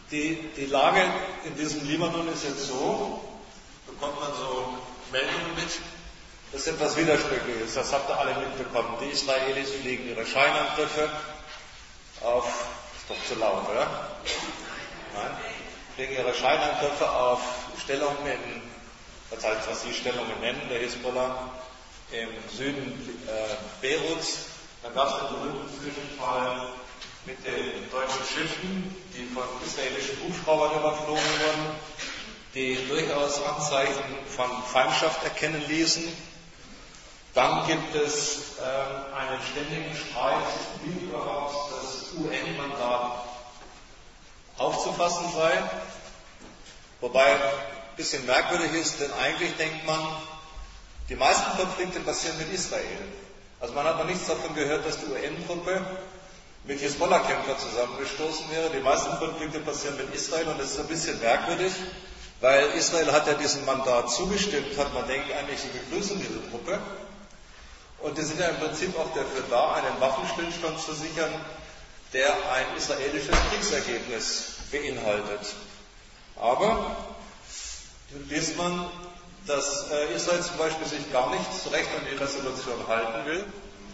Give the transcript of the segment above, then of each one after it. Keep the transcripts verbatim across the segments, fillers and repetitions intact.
Die, die Lage in diesem Libanon ist jetzt so, bekommt man so Meldungen mit, das ist etwas Widersprüchliches, das habt ihr alle mitbekommen. Die Israelis fliegen ihre Scheinangriffe auf, ist doch zu laut, oder? Nein? Fliegen ihre Scheinangriffe auf Stellungen in, das heißt, was sie Stellungen nennen, der Hisbollah, im Süden äh, Beiruts. Dann gab es einen berühmten Zwischenfall mit den deutschen Schiffen, die von israelischen Hubschraubern überflogen wurden, die durchaus Anzeichen von Feindschaft erkennen ließen. Dann gibt es äh, einen ständigen Streit, wie überhaupt das U N-Mandat aufzufassen sei. Wobei ein bisschen merkwürdig ist, denn eigentlich denkt man, die meisten Konflikte passieren mit Israel. Also man hat noch nichts davon gehört, dass die U N-Truppe mit Hisbollah-Kämpfern zusammengestoßen wäre. Die meisten Konflikte passieren mit Israel und das ist ein bisschen merkwürdig, weil Israel hat ja diesem Mandat zugestimmt, hat man denkt eigentlich, sie begrüßen diese Truppe. Und die sind ja im Prinzip auch dafür da, einen Waffenstillstand zu sichern, der ein israelisches Kriegsergebnis beinhaltet. Aber liest man, dass Israel zum Beispiel sich gar nicht so recht an die Resolution halten will.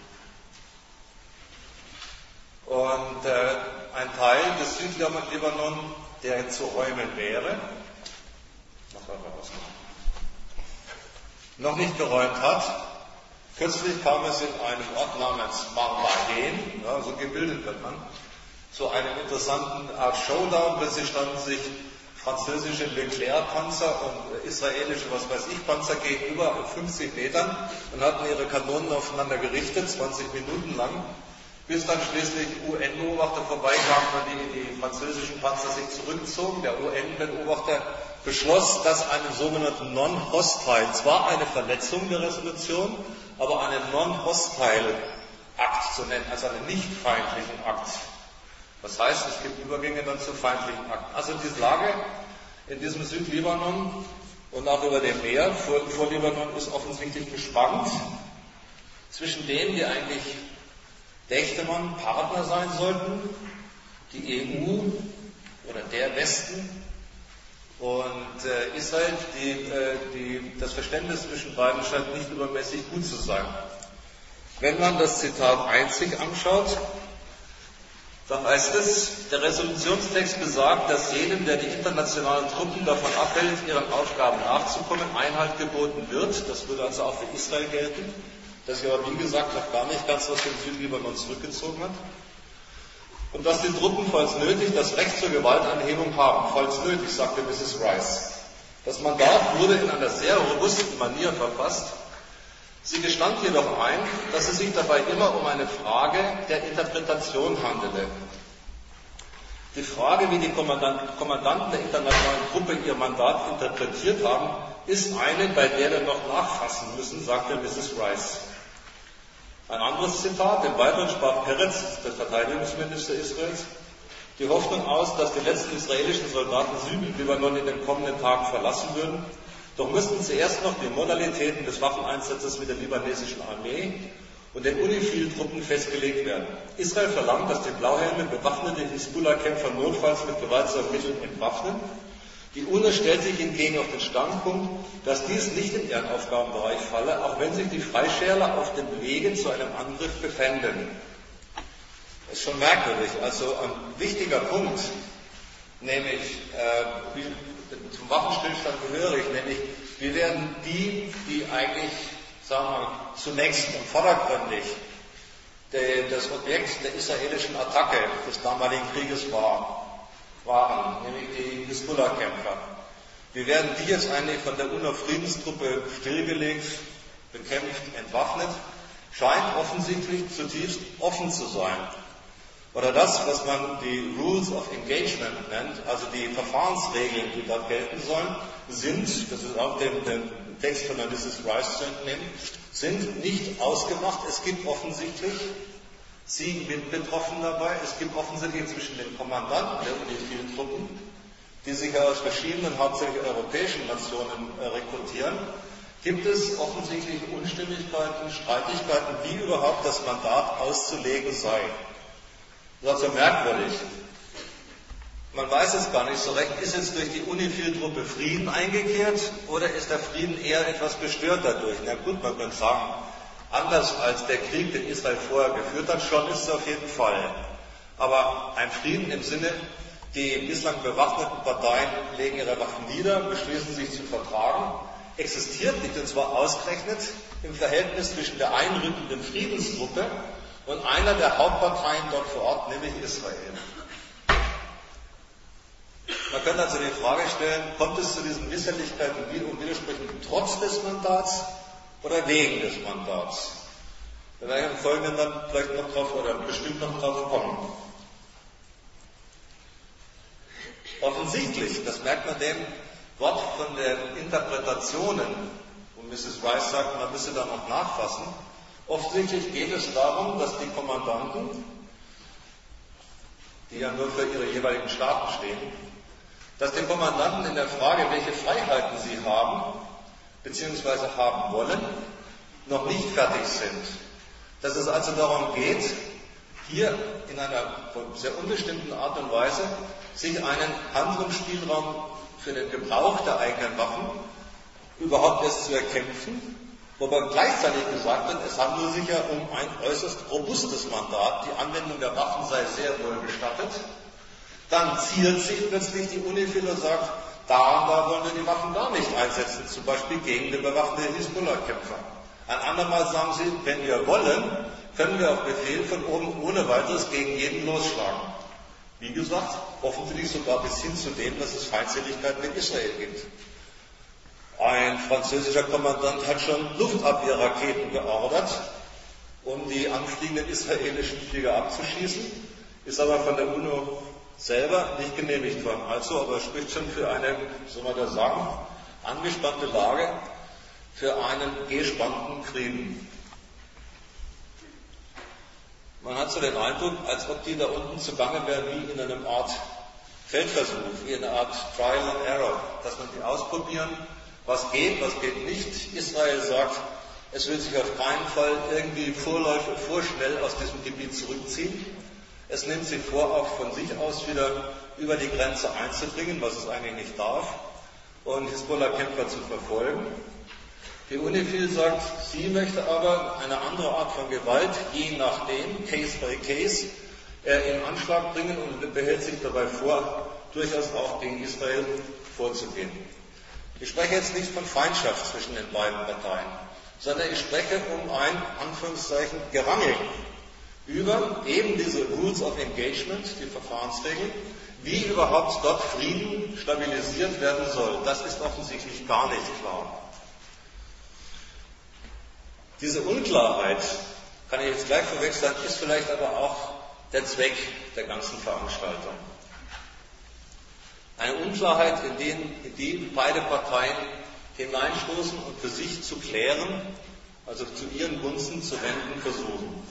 Und äh, ein Teil des Südlibanon, der zu räumen wäre, noch nicht geräumt hat. Kürzlich kam es in einem Ort namens Marmahen, ja, so gebildet wird man, zu einem interessanten Art Showdown. Plötzlich standen sich französische Leclerc-Panzer und israelische, was weiß ich, Panzer gegenüber auf fünfzig Metern und hatten ihre Kanonen aufeinander gerichtet, zwanzig Minuten lang, bis dann schließlich U N-Beobachter vorbeikamen und die, die französischen Panzer sich zurückzogen. Der U N-Beobachter beschloss, dass einen sogenannten Non-Hostile, zwar eine Verletzung der Resolution, aber einen Non-Hostile-Akt zu nennen, also einen nicht feindlichen Akt. Das heißt, es gibt Übergänge dann zu feindlichen Akten. Also diese Lage in diesem Südlibanon und auch über dem Meer vor, vor Libanon ist offensichtlich gespannt zwischen denen, die eigentlich, dächte man, Partner sein sollten, die E U oder der Westen und äh, Israel, die, äh, die, das Verständnis zwischen beiden scheint nicht übermäßig gut zu sein. Wenn man das Zitat einzig anschaut, dann heißt es, der Resolutionstext besagt, dass jedem, der die internationalen Truppen davon abhält, ihren Aufgaben nachzukommen, Einhalt geboten wird. Das würde also auch für Israel gelten, das sich aber wie gesagt noch gar nicht ganz aus dem Südlibanon zurückgezogen hat. Und dass die Truppen, falls nötig, das Recht zur Gewaltanhebung haben. Falls nötig, sagte Misses Rice. Das Mandat wurde in einer sehr robusten Manier verfasst. Sie gestand jedoch ein, dass es sich dabei immer um eine Frage der Interpretation handelte. Die Frage, wie die Kommandanten der internationalen Truppe ihr Mandat interpretiert haben, ist eine, bei der wir noch nachfassen müssen, sagte Misses Rice. Ein anderes Zitat, im Weiteren sprach Peretz, der Verteidigungsminister Israels, die Hoffnung aus, dass die letzten israelischen Soldaten Südlibanon in den kommenden Tagen verlassen würden. Doch müssten zuerst noch die Modalitäten des Waffeneinsatzes mit der libanesischen Armee und den UNIFIL-Truppen festgelegt werden. Israel verlangt, dass die Blauhelme bewaffnete Hisbollah-Kämpfer notfalls mit gewaltsamen Mitteln entwaffnen. Die UNO stellt sich hingegen auf den Standpunkt, dass dies nicht in ihren Aufgabenbereich falle, auch wenn sich die Freischärler auf dem Wege zu einem Angriff befänden. Das ist schon merkwürdig. Also ein wichtiger Punkt, nämlich äh, wie zum Waffenstillstand gehörig, nämlich wir werden die, die eigentlich, sagen wir mal, zunächst und vordergründig de, das Objekt der israelischen Attacke des damaligen Krieges war, waren, nämlich die Hisbollah-Kämpfer. Wir werden die jetzt eigentlich von der UNO-Friedenstruppe stillgelegt, bekämpft, entwaffnet, scheint offensichtlich zutiefst offen zu sein. Oder das, was man die Rules of Engagement nennt, also die Verfahrensregeln, die dort gelten sollen, sind, das ist auch dem, dem Text von der Misses Rice zu entnehmen, sind nicht ausgemacht. Es gibt offensichtlich sie betroffen dabei. Es gibt offensichtlich zwischen den Kommandanten der UNIFIL-Truppen, die sich aus verschiedenen, hauptsächlich europäischen Nationen äh, rekrutieren, gibt es offensichtlich Unstimmigkeiten, Streitigkeiten, wie überhaupt das Mandat auszulegen sei. Das ist also merkwürdig. Man weiß es gar nicht so recht, ist jetzt durch die UNIFIL-Truppe Frieden eingekehrt oder ist der Frieden eher etwas gestört dadurch? Na gut, man könnte sagen, anders als der Krieg, den Israel vorher geführt hat, schon ist es auf jeden Fall. Aber ein Frieden im Sinne, die bislang bewaffneten Parteien legen ihre Waffen nieder, beschließen sich zu vertragen, existiert nicht, und zwar ausgerechnet im Verhältnis zwischen der einrückenden Friedenstruppe und einer der Hauptparteien dort vor Ort, nämlich Israel. Man könnte also die Frage stellen, kommt es zu diesen Misshelligkeiten und Widersprüchen trotz des Mandats oder wegen des Mandats? Da werde ich im Folgenden dann vielleicht noch drauf oder bestimmt noch drauf kommen. Offensichtlich, das merkt man dem Wort von den Interpretationen, und Missus Rice sagt, man müsse da noch nachfassen, offensichtlich geht es darum, dass die Kommandanten, die ja nur für ihre jeweiligen Staaten stehen, dass den Kommandanten in der Frage, welche Freiheiten sie haben bzw. haben wollen, noch nicht fertig sind. Dass es also darum geht, hier in einer sehr unbestimmten Art und Weise sich einen Handlungsspielraum für den Gebrauch der eigenen Waffen überhaupt erst zu erkämpfen, wobei gleichzeitig gesagt wird, es handelt sich ja um ein äußerst robustes Mandat, die Anwendung der Waffen sei sehr wohl gestattet. Dann ziert sich plötzlich die UNIFIL und sagt, da und da wollen wir die Waffen gar nicht einsetzen, zum Beispiel gegen die bewaffneten Hisbollah-Kämpfer. Ein andermal sagen sie, wenn wir wollen, können wir auf Befehl von oben ohne weiteres gegen jeden losschlagen. Wie gesagt, offensichtlich sogar bis hin zu dem, dass es Feindseligkeiten mit Israel gibt. Ein französischer Kommandant hat schon Luftabwehrraketen geordert, um die anfliegenden israelischen Flieger abzuschießen, ist aber von der UNO selber nicht genehmigt worden. Also, aber spricht schon für eine, soll man das sagen, angespannte Lage, für einen gespannten Frieden. Man hat so den Eindruck, als ob die da unten zugange wären wie in einer Art Feldversuch, wie in einer Art Trial and Error, dass man die ausprobieren, was geht, was geht nicht. Israel sagt, es will sich auf keinen Fall irgendwie vorläufig, vorschnell aus diesem Gebiet zurückziehen. Es nimmt sich vor, auch von sich aus wieder über die Grenze einzudringen, was es eigentlich nicht darf, und Hisbollah-Kämpfer zu verfolgen. Die UNIFIL sagt, sie möchte aber eine andere Art von Gewalt, je nachdem, Case by Case, in Anschlag bringen und behält sich dabei vor, durchaus auch gegen Israel vorzugehen. Ich spreche jetzt nicht von Feindschaft zwischen den beiden Parteien, sondern ich spreche um ein, Anführungszeichen, Gerangel über eben diese Rules of Engagement, die Verfahrensregeln, wie überhaupt dort Frieden stabilisiert werden soll. Das ist offensichtlich gar nicht klar. Diese Unklarheit, kann ich jetzt gleich vorweg sagen, ist vielleicht aber auch der Zweck der ganzen Veranstaltung. Eine Unklarheit, in, den, in die beide Parteien hineinstoßen und für sich zu klären, also zu ihren Gunsten zu wenden versuchen.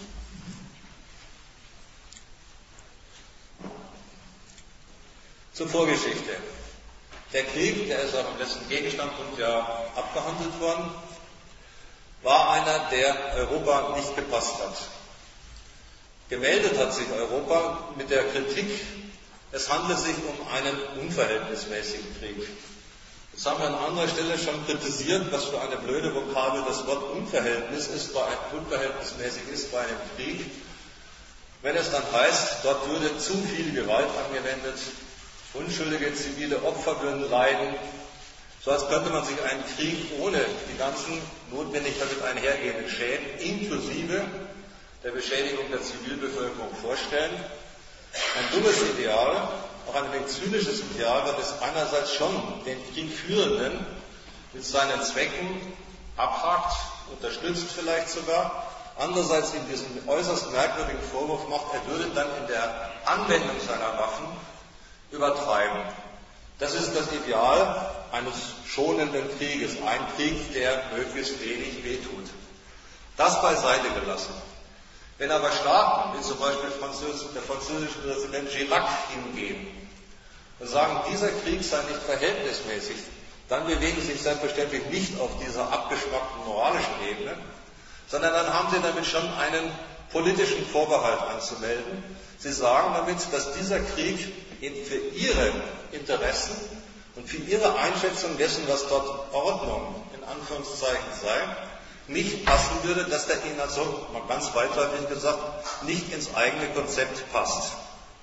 Zur Vorgeschichte. Der Krieg, der ist auch im letzten Gegenstandpunkt ja abgehandelt worden, war einer, der Europa nicht gepasst hat. Gemeldet hat sich Europa mit der Kritik, es handelt sich um einen unverhältnismäßigen Krieg. Das haben wir an anderer Stelle schon kritisiert, was für eine blöde Vokabel das Wort Unverhältnis ist, bei einem, unverhältnismäßig ist bei einem Krieg. Wenn es dann heißt, dort würde zu viel Gewalt angewendet, unschuldige zivile Opfer würden leiden, so als könnte man sich einen Krieg ohne die ganzen notwendig damit einhergehenden Schäden, inklusive der Beschädigung der Zivilbevölkerung, vorstellen. Ein dummes Ideal, auch ein wenig zynisches Ideal, weil es einerseits schon den Kriegführenden mit seinen Zwecken abhakt, unterstützt vielleicht sogar, andererseits ihm diesen äußerst merkwürdigen Vorwurf macht, er würde dann in der Anwendung seiner Waffen übertreiben. Das ist das Ideal eines schonenden Krieges, ein Krieg, der möglichst wenig wehtut. Das beiseite gelassen. Wenn aber Staaten, wie zum Beispiel der französische Präsident Chirac, hingehen und sagen, dieser Krieg sei nicht verhältnismäßig, dann bewegen sie sich selbstverständlich nicht auf dieser abgeschmackten moralischen Ebene, sondern dann haben sie damit schon einen politischen Vorbehalt anzumelden. Sie sagen damit, dass dieser Krieg für ihre Interessen und für ihre Einschätzung dessen, was dort Ordnung in Anführungszeichen sei, nicht passen würde, dass der ihnen also, mal ganz weitläufig gesagt, nicht ins eigene Konzept passt.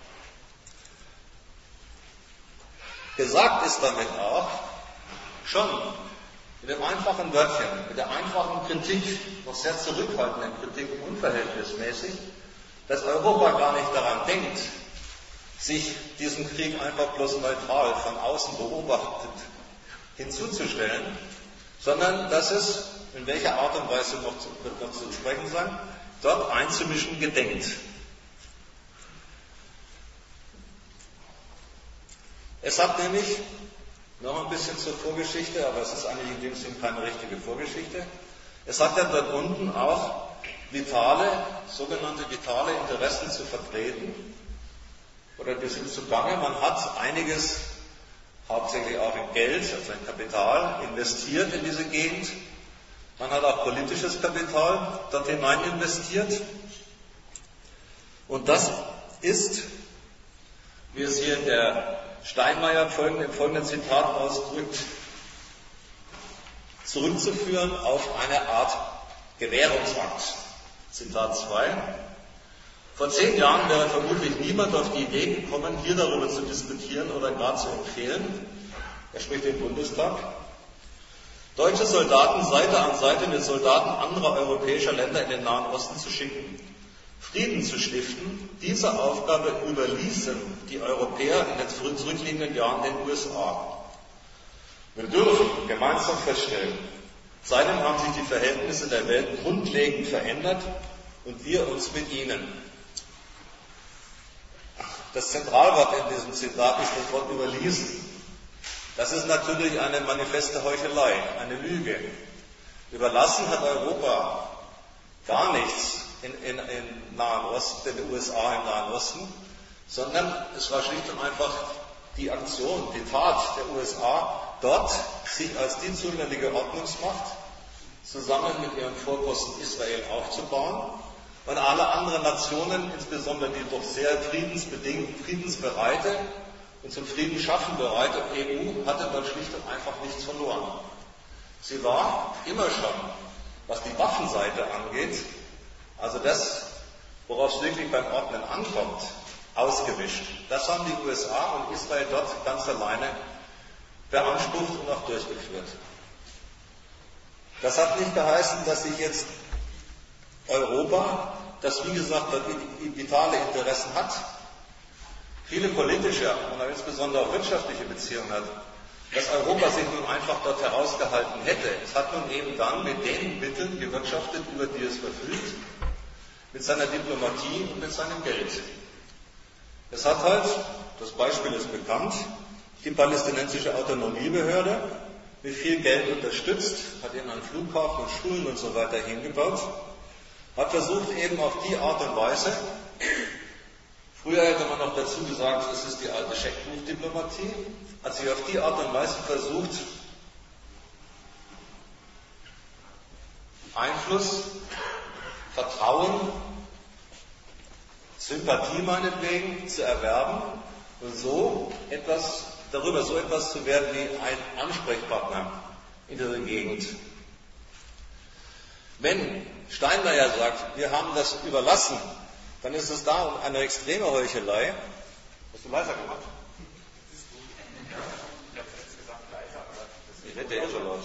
Gesagt ist damit auch schon mit dem einfachen Wörtchen, mit der einfachen Kritik, noch sehr zurückhaltenden Kritik unverhältnismäßig, dass Europa gar nicht daran denkt, sich diesem Krieg einfach bloß neutral von außen beobachtet hinzuzustellen, sondern dass es, in welcher Art und Weise noch zu, wird noch zu sprechen sein, dort einzumischen gedenkt. Es hat nämlich noch ein bisschen zur Vorgeschichte, aber es ist eigentlich in dem Sinn keine richtige Vorgeschichte. Es hat ja dort unten auch vitale, sogenannte vitale Interessen zu vertreten, oder die sind zugange. Man hat einiges, hauptsächlich auch in Geld, also in Kapital, investiert in diese Gegend. Man hat auch politisches Kapital dort hinein investiert. Und das ist, wie es hier in der Steinmeier im folgenden Zitat ausdrückt, zurückzuführen auf eine Art Gewährungsakt. Zitat zwei. Vor zehn Jahren wäre vermutlich niemand auf die Idee gekommen, hier darüber zu diskutieren oder gar zu empfehlen, er spricht im Bundestag, deutsche Soldaten Seite an Seite mit Soldaten anderer europäischer Länder in den Nahen Osten zu schicken, Frieden zu stiften. Diese Aufgabe überließen die Europäer in den zurückliegenden Jahren den U S A. Wir dürfen gemeinsam feststellen, seitdem haben sich die Verhältnisse der Welt grundlegend verändert und wir uns mit ihnen. Das Zentralwort in diesem Zitat ist das Wort überließen. Das ist natürlich eine manifeste Heuchelei, eine Lüge. Überlassen hat Europa gar nichts in, in, in Nahen Osten, in den U S A im Nahen Osten, sondern es war schlicht und einfach die Aktion, die Tat der U S A, dort sich als die zuständige Ordnungsmacht zusammen mit ihrem Vorposten Israel aufzubauen. Und alle anderen Nationen, insbesondere die doch sehr friedensbedingt, friedensbereite und zum Frieden schaffen bereite E U, hatte dort schlicht und einfach nichts verloren. Sie war immer schon, was die Waffenseite angeht, also das, worauf es wirklich beim Ordnen ankommt, ausgewischt. Das haben die U S A und Israel dort ganz alleine beansprucht und auch durchgeführt. Das hat nicht geheißen, dass sich jetzt Europa, das wie gesagt dort vitale Interessen hat, viele politische und insbesondere auch wirtschaftliche Beziehungen hat, dass Europa sich nun einfach dort herausgehalten hätte. Es hat nun eben dann mit den Mitteln gewirtschaftet, über die es verfügt, mit seiner Diplomatie und mit seinem Geld. Es hat halt, das Beispiel ist bekannt, die palästinensische Autonomiebehörde mit viel Geld unterstützt, hat eben einen Flughafen und Schulen und so weiter hingebaut, hat versucht eben auf die Art und Weise, früher hätte man noch dazu gesagt, das ist die alte Scheckbuchdiplomatie, hat sich auf die Art und Weise versucht, Einfluss, Vertrauen, Sympathie meinetwegen zu erwerben und so etwas, darüber so etwas zu werden wie ein Ansprechpartner in dieser Gegend. Wenn Steinmeier sagt, wir haben das überlassen, dann ist es da um eine extreme Heuchelei. Hast du leiser gemacht? Ich rede ja eh so laut.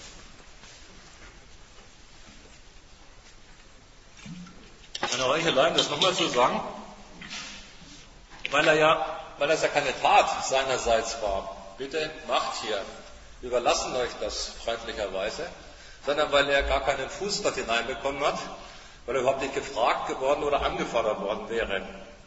Eine Heuchelei, um das nochmal zu sagen, weil er ja, weil das ja keine Tat seinerseits war. Bitte macht hier, überlassen euch das freundlicherweise, sondern weil er gar keinen Fuß dort hineinbekommen hat, weil er überhaupt nicht gefragt geworden oder angefordert worden wäre.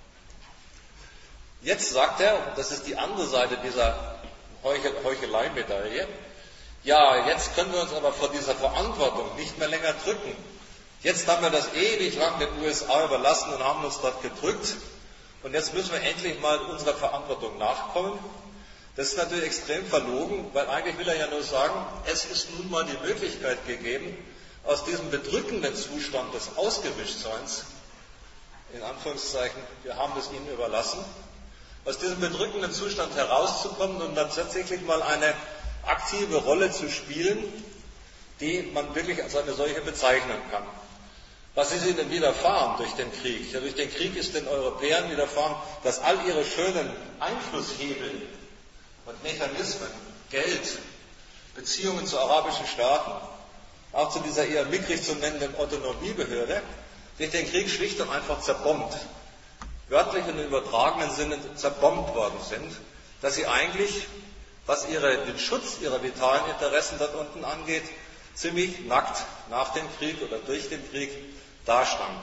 Jetzt sagt er, das ist die andere Seite dieser Heuchelei-Medaille, ja, jetzt können wir uns aber vor dieser Verantwortung nicht mehr länger drücken. Jetzt haben wir das ewig lang den U S A überlassen und haben uns dort gedrückt und jetzt müssen wir endlich mal unserer Verantwortung nachkommen. Das ist natürlich extrem verlogen, weil eigentlich will er ja nur sagen, es ist nun mal die Möglichkeit gegeben, aus diesem bedrückenden Zustand des Ausgewischtseins, in Anführungszeichen, wir haben es ihnen überlassen, aus diesem bedrückenden Zustand herauszukommen und dann tatsächlich mal eine aktive Rolle zu spielen, die man wirklich als eine solche bezeichnen kann. Was ist ihnen widerfahren durch den Krieg? Ja, durch den Krieg ist den Europäern widerfahren, dass all ihre schönen Einflusshebel und Mechanismen, Geld, Beziehungen zu arabischen Staaten, auch zu dieser eher mickrig zu nennenden Autonomiebehörde, durch den Krieg schlicht und einfach zerbombt, wörtlich und im übertragenen Sinne zerbombt worden sind, dass sie eigentlich, was ihre, den Schutz ihrer vitalen Interessen dort unten angeht, ziemlich nackt nach dem Krieg oder durch den Krieg dastanden.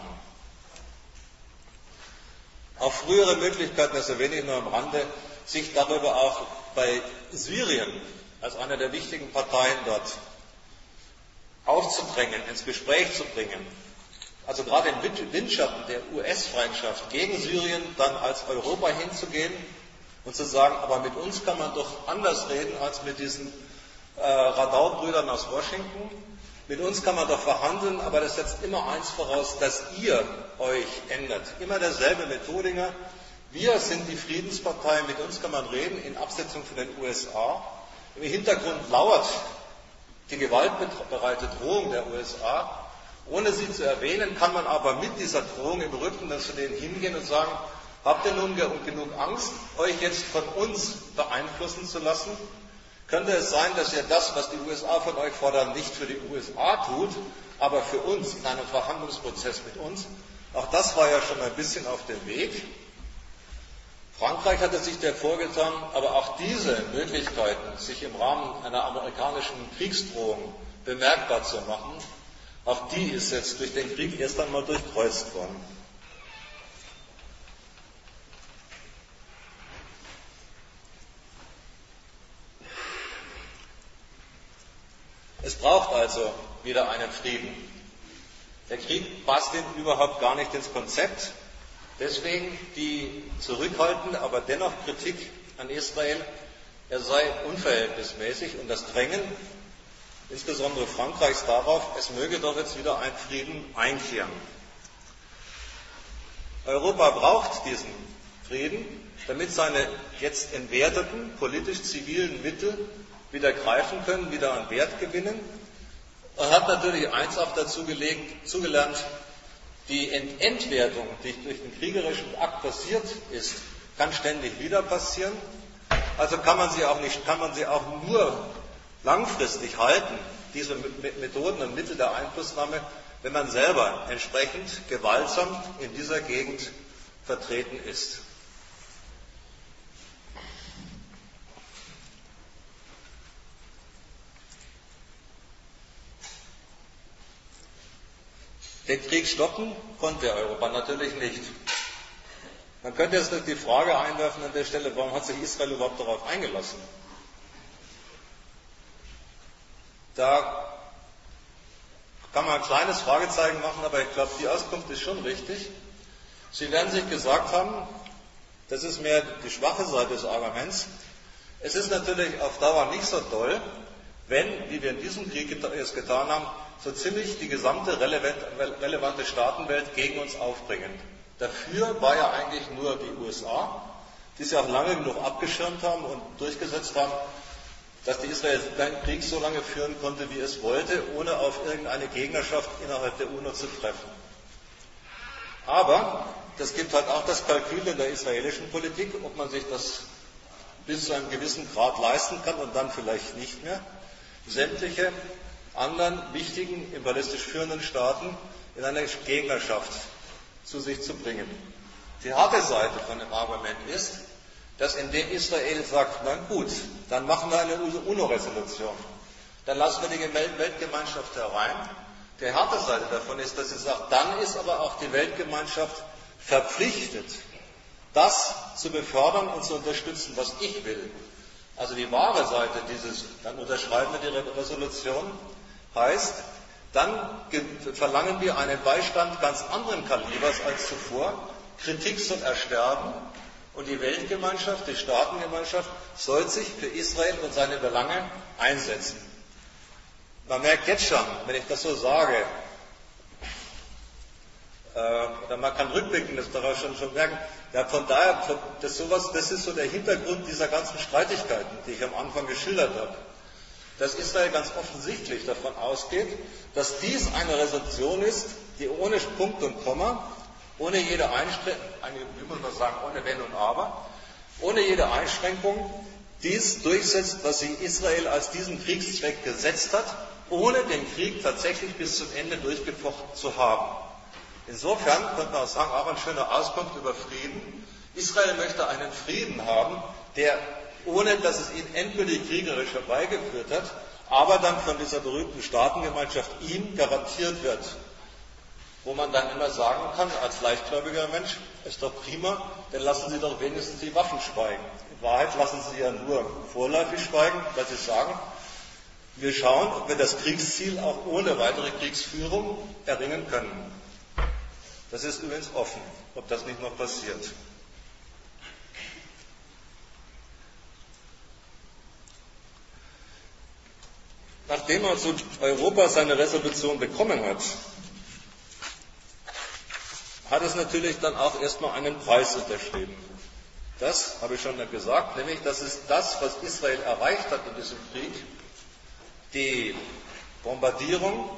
Auch frühere Möglichkeiten, das erwähne ich nur am Rande, sich darüber auch bei Syrien als einer der wichtigen Parteien dort aufzudrängen, ins Gespräch zu bringen. Also gerade im Windschatten der U S-Feindschaft gegen Syrien dann als Europa hinzugehen und zu sagen, aber mit uns kann man doch anders reden als mit diesen äh, Radau-Brüdern aus Washington. Mit uns kann man doch verhandeln, aber das setzt immer eins voraus, dass ihr euch ändert. Immer derselbe Methodiker. Wir sind die Friedenspartei, mit uns kann man reden, in Absetzung von den U S A. Im Hintergrund lauert die gewaltbereite Drohung der U S A. Ohne sie zu erwähnen, kann man aber mit dieser Drohung im Rücken zu denen hingehen und sagen, habt ihr nun genug Angst, euch jetzt von uns beeinflussen zu lassen? Könnte es sein, dass ihr das, was die U S A von euch fordern, nicht für die U S A tut, aber für uns in einem Verhandlungsprozess mit uns? Auch das war ja schon ein bisschen auf dem Weg. Frankreich hatte sich der vorgetan, aber auch diese Möglichkeiten, sich im Rahmen einer amerikanischen Kriegsdrohung bemerkbar zu machen, auch die ist jetzt durch den Krieg erst einmal durchkreuzt worden. Es braucht also wieder einen Frieden. Der Krieg passt ihm überhaupt gar nicht ins Konzept. Deswegen die zurückhaltende, aber dennoch Kritik an Israel, er sei unverhältnismäßig und das Drängen, insbesondere Frankreichs, darauf, es möge doch jetzt wieder ein Frieden einkehren. Europa braucht diesen Frieden, damit seine jetzt entwerteten politisch-zivilen Mittel wieder greifen können, wieder an Wert gewinnen. Und hat natürlich eins auch dazu gelegt, zugelernt, die Entwertung, die durch den kriegerischen Akt passiert ist, kann ständig wieder passieren. Also kann man sie auch nicht, kann man sie auch nur langfristig halten, diese Methoden und Mittel der Einflussnahme, wenn man selber entsprechend gewaltsam in dieser Gegend vertreten ist. Den Krieg stoppen konnte Europa natürlich nicht. Man könnte jetzt die Frage einwerfen an der Stelle, warum hat sich Israel überhaupt darauf eingelassen? Da kann man ein kleines Fragezeichen machen, aber ich glaube, die Auskunft ist schon richtig. Sie werden sich gesagt haben, das ist mehr die schwache Seite des Arguments, es ist natürlich auf Dauer nicht so toll, wenn, wie wir in diesem Krieg es getan haben, so ziemlich die gesamte relevante Staatenwelt gegen uns aufbringen. Dafür war ja eigentlich nur die U S A, die sie auch lange genug abgeschirmt haben und durchgesetzt haben, dass die Israel keinen Krieg so lange führen konnte, wie es wollte, ohne auf irgendeine Gegnerschaft innerhalb der UNO zu treffen. Aber das gibt halt auch das Kalkül in der israelischen Politik, ob man sich das bis zu einem gewissen Grad leisten kann und dann vielleicht nicht mehr, sämtliche anderen wichtigen, imperialistisch führenden Staaten in eine Gegnerschaft zu sich zu bringen. Die harte Seite von dem Argument ist, dass indem Israel sagt, na gut, dann machen wir eine UNO-Resolution, dann lassen wir die Weltgemeinschaft herein. Die harte Seite davon ist, dass sie sagt, dann ist aber auch die Weltgemeinschaft verpflichtet, das zu befördern und zu unterstützen, was ich will. Also die wahre Seite dieses, dann unterschreiben wir die Resolution, heißt, dann verlangen wir einen Beistand ganz anderen Kalibers als zuvor. Kritik soll ersterben und die Weltgemeinschaft, die Staatengemeinschaft soll sich für Israel und seine Belange einsetzen. Man merkt jetzt schon, wenn ich das so sage, oder man kann rückblickend das daraus schon, schon merken. Ja, von daher, das, sowas, das ist so der Hintergrund dieser ganzen Streitigkeiten, die ich am Anfang geschildert habe. Dass Israel ganz offensichtlich davon ausgeht, dass dies eine Resolution ist, die ohne Punkt und Komma, ohne jede Einschränkung, wie muss man sagen, ohne Wenn und Aber, ohne jede Einschränkung dies durchsetzt, was sie Israel als diesen Kriegszweck gesetzt hat, ohne den Krieg tatsächlich bis zum Ende durchgefochten zu haben. Insofern könnte man auch sagen, auch ein schöner Auskunft über Frieden. Israel möchte einen Frieden haben, der, ohne dass es ihn endgültig kriegerisch herbeigeführt hat, aber dann von dieser berühmten Staatengemeinschaft ihm garantiert wird. Wo man dann immer sagen kann, als leichtgläubiger Mensch, ist doch prima, dann lassen Sie doch wenigstens die Waffen schweigen. In Wahrheit lassen Sie ja nur vorläufig schweigen, weil Sie sagen, wir schauen, ob wir das Kriegsziel auch ohne weitere Kriegsführung erringen können. Das ist übrigens offen, ob das nicht noch passiert. Nachdem also Europa seine Resolution bekommen hat, hat es natürlich dann auch erstmal einen Preis unterschrieben. Das habe ich schon gesagt, nämlich das ist das, was Israel erreicht hat in diesem Krieg, die Bombardierung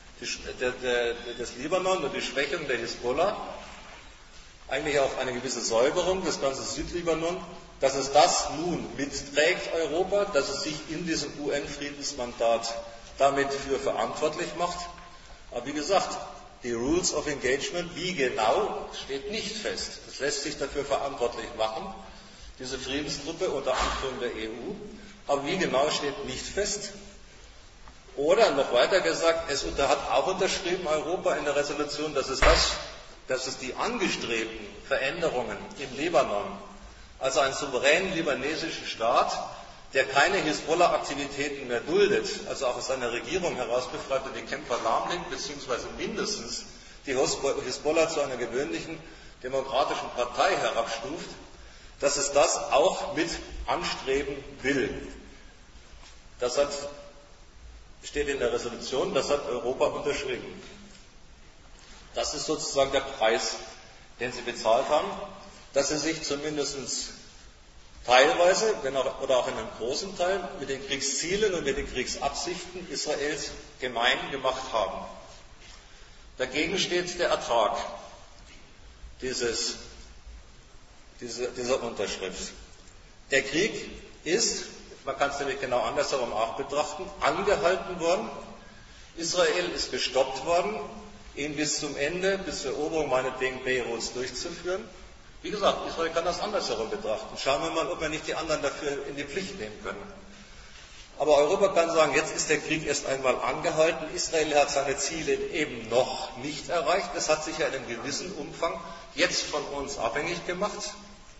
des Libanon und die Schwächung der Hisbollah, eigentlich auch eine gewisse Säuberung des ganzen Südlibanon, dass es das nun mitträgt, Europa, dass es sich in diesem U N-Friedensmandat damit für verantwortlich macht. Aber wie gesagt, die Rules of Engagement, wie genau, steht nicht fest. Es lässt sich dafür verantwortlich machen, diese Friedenstruppe unter Anführung der E U, aber wie genau steht nicht fest. Oder noch weiter gesagt, es hat auch unterschrieben Europa in der Resolution, dass es, das, dass es die angestrebten Veränderungen im Libanon, also einen souveränen libanesischen Staat, der keine Hisbollah-Aktivitäten mehr duldet, also auch aus seiner Regierung heraus befreit und die Kämpfer lahmlegt, beziehungsweise mindestens die Hisbollah zu einer gewöhnlichen demokratischen Partei herabstuft, dass es das auch mit anstreben will. Das hat steht in der Resolution, das hat Europa unterschrieben. Das ist sozusagen der Preis, den sie bezahlt haben, dass sie sich zumindest teilweise, wenn auch, oder auch in einem großen Teil, mit den Kriegszielen und mit den Kriegsabsichten Israels gemein gemacht haben. Dagegen steht der Ertrag dieses, diese, dieser Unterschrift. Der Krieg ist, man kann es nämlich genau andersherum auch betrachten, angehalten worden. Israel ist gestoppt worden, ihn bis zum Ende, bis zur Eroberung meinetwegen Beiruts durchzuführen. Wie gesagt, Israel kann das andersherum betrachten. Schauen wir mal, ob wir nicht die anderen dafür in die Pflicht nehmen können. Aber Europa kann sagen, jetzt ist der Krieg erst einmal angehalten. Israel hat seine Ziele eben noch nicht erreicht. Das hat sich ja in einem gewissen Umfang jetzt von uns abhängig gemacht.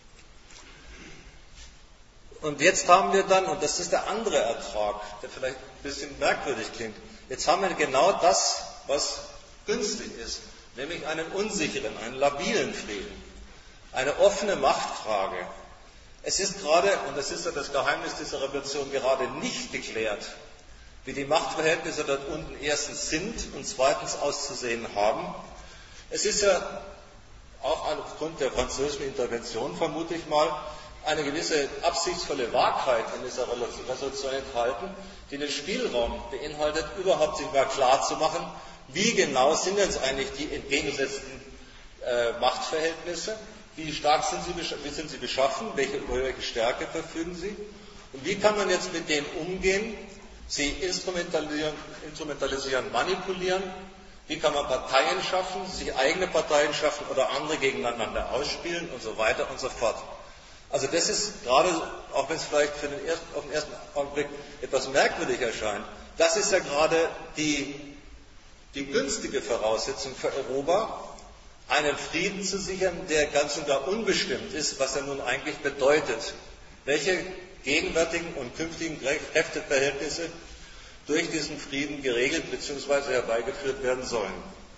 Und jetzt haben wir dann, und das ist der andere Ertrag, der vielleicht ein bisschen merkwürdig klingt, jetzt haben wir genau das, was günstig ist, nämlich einen unsicheren, einen labilen Frieden, eine offene Machtfrage. Es ist gerade, und das ist ja das Geheimnis dieser Revolution, gerade nicht geklärt, wie die Machtverhältnisse dort unten erstens sind und zweitens auszusehen haben. Es ist ja auch aufgrund der französischen Intervention, vermute ich mal, eine gewisse absichtsvolle Wahrheit in dieser Resolution enthalten, die den Spielraum beinhaltet, überhaupt sich mal klar zu machen, wie genau sind jetzt eigentlich die entgegengesetzten äh, Machtverhältnisse, wie stark sind sie, wie sind sie beschaffen, welche, über welche Stärke verfügen sie und wie kann man jetzt mit denen umgehen, sie instrumentalisieren, instrumentalisieren manipulieren, wie kann man Parteien schaffen, sich eigene Parteien schaffen oder andere gegeneinander ausspielen und so weiter und so fort. Also das ist gerade, auch wenn es vielleicht für den ersten, auf den ersten Augenblick etwas merkwürdig erscheint, das ist ja gerade die, die günstige Voraussetzung für Europa, einen Frieden zu sichern, der ganz und gar unbestimmt ist, was er nun eigentlich bedeutet. Welche gegenwärtigen und künftigen Kräfteverhältnisse durch diesen Frieden geregelt bzw. herbeigeführt werden sollen.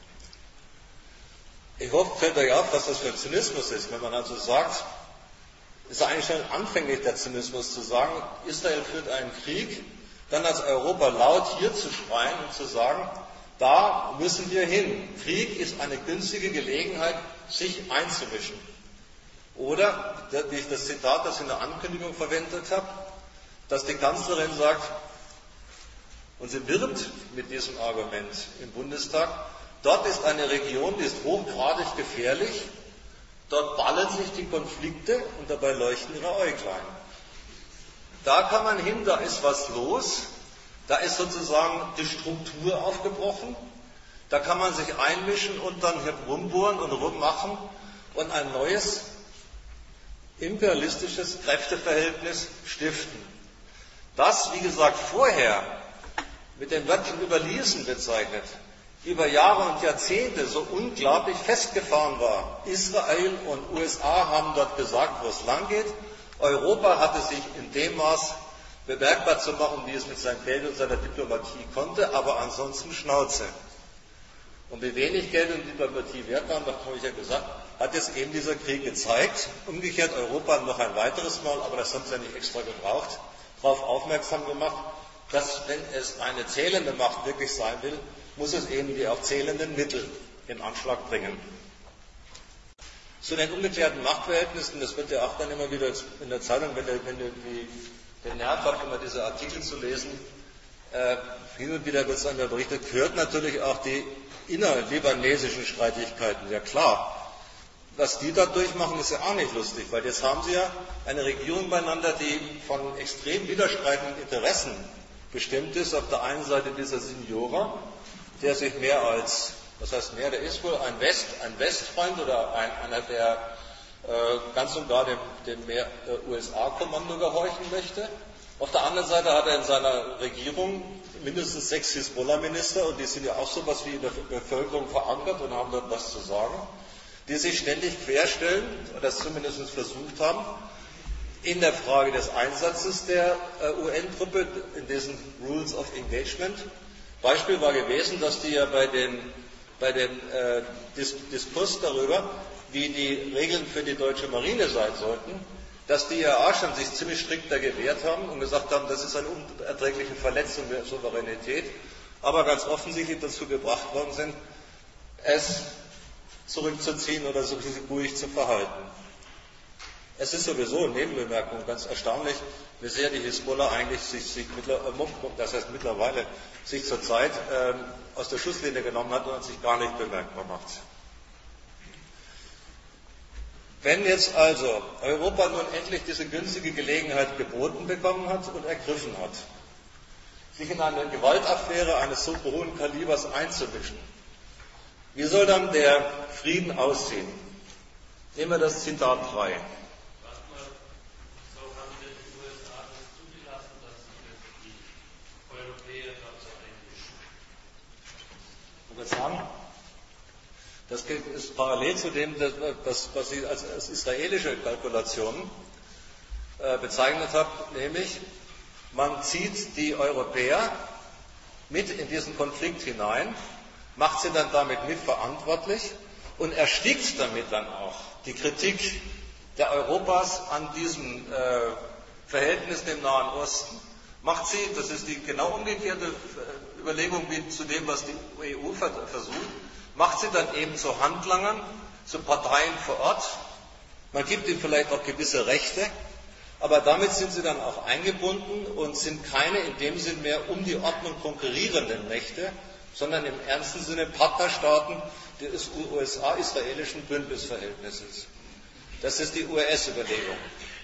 Ich hoffe, fällt euch auf, was das für ein Zynismus ist, wenn man also sagt, es ist eigentlich schon anfänglich der Zynismus zu sagen, Israel führt einen Krieg, dann als Europa laut hier zu schreien und zu sagen, Da müssen wir hin. Krieg ist eine günstige Gelegenheit, sich einzumischen. Oder, wie ich das Zitat, das ich in der Ankündigung verwendet habe, dass die Kanzlerin sagt, und sie wirbt mit diesem Argument im Bundestag, dort ist eine Region, die ist hochgradig gefährlich, dort ballen sich die Konflikte und dabei leuchten ihre Äuglein. Da kann man hin, da ist was los, da ist sozusagen die Struktur aufgebrochen, da kann man sich einmischen und dann herumbohren und rummachen und ein neues imperialistisches Kräfteverhältnis stiften. Das, wie gesagt, vorher mit dem Wörtchen überließen bezeichnet, über Jahre und Jahrzehnte so unglaublich festgefahren war. Israel und U S A haben dort gesagt, wo es lang geht. Europa hatte sich in dem Maß bemerkbar zu machen, wie es mit seinem Geld und seiner Diplomatie konnte, aber ansonsten Schnauze. Und wie wenig Geld und Diplomatie wert waren, das habe ich ja gesagt, hat jetzt eben dieser Krieg gezeigt. Umgekehrt Europa noch ein weiteres Mal, aber das haben sie ja nicht extra gebraucht, darauf aufmerksam gemacht, dass, wenn es eine zählende Macht wirklich sein will, muss es eben die auch zählenden Mittel in Anschlag bringen. Zu den ungeklärten Machtverhältnissen, das wird ja auch dann immer wieder in der Zeitung, wenn ihr, wenn ihr die, den Nerv habt, immer diese Artikel zu lesen, äh, hin und wieder wird es dann berichtet, gehört natürlich auch die innerlibanesischen Streitigkeiten. Ja klar, was die da durchmachen, ist ja auch nicht lustig, weil jetzt haben sie ja eine Regierung beieinander, die von extrem widerstreitenden Interessen bestimmt ist. Auf der einen Seite dieser Signora, der sich mehr als, was heißt mehr, der ist wohl ein, West, ein Westfreund oder ein, einer, der äh, ganz und gar dem, dem mehr, äh, U S A-Kommando gehorchen möchte. Auf der anderen Seite hat er in seiner Regierung mindestens sechs Hisbollah-Minister, und die sind ja auch so etwas wie in der Bevölkerung verankert und haben dort was zu sagen, die sich ständig querstellen, oder das zumindest versucht haben, in der Frage des Einsatzes der U N-Truppe, in diesen Rules of Engagement. Beispiel war gewesen, dass die ja bei den, bei den äh, Dis Diskurs darüber, wie die Regeln für die deutsche Marine sein sollten, dass die ja auch schon sich ziemlich strikt da gewehrt haben und gesagt haben, das ist eine unerträgliche Verletzung der Souveränität, aber ganz offensichtlich dazu gebracht worden sind, es zurückzuziehen oder sich ruhig zu verhalten. Es ist sowieso eine Nebenbemerkung ganz erstaunlich, wie sehr die Hisbollah eigentlich sich, sich das heißt mittlerweile sich zurzeit ähm, aus der Schusslinie genommen hat und sich gar nicht bemerkbar macht. Wenn jetzt also Europa nun endlich diese günstige Gelegenheit geboten bekommen hat und ergriffen hat, sich in eine Gewaltaffäre eines so hohen Kalibers einzumischen, wie soll dann der Frieden aussehen? Nehmen wir das Zitat frei. Sagen. Das ist parallel zu dem, das, was Sie als, als israelische Kalkulation äh, bezeichnet haben, nämlich man zieht die Europäer mit in diesen Konflikt hinein, macht sie dann damit mitverantwortlich und erstickt damit dann auch die Kritik der Europas an diesem äh, Verhältnis im Nahen Osten, macht sie, das ist die genau umgekehrte Überlegung wie zu dem, was die E U versucht, macht sie dann eben zu Handlangern, zu Parteien vor Ort. Man gibt ihnen vielleicht auch gewisse Rechte, aber damit sind sie dann auch eingebunden und sind keine in dem Sinn mehr um die Ordnung konkurrierenden Mächte, sondern im ernsten Sinne Partnerstaaten des U S A-israelischen Bündnisverhältnisses. Das ist die U S-Überlegung.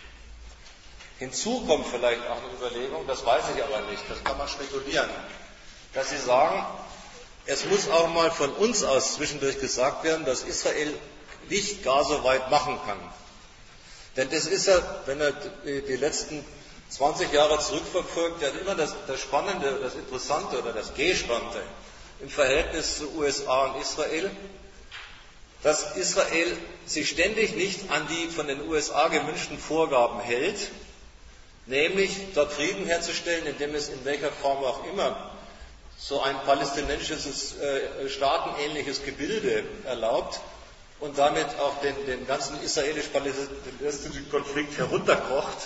Hinzu kommt vielleicht auch eine Überlegung, das weiß ich aber nicht, das kann man spekulieren, dass Sie sagen, es muss auch mal von uns aus zwischendurch gesagt werden, dass Israel nicht gar so weit machen kann. Denn das ist ja, wenn er die letzten zwanzig Jahre zurückverfolgt, ja immer das, das Spannende, das Interessante oder das Gespannte im Verhältnis zu U S A und Israel, dass Israel sich ständig nicht an die von den U S A gewünschten Vorgaben hält, nämlich dort Frieden herzustellen, indem es in welcher Form auch immer so ein palästinensisches, äh, staatenähnliches Gebilde erlaubt und damit auch den, den ganzen israelisch-palästinensischen Konflikt herunterkocht.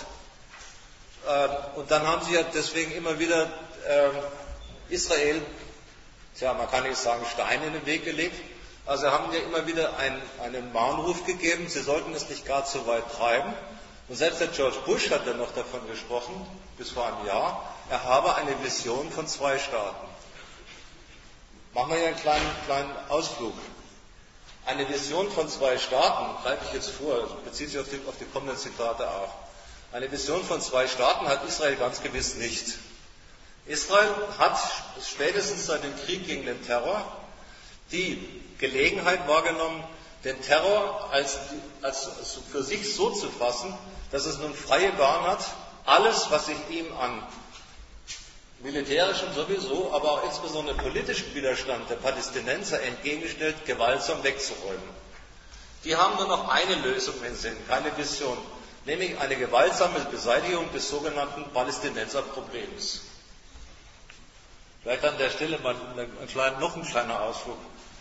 Äh, und dann haben sie ja deswegen immer wieder äh, Israel tja, man kann nicht sagen, Steine in den Weg gelegt. Also haben wir immer wieder einen, einen Mahnruf gegeben, sie sollten es nicht gar zu weit treiben. Und selbst der George Bush hat ja noch davon gesprochen, bis vor einem Jahr, er habe eine Vision von zwei Staaten. Machen wir hier einen kleinen, kleinen Ausflug. Eine Vision von zwei Staaten, greife ich jetzt vor, bezieht sich auf die, auf die kommenden Zitate auch. Eine Vision von zwei Staaten hat Israel ganz gewiss nicht. Israel hat spätestens seit dem Krieg gegen den Terror die Gelegenheit wahrgenommen, den Terror als, als für sich so zu fassen, dass es nun freie Bahn hat, alles, was sich ihm an militärischem sowieso, aber auch insbesondere politischem Widerstand der Palästinenser entgegenstellt, gewaltsam wegzuräumen. Die haben nur noch eine Lösung im Sinn, keine Vision, nämlich eine gewaltsame Beseitigung des sogenannten Palästinenserproblems. Vielleicht an der Stelle mal ein kleiner, noch ein kleiner Ausflug.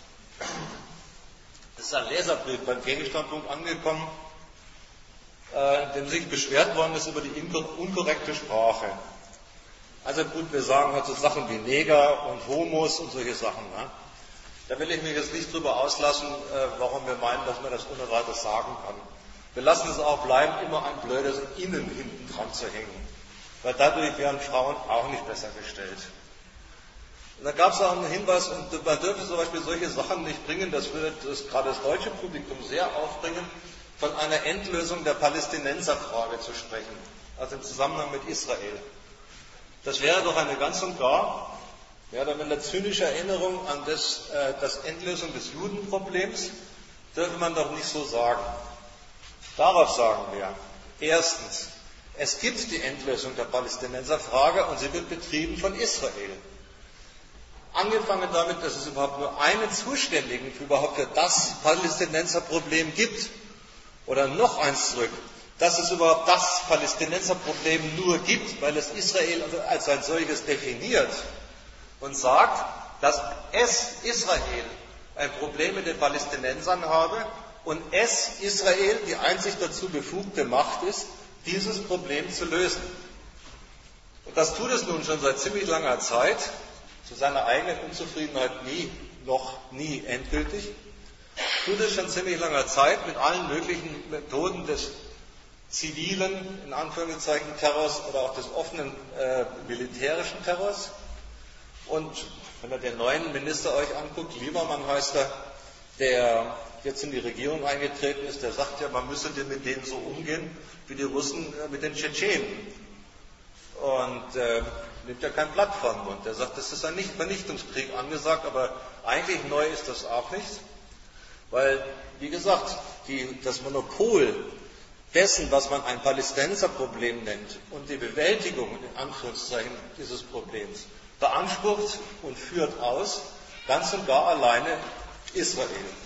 Es ist ein Leserbrief beim Gegenstandpunkt angekommen, äh, in dem sich beschwert worden ist über die unkorrekte Sprache. Also gut, wir sagen halt so Sachen wie Neger und Homos und solche Sachen. Ne? Da will ich mich jetzt nicht drüber auslassen, äh, warum wir meinen, dass man das ohne weiteres sagen kann. Wir lassen es auch bleiben, immer ein blödes Innen hinten dran zu hängen. Weil dadurch wären Frauen auch nicht besser gestellt. Und da gab es auch einen Hinweis, und man dürfe zum Beispiel solche Sachen nicht bringen, das würde das, gerade das deutsche Publikum sehr aufbringen, von einer Endlösung der Palästinenserfrage zu sprechen, also im Zusammenhang mit Israel. Das wäre doch eine ganz und gar, mehr oder weniger zynische Erinnerung an das, äh, das Endlösung des Judenproblems, dürfe man doch nicht so sagen. Darauf sagen wir, erstens, es gibt die Endlösung der Palästinenserfrage und sie wird betrieben von Israel. Angefangen damit, dass es überhaupt nur einen Zuständigen für überhaupt für das Palästinenserproblem gibt. Oder noch eins zurück, dass es überhaupt das Palästinenserproblem nur gibt, weil es Israel als ein solches definiert und sagt, dass es, Israel, ein Problem mit den Palästinensern habe und es, Israel, die einzig dazu befugte Macht ist, dieses Problem zu lösen. Und das tut es nun schon seit ziemlich langer Zeit, zu seiner eigenen Unzufriedenheit nie, noch nie endgültig, tut es schon ziemlich langer Zeit mit allen möglichen Methoden des zivilen, in Anführungszeichen, Terrors oder auch des offenen äh, militärischen Terrors. Und wenn ihr den neuen Minister euch anguckt, Liebermann heißt er, der jetzt in die Regierung eingetreten ist, der sagt ja, man müsse mit denen so umgehen, wie die Russen äh, mit den Tschetschenen. Und äh, nimmt ja kein Blatt vom Mund. Er sagt, das ist ein Vernichtungskrieg angesagt, aber eigentlich neu ist das auch nicht. Weil, wie gesagt, die, das Monopol dessen, was man ein Palästinenserproblem nennt und die Bewältigung in Anführungszeichen dieses Problems beansprucht und führt aus, ganz und gar alleine Israel.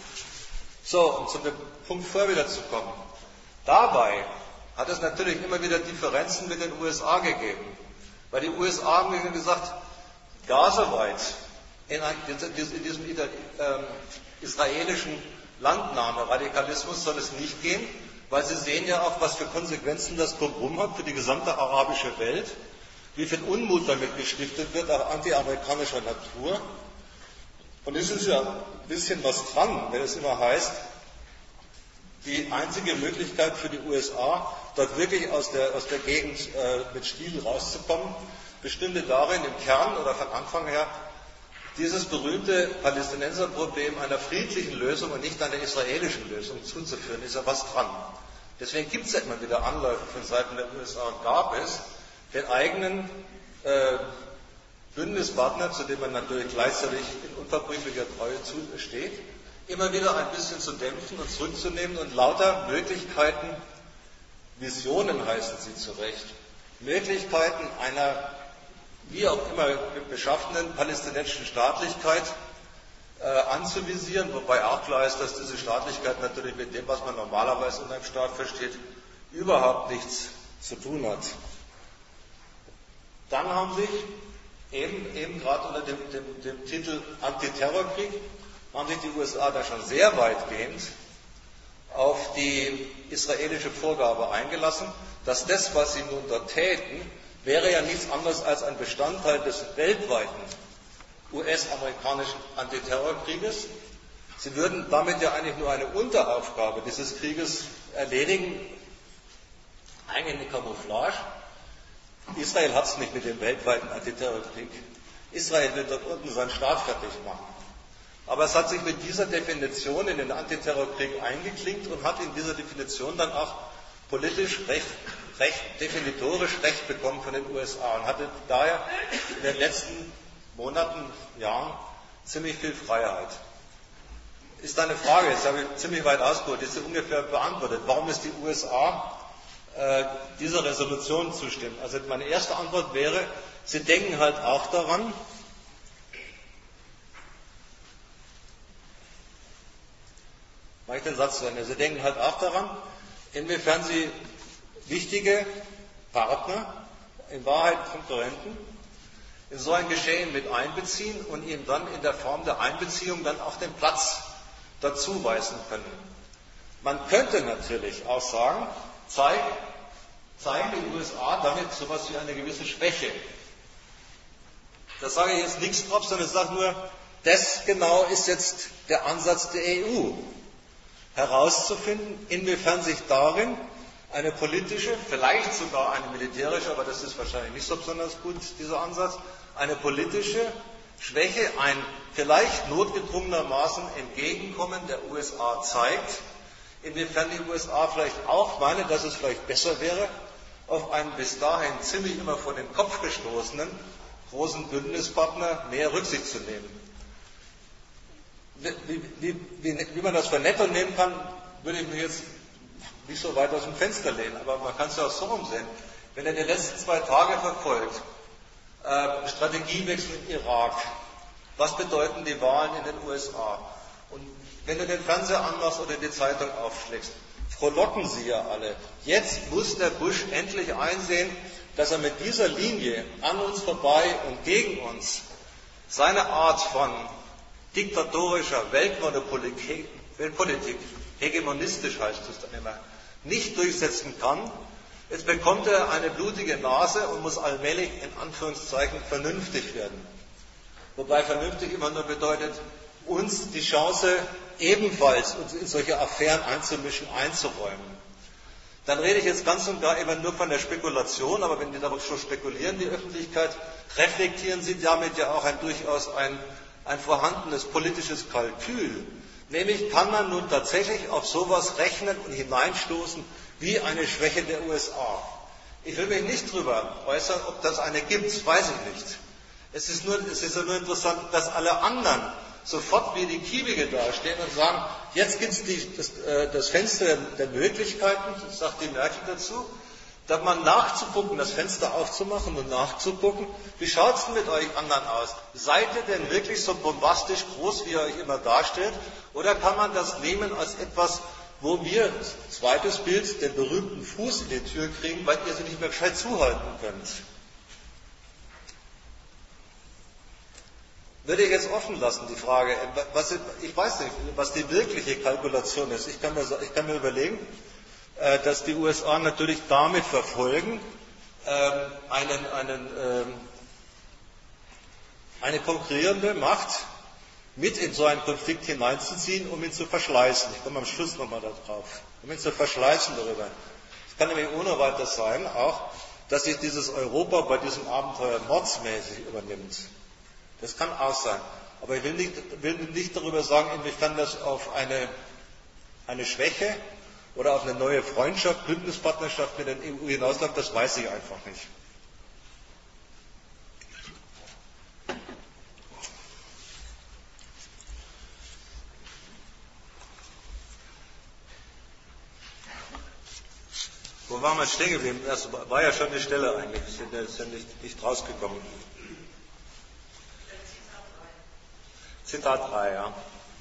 So, um zum Punkt vorher wieder zu kommen. Dabei hat es natürlich immer wieder Differenzen mit den U S A gegeben. Weil die U S A haben gesagt, gaseweit in, in diesem ähm, israelischen Landnahme-Radikalismus soll es nicht gehen, weil sie sehen ja auch, was für Konsequenzen das Pogrom hat für die gesamte arabische Welt, wie viel Unmut damit gestiftet wird, auch antiamerikanischer Natur. Und es ist ja ein bisschen was dran, wenn es immer heißt, die einzige Möglichkeit für die U S A, dort wirklich aus der, aus der Gegend äh, mit Stil rauszukommen, bestünde darin, im Kern oder von Anfang her, dieses berühmte Palästinenserproblem einer friedlichen Lösung und nicht einer israelischen Lösung zuzuführen. Ist ja was dran. Deswegen gibt es ja immer wieder Anläufe von Seiten der U S A und gab es, den eigenen äh, Bündnispartner, zu dem man natürlich gleichzeitig in unverbrüchlicher Treue steht, immer wieder ein bisschen zu dämpfen und zurückzunehmen und lauter Möglichkeiten, Visionen heißen sie zu Recht, Möglichkeiten einer wie auch immer beschaffenen palästinensischen Staatlichkeit äh, anzuvisieren, wobei auch klar ist, dass diese Staatlichkeit natürlich mit dem, was man normalerweise in einem Staat versteht, überhaupt nichts zu tun hat. Dann haben sich eben, eben gerade unter dem, dem, dem Titel Antiterrorkrieg, haben sich die U S A da schon sehr weitgehend auf die israelische Vorgabe eingelassen, dass das, was sie nun dort täten, wäre ja nichts anderes als ein Bestandteil des weltweiten U S-amerikanischen Antiterrorkrieges. Sie würden damit ja eigentlich nur eine Unteraufgabe dieses Krieges erledigen, eigentlich eine Camouflage. Israel hat es nicht mit dem weltweiten Antiterrorkrieg. Israel will dort unten seinen Staat fertig machen. Aber es hat sich mit dieser Definition in den Antiterrorkrieg eingeklinkt und hat in dieser Definition dann auch politisch recht, recht definitorisch Recht bekommen von den U S A und hatte daher in den letzten Monaten, Jahren ziemlich viel Freiheit. Ist eine Frage, jetzt habe ich ziemlich weit ausgeholt, ist sie ungefähr beantwortet. Warum ist die U S A äh, dieser Resolution zustimmen? Also meine erste Antwort wäre, sie denken halt auch daran, mache ich den Satz zu Ende, sie denken halt auch daran, inwiefern sie wichtige Partner, in Wahrheit Konkurrenten, in so ein Geschehen mit einbeziehen und ihnen dann in der Form der Einbeziehung dann auch den Platz dazu weisen können. Man könnte natürlich auch sagen, zeig, zeigen die U S A damit so etwas wie eine gewisse Schwäche. Das sage ich jetzt nichts drauf, sondern ich sage nur, das genau ist jetzt der Ansatz der E U, herauszufinden, inwiefern sich darin eine politische, vielleicht sogar eine militärische, aber das ist wahrscheinlich nicht so besonders gut, dieser Ansatz, eine politische Schwäche, ein vielleicht notgedrungenermaßen Entgegenkommen der U S A zeigt, inwiefern die U S A vielleicht auch meinen, dass es vielleicht besser wäre, auf einen bis dahin ziemlich immer vor den Kopf gestoßenen großen Bündnispartner mehr Rücksicht zu nehmen. Wie, wie, wie, wie man das für netto nehmen kann, würde ich mich jetzt nicht so weit aus dem Fenster lehnen, aber man kann es ja auch so umsehen. Wenn ihr die letzten zwei Tage verfolgt, äh, Strategiewechsel im Irak, was bedeuten die Wahlen in den U S A? Und wenn du den Fernseher anmachst oder die Zeitung aufschlägst, frohlocken sie ja alle. Jetzt muss der Bush endlich einsehen, dass er mit dieser Linie an uns vorbei und gegen uns seine Art von diktatorischer Weltmonopolitik, Weltpolitik, hegemonistisch heißt es dann immer, nicht durchsetzen kann. Jetzt bekommt er eine blutige Nase und muss allmählich in Anführungszeichen vernünftig werden. Wobei vernünftig immer nur bedeutet, uns die Chance ebenfalls uns in solche Affären einzumischen, einzuräumen. Dann rede ich jetzt ganz und gar immer nur von der Spekulation, aber wenn die darüber schon spekulieren, die Öffentlichkeit, reflektieren sie damit ja auch ein durchaus ein, ein vorhandenes politisches Kalkül. Nämlich kann man nun tatsächlich auf sowas rechnen und hineinstoßen wie eine Schwäche der U S A. Ich will mich nicht darüber äußern, ob das eine gibt, weiß ich nicht. Es ist, nur, es ist ja nur interessant, dass alle anderen sofort wie die Kiewige dastehen und sagen, jetzt gibt es das, äh, das Fenster der Möglichkeiten, das sagt die Merkel dazu, da man nachzugucken, das Fenster aufzumachen und nachzugucken, wie schaut es denn mit euch anderen aus? Seid ihr denn wirklich so bombastisch groß, wie ihr euch immer darstellt? Oder kann man das nehmen als etwas, wo wir, zweites Bild, den berühmten Fuß in die Tür kriegen, weil ihr sie nicht mehr gescheit zuhalten könnt? Würde ich jetzt offen lassen, die Frage, was, ich weiß nicht, was die wirkliche Kalkulation ist. Ich kann mir, ich kann mir überlegen, dass die U S A natürlich damit verfolgen, einen, einen, eine konkurrierende Macht mit in so einen Konflikt hineinzuziehen, um ihn zu verschleißen. Ich komme am Schluss nochmal darauf. Um ihn zu verschleißen darüber. Es kann nämlich ohne weiteres sein, auch, dass sich dieses Europa bei diesem Abenteuer mordsmäßig übernimmt. Das kann auch sein. Aber ich will nicht, will nicht darüber sagen, inwiefern das auf eine, eine Schwäche oder auf eine neue Freundschaft, Bündnispartnerschaft mit der E U hinausläuft, das weiß ich einfach nicht. Wo waren wir stehen geblieben? Das war ja schon die Stelle eigentlich. Wir sind ja nicht, nicht rausgekommen. Zitat drei, ja.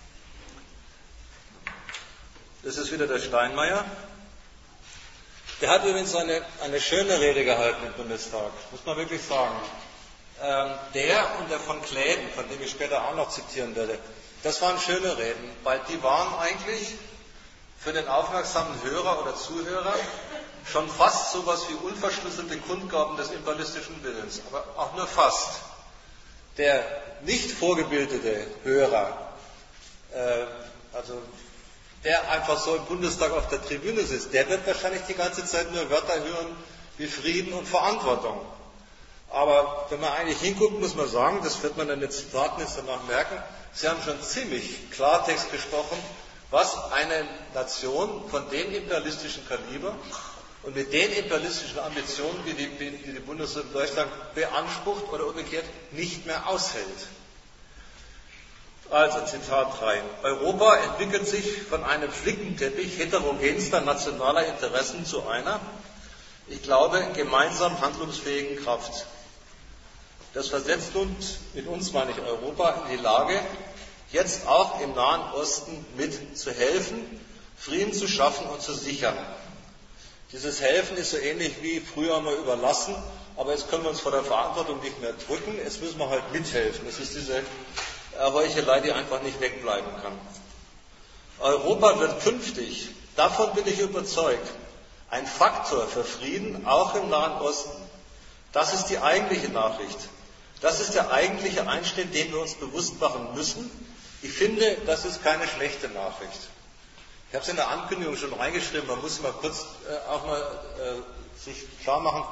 Das ist wieder der Steinmeier. Der hat übrigens eine, eine schöne Rede gehalten im Bundestag, muss man wirklich sagen. Ähm, der und der von Kläden, von dem ich später auch noch zitieren werde, das waren schöne Reden, weil die waren eigentlich für den aufmerksamen Hörer oder Zuhörer schon fast so etwas wie unverschlüsselte Kundgaben des imperialistischen Willens, aber auch nur fast. der nicht vorgebildete Hörer, äh, also der einfach so im Bundestag auf der Tribüne sitzt, der wird wahrscheinlich die ganze Zeit nur Wörter hören wie Frieden und Verantwortung. Aber wenn man eigentlich hinguckt, muss man sagen, das wird man in den Zitaten jetzt danach merken, Sie haben schon ziemlich Klartext gesprochen, was eine Nation von dem imperialistischen Kaliber und mit den imperialistischen Ambitionen, die die, die, die Bundesrepublik Deutschland beansprucht oder umgekehrt nicht mehr aushält. Also, Zitat drei. Europa entwickelt sich von einem Flickenteppich heterogenster nationaler Interessen zu einer, ich glaube, gemeinsam handlungsfähigen Kraft. Das versetzt uns, mit uns meine ich Europa, in die Lage, jetzt auch im Nahen Osten mit zu helfen, Frieden zu schaffen und zu sichern. Dieses Helfen ist so ähnlich wie früher mal überlassen, aber jetzt können wir uns vor der Verantwortung nicht mehr drücken, jetzt müssen wir halt mithelfen. Das ist diese Heuchelei, die einfach nicht wegbleiben kann. Europa wird künftig, davon bin ich überzeugt, ein Faktor für Frieden, auch im Nahen Osten. Das ist die eigentliche Nachricht. Das ist der eigentliche Einschnitt, den wir uns bewusst machen müssen. Ich finde, das ist keine schlechte Nachricht. Ich habe es in der Ankündigung schon reingeschrieben, man muss mal kurz äh, auch mal äh, sich klar machen,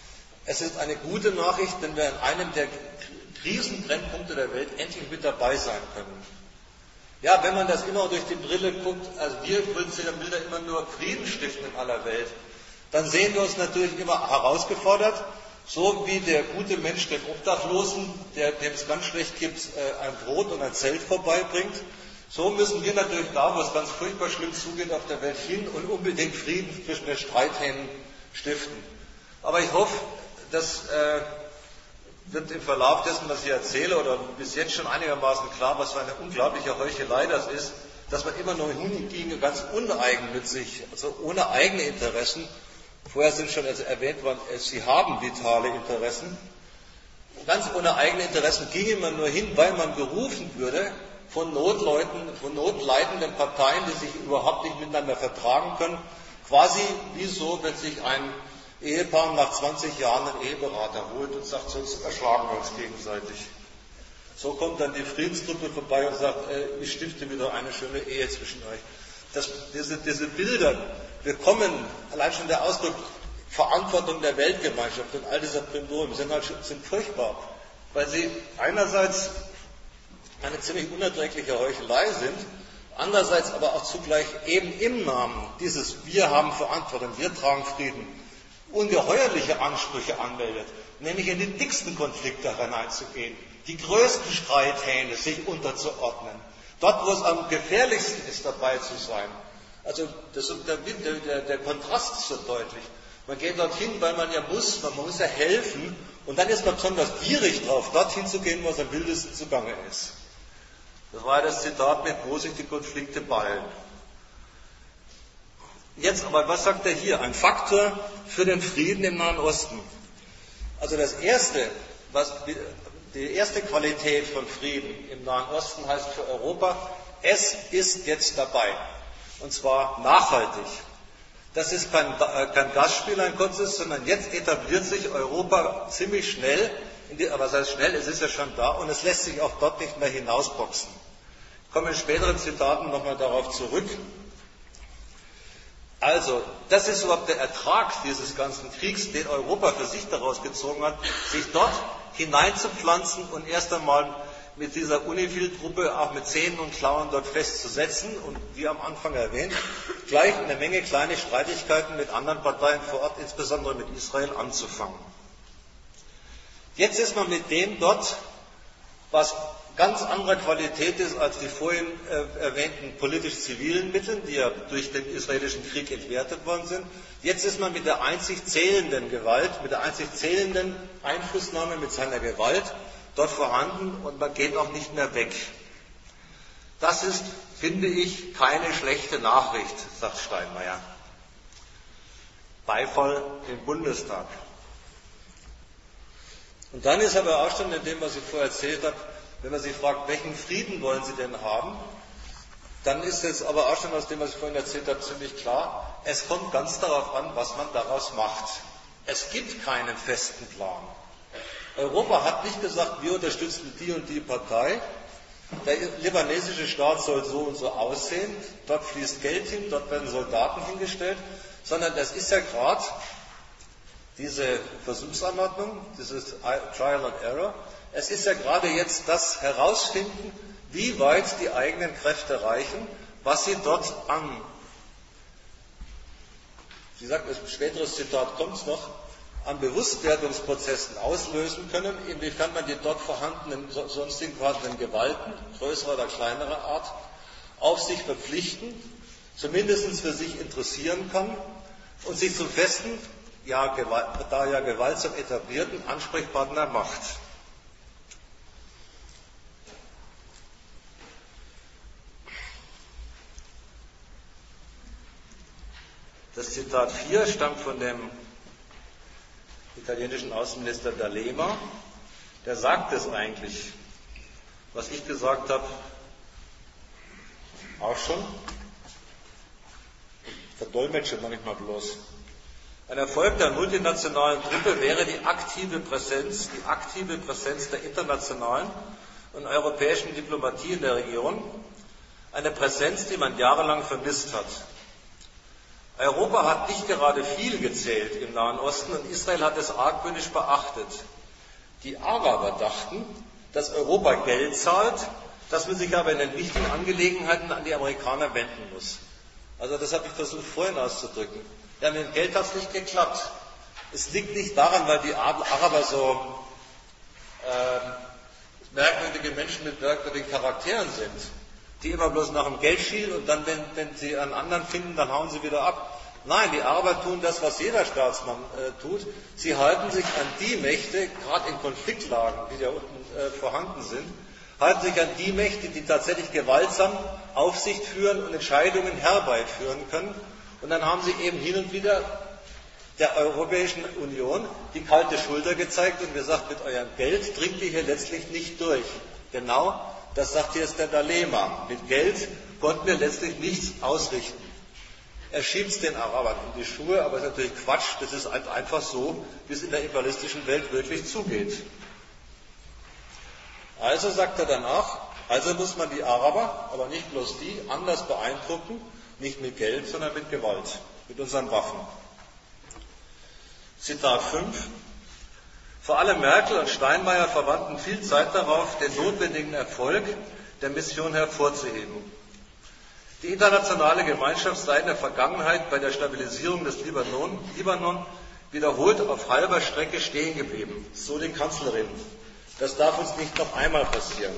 es ist eine gute Nachricht, wenn wir in einem der Krisenbrennpunkte der Welt endlich mit dabei sein können. Ja, wenn man das immer durch die Brille guckt, also wir will da immer nur Frieden stiften in aller Welt, dann sehen wir uns natürlich immer herausgefordert, so wie der gute Mensch dem Obdachlosen, der, dem es ganz schlecht gibt, ein Brot und ein Zelt vorbeibringt. So müssen wir natürlich da, wo es ganz furchtbar schlimm zugeht auf der Welt, hin und unbedingt Frieden zwischen den Streithähnen stiften. Aber ich hoffe, das äh, wird im Verlauf dessen, was ich erzähle, oder bis jetzt schon einigermaßen klar, was für eine unglaubliche Heuchelei das ist, dass man immer nur hingegen ganz uneigennützig, also ohne eigene Interessen, vorher sind schon erwähnt worden, sie haben vitale Interessen, ganz ohne eigene Interessen ginge man nur hin, weil man gerufen würde von Notleuten, von notleidenden Parteien, die sich überhaupt nicht miteinander vertragen können, quasi wie so, wenn sich ein Ehepaar nach zwanzig Jahren einen Eheberater holt und sagt, sonst erschlagen wir uns gegenseitig. So kommt dann die Friedenstruppe vorbei und sagt, äh, ich stifte wieder eine schöne Ehe zwischen euch. Das, diese, diese Bilder, wir kommen, allein schon der Ausdruck Verantwortung der Weltgemeinschaft und all dieser Primdoren sind, halt, sind furchtbar, weil sie einerseits eine ziemlich unerträgliche Heuchelei sind, andererseits aber auch zugleich eben im Namen dieses Wir haben Verantwortung, wir tragen Frieden, ungeheuerliche Ansprüche anmeldet, nämlich in die dicksten Konflikte hineinzugehen, die größten Streithähne sich unterzuordnen, dort, wo es am gefährlichsten ist, dabei zu sein. Also das, der, der, der Kontrast ist so deutlich. Man geht dorthin, weil man ja muss, man muss ja helfen, und dann ist man besonders gierig drauf, dorthin zu gehen, wo es am wildesten zugange ist. Das war ja das Zitat mit Vorsicht, die Konflikte ballen. Jetzt aber, was sagt er hier? Ein Faktor für den Frieden im Nahen Osten. Also das erste, was, die erste Qualität von Frieden im Nahen Osten heißt für Europa, es ist jetzt dabei. Und zwar nachhaltig. Das ist kein, kein Gastspiel, ein kurzes, sondern jetzt etabliert sich Europa ziemlich schnell, in die, aber was heißt schnell, es ist ja schon da und es lässt sich auch dort nicht mehr hinausboxen. Ich komme in späteren Zitaten nochmal darauf zurück. Also, das ist überhaupt der Ertrag dieses ganzen Kriegs, den Europa für sich daraus gezogen hat, sich dort hineinzupflanzen und erst einmal mit dieser UNIFIL-Truppe auch mit Zähnen und Klauen dort festzusetzen und, wie am Anfang erwähnt, gleich eine Menge kleine Streitigkeiten mit anderen Parteien vor Ort, insbesondere mit Israel, anzufangen. Jetzt ist man mit dem dort, was ganz anderer Qualität ist als die vorhin äh, erwähnten politisch-zivilen Mittel, die ja durch den israelischen Krieg entwertet worden sind. Jetzt ist man mit der einzig zählenden Gewalt, mit der einzig zählenden Einflussnahme, mit seiner Gewalt dort vorhanden und man geht auch nicht mehr weg. Das ist, finde ich, keine schlechte Nachricht, sagt Steinmeier. Beifall im Bundestag. Und dann ist aber auch schon in dem, was ich vorher erzählt habe, wenn man sich fragt, welchen Frieden wollen Sie denn haben, dann ist es aber auch schon aus dem, was ich vorhin erzählt habe, ziemlich klar, es kommt ganz darauf an, was man daraus macht. Es gibt keinen festen Plan. Europa hat nicht gesagt, wir unterstützen die und die Partei, der libanesische Staat soll so und so aussehen, dort fließt Geld hin, dort werden Soldaten hingestellt, sondern das ist ja gerade diese Versuchsanordnung, dieses Trial and Error, es ist ja gerade jetzt das Herausfinden, wie weit die eigenen Kräfte reichen, was sie dort an, wie sagt ein späteres Zitat kommt noch, an Bewusstwerdungsprozessen auslösen können, inwiefern man die dort vorhandenen, sonstigen vorhandenen Gewalten, größerer oder kleinerer Art, auf sich verpflichten, zumindest für sich interessieren kann und sich zum festen, ja, Gewalt, da ja gewaltsam etablierten Ansprechpartner macht. Das Zitat vier stammt von dem italienischen Außenminister D'Alema. Der sagt es eigentlich, was ich gesagt habe, auch schon. Verdolmetsche manchmal bloß. Ein Erfolg der multinationalen Truppe wäre die aktive Präsenz, die aktive Präsenz der internationalen und europäischen Diplomatie in der Region, eine Präsenz, die man jahrelang vermisst hat. Europa hat nicht gerade viel gezählt im Nahen Osten und Israel hat es argwöhnisch beachtet. Die Araber dachten, dass Europa Geld zahlt, dass man sich aber in den wichtigen Angelegenheiten an die Amerikaner wenden muss. Also das habe ich versucht vorhin auszudrücken. Ja, mit dem Geld hat es nicht geklappt. Es liegt nicht daran, weil die Araber so äh, merkwürdige Menschen mit merkwürdigen Charakteren sind, die immer bloß nach dem Geld schielen und dann, wenn, wenn sie einen anderen finden, dann hauen sie wieder ab. Nein, die Araber tun das, was jeder Staatsmann äh, tut. Sie halten sich an die Mächte, gerade in Konfliktlagen, die da unten äh, vorhanden sind, halten sich an die Mächte, die tatsächlich gewaltsam Aufsicht führen und Entscheidungen herbeiführen können. Und dann haben sie eben hin und wieder der Europäischen Union die kalte Schulter gezeigt und gesagt, mit eurem Geld dringt ihr hier letztlich nicht durch. Genau, das sagt jetzt der D'Alema. Mit Geld konnten wir letztlich nichts ausrichten. Er schiebt es den Arabern in die Schuhe, aber es ist natürlich Quatsch. Das ist einfach so, wie es in der imperialistischen Welt wirklich zugeht. Also sagt er danach, also muss man die Araber, aber nicht bloß die, anders beeindrucken, nicht mit Geld, sondern mit Gewalt, mit unseren Waffen. Zitat fünf. Vor allem Merkel und Steinmeier verwandten viel Zeit darauf, den notwendigen Erfolg der Mission hervorzuheben. Die internationale Gemeinschaft sei in der Vergangenheit bei der Stabilisierung des Libanon, Libanon wiederholt auf halber Strecke stehen geblieben, so die Kanzlerin. Das darf uns nicht noch einmal passieren.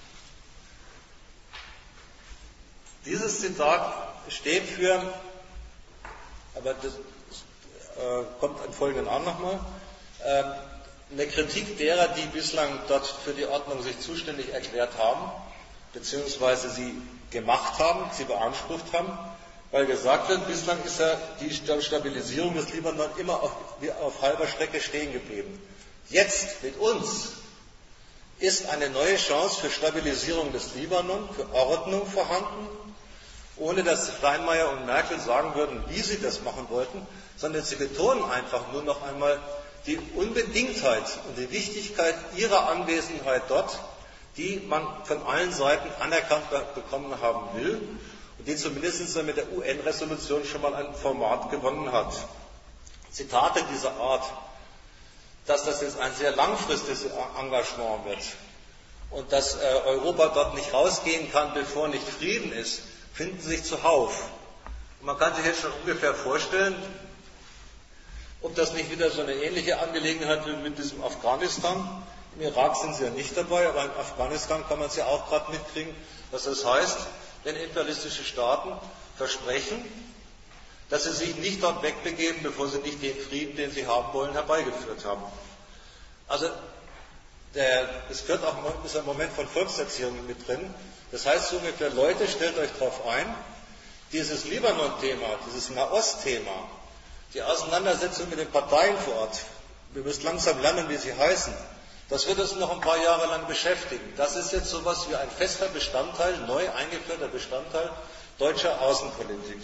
Dieses Zitat steht für, aber das äh, kommt an folgenden an nochmal, äh, eine Kritik derer, die bislang dort für die Ordnung sich zuständig erklärt haben, beziehungsweise sie gemacht haben, sie beansprucht haben, weil gesagt wird, bislang ist ja die Stabilisierung des Libanon immer auf, auf halber Strecke stehen geblieben. Jetzt mit uns ist eine neue Chance für Stabilisierung des Libanon, für Ordnung vorhanden, ohne dass Steinmeier und Merkel sagen würden, wie sie das machen wollten, sondern sie betonen einfach nur noch einmal die Unbedingtheit und die Wichtigkeit ihrer Anwesenheit dort, die man von allen Seiten anerkannt bekommen haben will und die zumindest mit der U N-Resolution schon mal ein Format gewonnen hat. Zitate dieser Art, dass das jetzt ein sehr langfristiges Engagement wird und dass Europa dort nicht rausgehen kann, bevor nicht Frieden ist, finden sich zuhauf. Und man kann sich jetzt schon ungefähr vorstellen, ob das nicht wieder so eine ähnliche Angelegenheit wie mit diesem Afghanistan. Im Irak sind sie ja nicht dabei, aber in Afghanistan kann man es ja auch gerade mitkriegen, dass das heißt, wenn imperialistische Staaten versprechen, dass sie sich nicht dort wegbegeben, bevor sie nicht den Frieden, den sie haben wollen, herbeigeführt haben. Also der, es gehört auch ein Moment von Volkserziehung mit drin. Das heißt so ungefähr, Leute, stellt euch darauf ein, dieses Libanon-Thema, dieses Nahost-Thema, die Auseinandersetzung mit den Parteien vor Ort, wir müssen langsam lernen, wie sie heißen, das wird uns noch ein paar Jahre lang beschäftigen. Das ist jetzt so etwas wie ein fester Bestandteil, neu eingeführter Bestandteil deutscher Außenpolitik.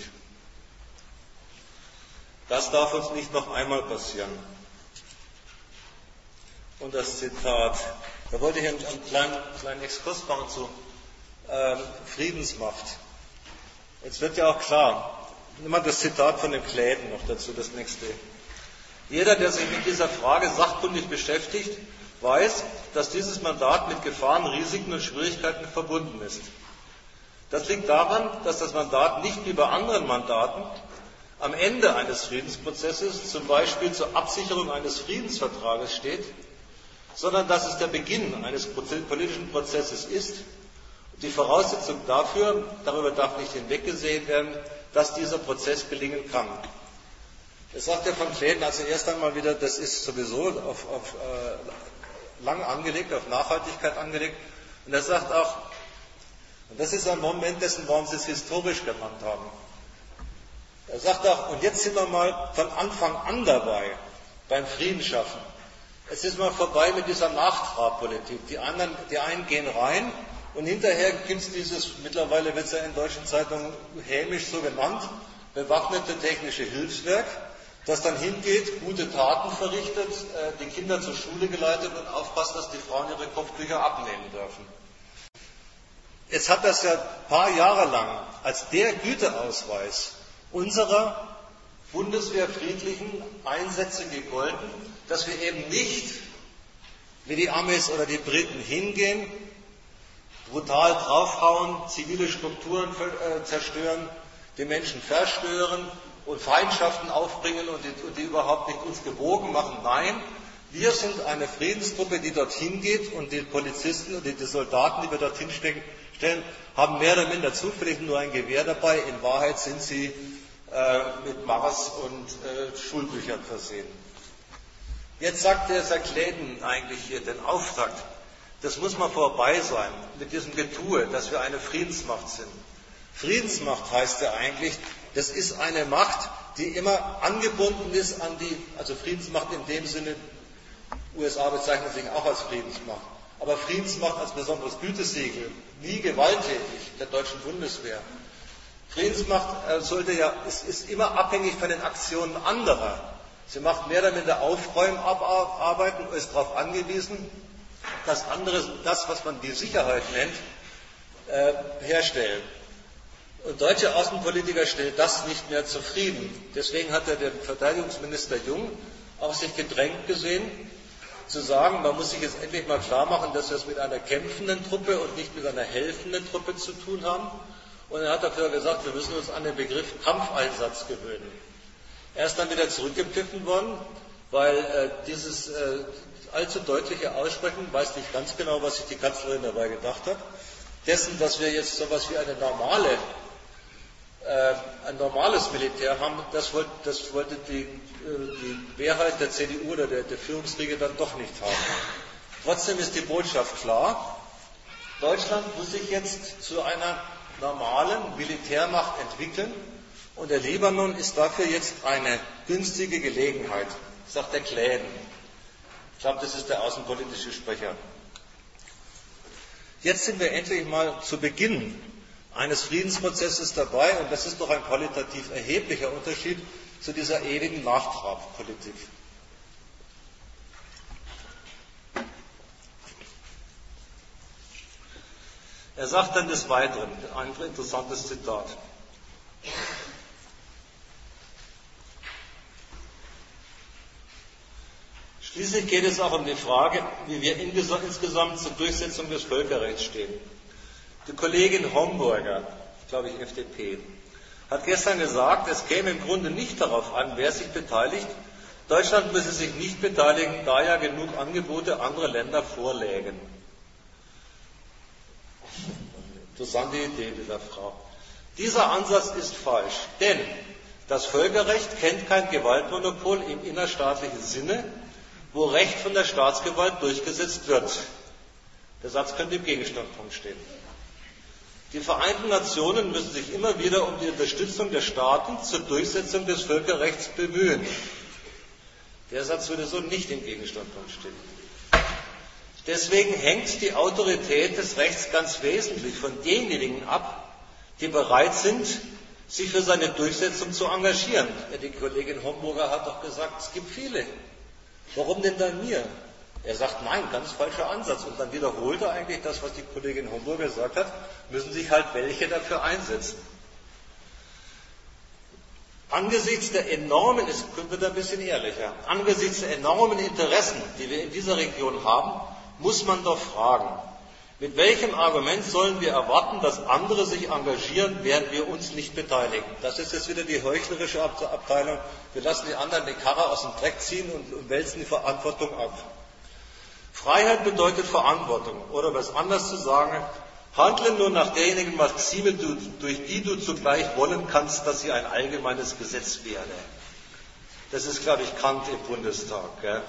Das darf uns nicht noch einmal passieren. und das Zitat. Da wollte ich einen, einen kleinen, kleinen Exkurs machen zu ähm, Friedensmacht. Jetzt wird ja auch klar, nimm mal das Zitat von dem Kläden noch dazu, das nächste. Jeder, der sich mit dieser Frage sachkundig beschäftigt, weiß, dass dieses Mandat mit Gefahren, Risiken und Schwierigkeiten verbunden ist. Das liegt daran, dass das Mandat nicht wie bei anderen Mandaten am Ende eines Friedensprozesses, zum Beispiel zur Absicherung eines Friedensvertrages steht, sondern dass es der Beginn eines politischen Prozesses ist. Die Voraussetzung dafür, darüber darf nicht hinweggesehen werden, dass dieser Prozess gelingen kann. Es sagt der von Kläden also erst einmal wieder, das ist sowieso auf, auf äh, lang angelegt, auf Nachhaltigkeit angelegt. Und er sagt auch, und das ist ein Moment dessen, warum Sie es historisch genannt haben. Er sagt auch, und jetzt sind wir mal von Anfang an dabei, beim Frieden schaffen. Es ist mal vorbei mit dieser Nachtragpolitik. Die anderen, die einen gehen rein und hinterher gibt es dieses, mittlerweile wird es ja in deutschen Zeitungen hämisch so genannt, bewaffnete technische Hilfswerk, das dann hingeht, gute Taten verrichtet, die Kinder zur Schule geleitet und aufpasst, dass die Frauen ihre Kopftücher abnehmen dürfen. Jetzt hat das ja ein paar Jahre lang als der Güteausweis unserer bundeswehrfriedlichen Einsätze gegolten, dass wir eben nicht wie die Amis oder die Briten hingehen, brutal draufhauen, zivile Strukturen zerstören, die Menschen verstören und Feindschaften aufbringen und die, und die überhaupt nicht uns gewogen machen. Nein, wir sind eine Friedenstruppe, die dorthin geht und die Polizisten und die, die Soldaten, die wir dorthin stecken, stellen, haben mehr oder minder zufällig nur ein Gewehr dabei. In Wahrheit sind sie äh, mit Mars und äh, Schulbüchern versehen. Jetzt sagt der Kläden eigentlich hier den Auftakt. Das muss mal vorbei sein mit diesem Getue, dass wir eine Friedensmacht sind. Friedensmacht heißt ja eigentlich, das ist eine Macht, die immer angebunden ist an die, also Friedensmacht in dem Sinne, U S A bezeichnet sich auch als Friedensmacht, aber Friedensmacht als besonderes Gütesiegel, nie gewalttätig der deutschen Bundeswehr. Friedensmacht äh, sollte ja, ist, ist immer abhängig von den Aktionen anderer. Sie macht mehr oder minder Aufräumarbeiten und ist darauf angewiesen, dass andere das, was man die Sicherheit nennt, äh, herstellen. Und deutsche Außenpolitiker stellen das nicht mehr zufrieden. Deswegen hat er der Verteidigungsminister Jung auch sich gedrängt gesehen, zu sagen, man muss sich jetzt endlich mal klar machen, dass wir es mit einer kämpfenden Truppe und nicht mit einer helfenden Truppe zu tun haben. Und er hat dafür gesagt, wir müssen uns an den Begriff Kampfeinsatz gewöhnen. Er ist dann wieder zurückgepfiffen worden, weil äh, dieses äh, allzu deutliche Aussprechen, weiß nicht ganz genau, was sich die Kanzlerin dabei gedacht hat, dessen, dass wir jetzt so etwas wie eine normale, äh, ein normales Militär haben, das wollte, das wollte die, äh, die Mehrheit der C D U oder der, der Führungsriege dann doch nicht haben. Trotzdem ist die Botschaft klar, Deutschland muss sich jetzt zu einer normalen Militärmacht entwickeln und der Libanon ist dafür jetzt eine günstige Gelegenheit, sagt der Kläden. Ich glaube, das ist der außenpolitische Sprecher. Jetzt sind wir endlich mal zu Beginn eines Friedensprozesses dabei und das ist doch ein qualitativ erheblicher Unterschied zu dieser ewigen Nachtragpolitik. Er sagt dann des Weiteren, ein interessantes Zitat. Schließlich geht es auch um die Frage, wie wir insgesamt zur Durchsetzung des Völkerrechts stehen. Die Kollegin Homburger, glaube ich F D P, hat gestern gesagt, es käme im Grunde nicht darauf an, wer sich beteiligt. Deutschland müsse sich nicht beteiligen, da ja genug Angebote anderer Länder vorlägen. Interessante Idee dieser Frau. Dieser Ansatz ist falsch, denn das Völkerrecht kennt kein Gewaltmonopol im innerstaatlichen Sinne, wo Recht von der Staatsgewalt durchgesetzt wird. Der Satz könnte im Gegenstandpunkt stehen. Die Vereinten Nationen müssen sich immer wieder um die Unterstützung der Staaten zur Durchsetzung des Völkerrechts bemühen. Der Satz würde so nicht im Gegenstandpunkt stehen. Deswegen hängt die Autorität des Rechts ganz wesentlich von denjenigen ab, die bereit sind, sich für seine Durchsetzung zu engagieren. Ja, die Kollegin Homburger hat doch gesagt, es gibt viele. Warum denn dann mir? Er sagt, nein, ganz falscher Ansatz. Und dann wiederholt er eigentlich das, was die Kollegin Homburg gesagt hat, müssen sich halt welche dafür einsetzen. Angesichts der enormen, es wird ein bisschen ehrlicher, angesichts der enormen Interessen, die wir in dieser Region haben, muss man doch fragen, mit welchem Argument sollen wir erwarten, dass andere sich engagieren, während wir uns nicht beteiligen? Das ist jetzt wieder die heuchlerische Abteilung. Wir lassen die anderen die Karre aus dem Dreck ziehen und wälzen die Verantwortung ab. Freiheit bedeutet Verantwortung. Oder was anders zu sagen, handle nur nach derjenigen Maxime, durch die du zugleich wollen kannst, dass sie ein allgemeines Gesetz werde. Das ist, glaube ich, Kant im Bundestag. Gell?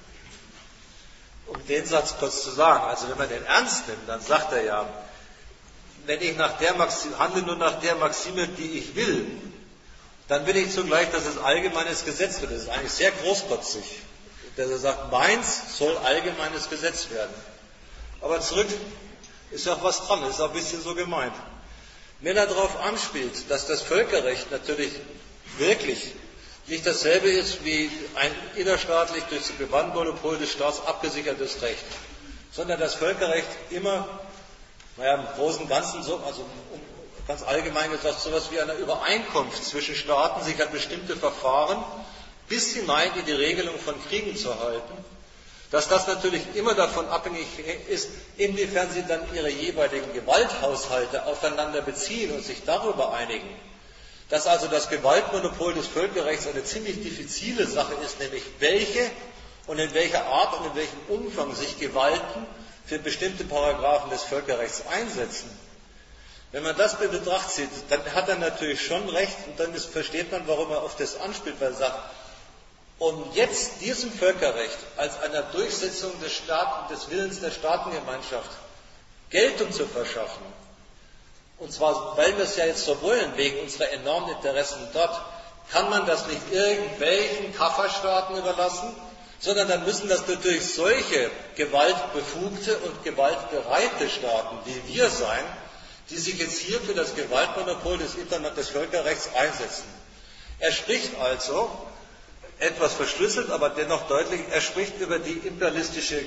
Um den Satz kurz zu sagen, also wenn man den ernst nimmt, dann sagt er ja, wenn ich nach der Maxime, handle nur nach der Maxime, die ich will, dann will ich zugleich, dass es allgemeines Gesetz wird. Das ist eigentlich sehr großkotzig, dass er sagt, meins soll allgemeines Gesetz werden. Aber zurück ist ja auch was dran, ist auch ein bisschen so gemeint. Wenn er darauf anspielt, dass das Völkerrecht natürlich wirklich nicht dasselbe ist wie ein innerstaatlich durch das Gewaltmonopol des Staats abgesichertes Recht, sondern das Völkerrecht immer, naja, im Großen und Ganzen so, also ganz allgemein gesagt, so etwas wie eine Übereinkunft zwischen Staaten, sich an bestimmte Verfahren bis hinein in die Regelung von Kriegen zu halten, dass das natürlich immer davon abhängig ist, inwiefern sie dann ihre jeweiligen Gewalthaushalte aufeinander beziehen und sich darüber einigen. Dass also das Gewaltmonopol des Völkerrechts eine ziemlich diffizile Sache ist, nämlich welche und in welcher Art und in welchem Umfang sich Gewalten für bestimmte Paragraphen des Völkerrechts einsetzen. Wenn man das in Betracht zieht, dann hat er natürlich schon recht und dann ist, versteht man, warum er auf das anspielt, weil er sagt, um jetzt diesem Völkerrecht als einer Durchsetzung des, Staat, des Willens der Staatengemeinschaft Geltung zu verschaffen, und zwar, weil wir es ja jetzt so wollen, wegen unserer enormen Interessen dort, kann man das nicht irgendwelchen Kafferstaaten überlassen, sondern dann müssen das natürlich solche gewaltbefugte und gewaltbereite Staaten wie wir sein, die sich jetzt hier für das Gewaltmonopol des, Internet, des Völkerrechts einsetzen. Er spricht also, etwas verschlüsselt, aber dennoch deutlich, er spricht über die imperialistische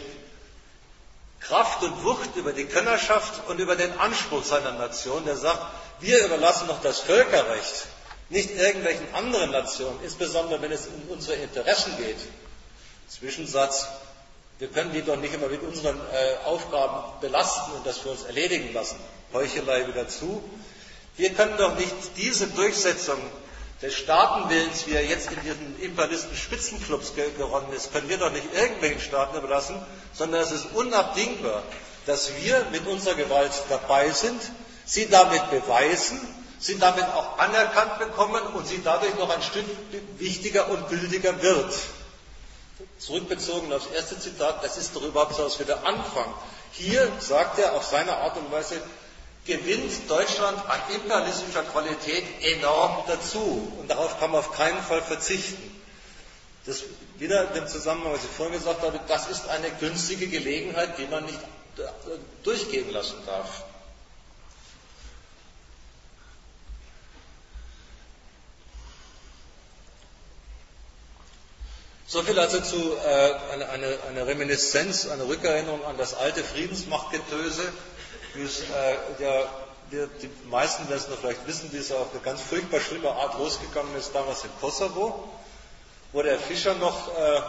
Kraft und Wucht, über die Könnerschaft und über den Anspruch seiner Nation, der sagt, wir überlassen noch das Völkerrecht nicht irgendwelchen anderen Nationen, insbesondere wenn es um unsere Interessen geht. Zwischensatz, wir können die doch nicht immer mit unseren äh, Aufgaben belasten und das für uns erledigen lassen. Heuchelei wieder zu. Wir können doch nicht diese Durchsetzung des Staatenwillens, wie er jetzt in diesen imperialistischen Spitzenclubs geronnen ist, können wir doch nicht irgendwelchen Staaten überlassen, sondern es ist unabdingbar, dass wir mit unserer Gewalt dabei sind, sie damit beweisen, sie damit auch anerkannt bekommen und sie dadurch noch ein Stück wichtiger und gültiger wird. Zurückbezogen aufs erste Zitat, das ist doch überhaupt so was wie der Anfang. Hier sagt er auf seine Art und Weise, gewinnt Deutschland an imperialistischer Qualität enorm dazu. Und darauf kann man auf keinen Fall verzichten. Das wieder in dem Zusammenhang, was ich vorhin gesagt habe, das ist eine günstige Gelegenheit, die man nicht durchgehen lassen darf. So viel also zu äh, eine, eine, eine Reminiszenz, eine Rückerinnerung an das alte Friedensmachtgetöse, wie es, äh, der, der, die meisten werden es noch vielleicht wissen, wie es auf eine ganz furchtbar schlimme Art losgegangen ist, damals im Kosovo, wo der Fischer noch, äh,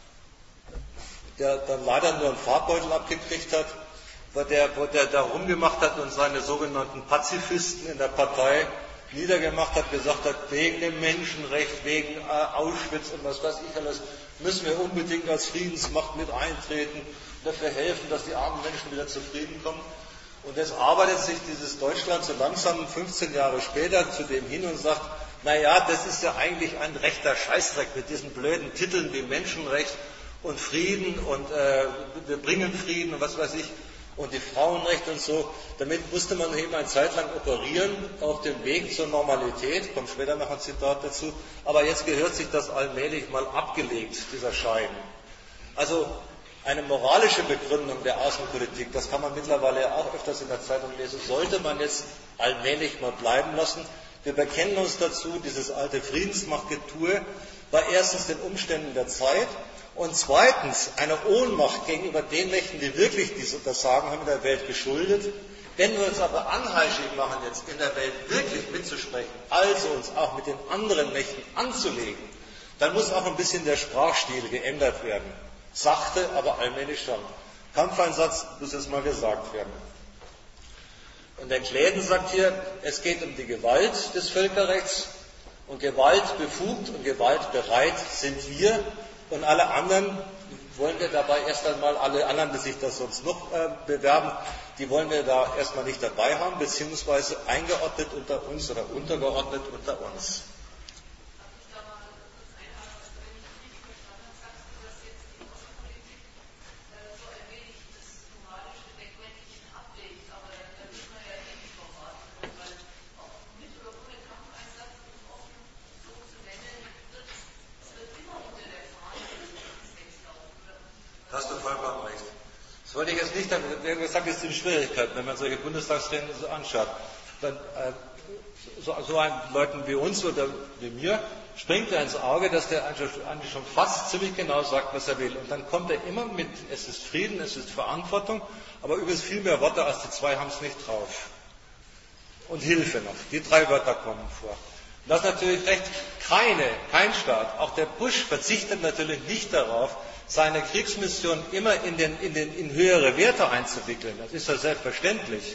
der dann leider nur einen Farbbeutel abgekriegt hat, wo der, wo der da rumgemacht hat und seine sogenannten Pazifisten in der Partei niedergemacht hat, gesagt hat, wegen dem Menschenrecht, wegen äh, Auschwitz und was weiß ich alles, müssen wir unbedingt als Friedensmacht mit eintreten und dafür helfen, dass die armen Menschen wieder zufrieden kommen. Und jetzt arbeitet sich dieses Deutschland so langsam fünfzehn Jahre später zu dem hin und sagt, naja, das ist ja eigentlich ein rechter Scheißdreck mit diesen blöden Titeln wie Menschenrecht und Frieden und äh, wir bringen Frieden und was weiß ich und die Frauenrechte und so. Damit musste man eben eine Zeit lang operieren auf dem Weg zur Normalität, kommt später noch ein Zitat dazu, aber jetzt gehört sich das allmählich mal abgelegt, dieser Schein. Also eine moralische Begründung der Außenpolitik, das kann man mittlerweile auch öfters in der Zeitung lesen, sollte man jetzt allmählich mal bleiben lassen. Wir bekennen uns dazu, dieses alte Friedensmachtgetue war erstens den Umständen der Zeit Und zweitens eine Ohnmacht gegenüber den Mächten, die wirklich das Sagen haben in der Welt, geschuldet. Wenn wir uns aber anheischig machen, jetzt in der Welt wirklich mitzusprechen, also uns auch mit den anderen Mächten anzulegen, dann muss auch ein bisschen der Sprachstil geändert werden. Sachte, aber allmählich schon. Kampfeinsatz muss jetzt mal gesagt werden. Und der Kläden sagt hier, es geht um die Gewalt des Völkerrechts und Gewalt befugt und Gewalt bereit sind wir und alle anderen, wollen wir dabei erst einmal, alle anderen, die sich das sonst noch äh, bewerben, die wollen wir da erstmal nicht dabei haben, beziehungsweise eingeordnet unter uns oder untergeordnet unter uns. Hast du vollkommen recht. Das wollte ich jetzt nicht, wie gesagt, es sind Schwierigkeiten, wenn man solche Bundestagsreden so anschaut. Dann, äh, so, so einen Leuten wie uns oder wie mir springt er ins Auge, dass der eigentlich schon fast ziemlich genau sagt, was er will. Und dann kommt er immer mit, es ist Frieden, es ist Verantwortung, aber übrigens viel mehr Worte als die zwei haben es nicht drauf. Und Hilfe noch. Die drei Wörter kommen vor. Und das ist natürlich recht. Keine, kein Staat, auch der Bush verzichtet natürlich nicht darauf, seine Kriegsmission immer in, den, in, den, in höhere Werte einzuwickeln. Das ist ja selbstverständlich.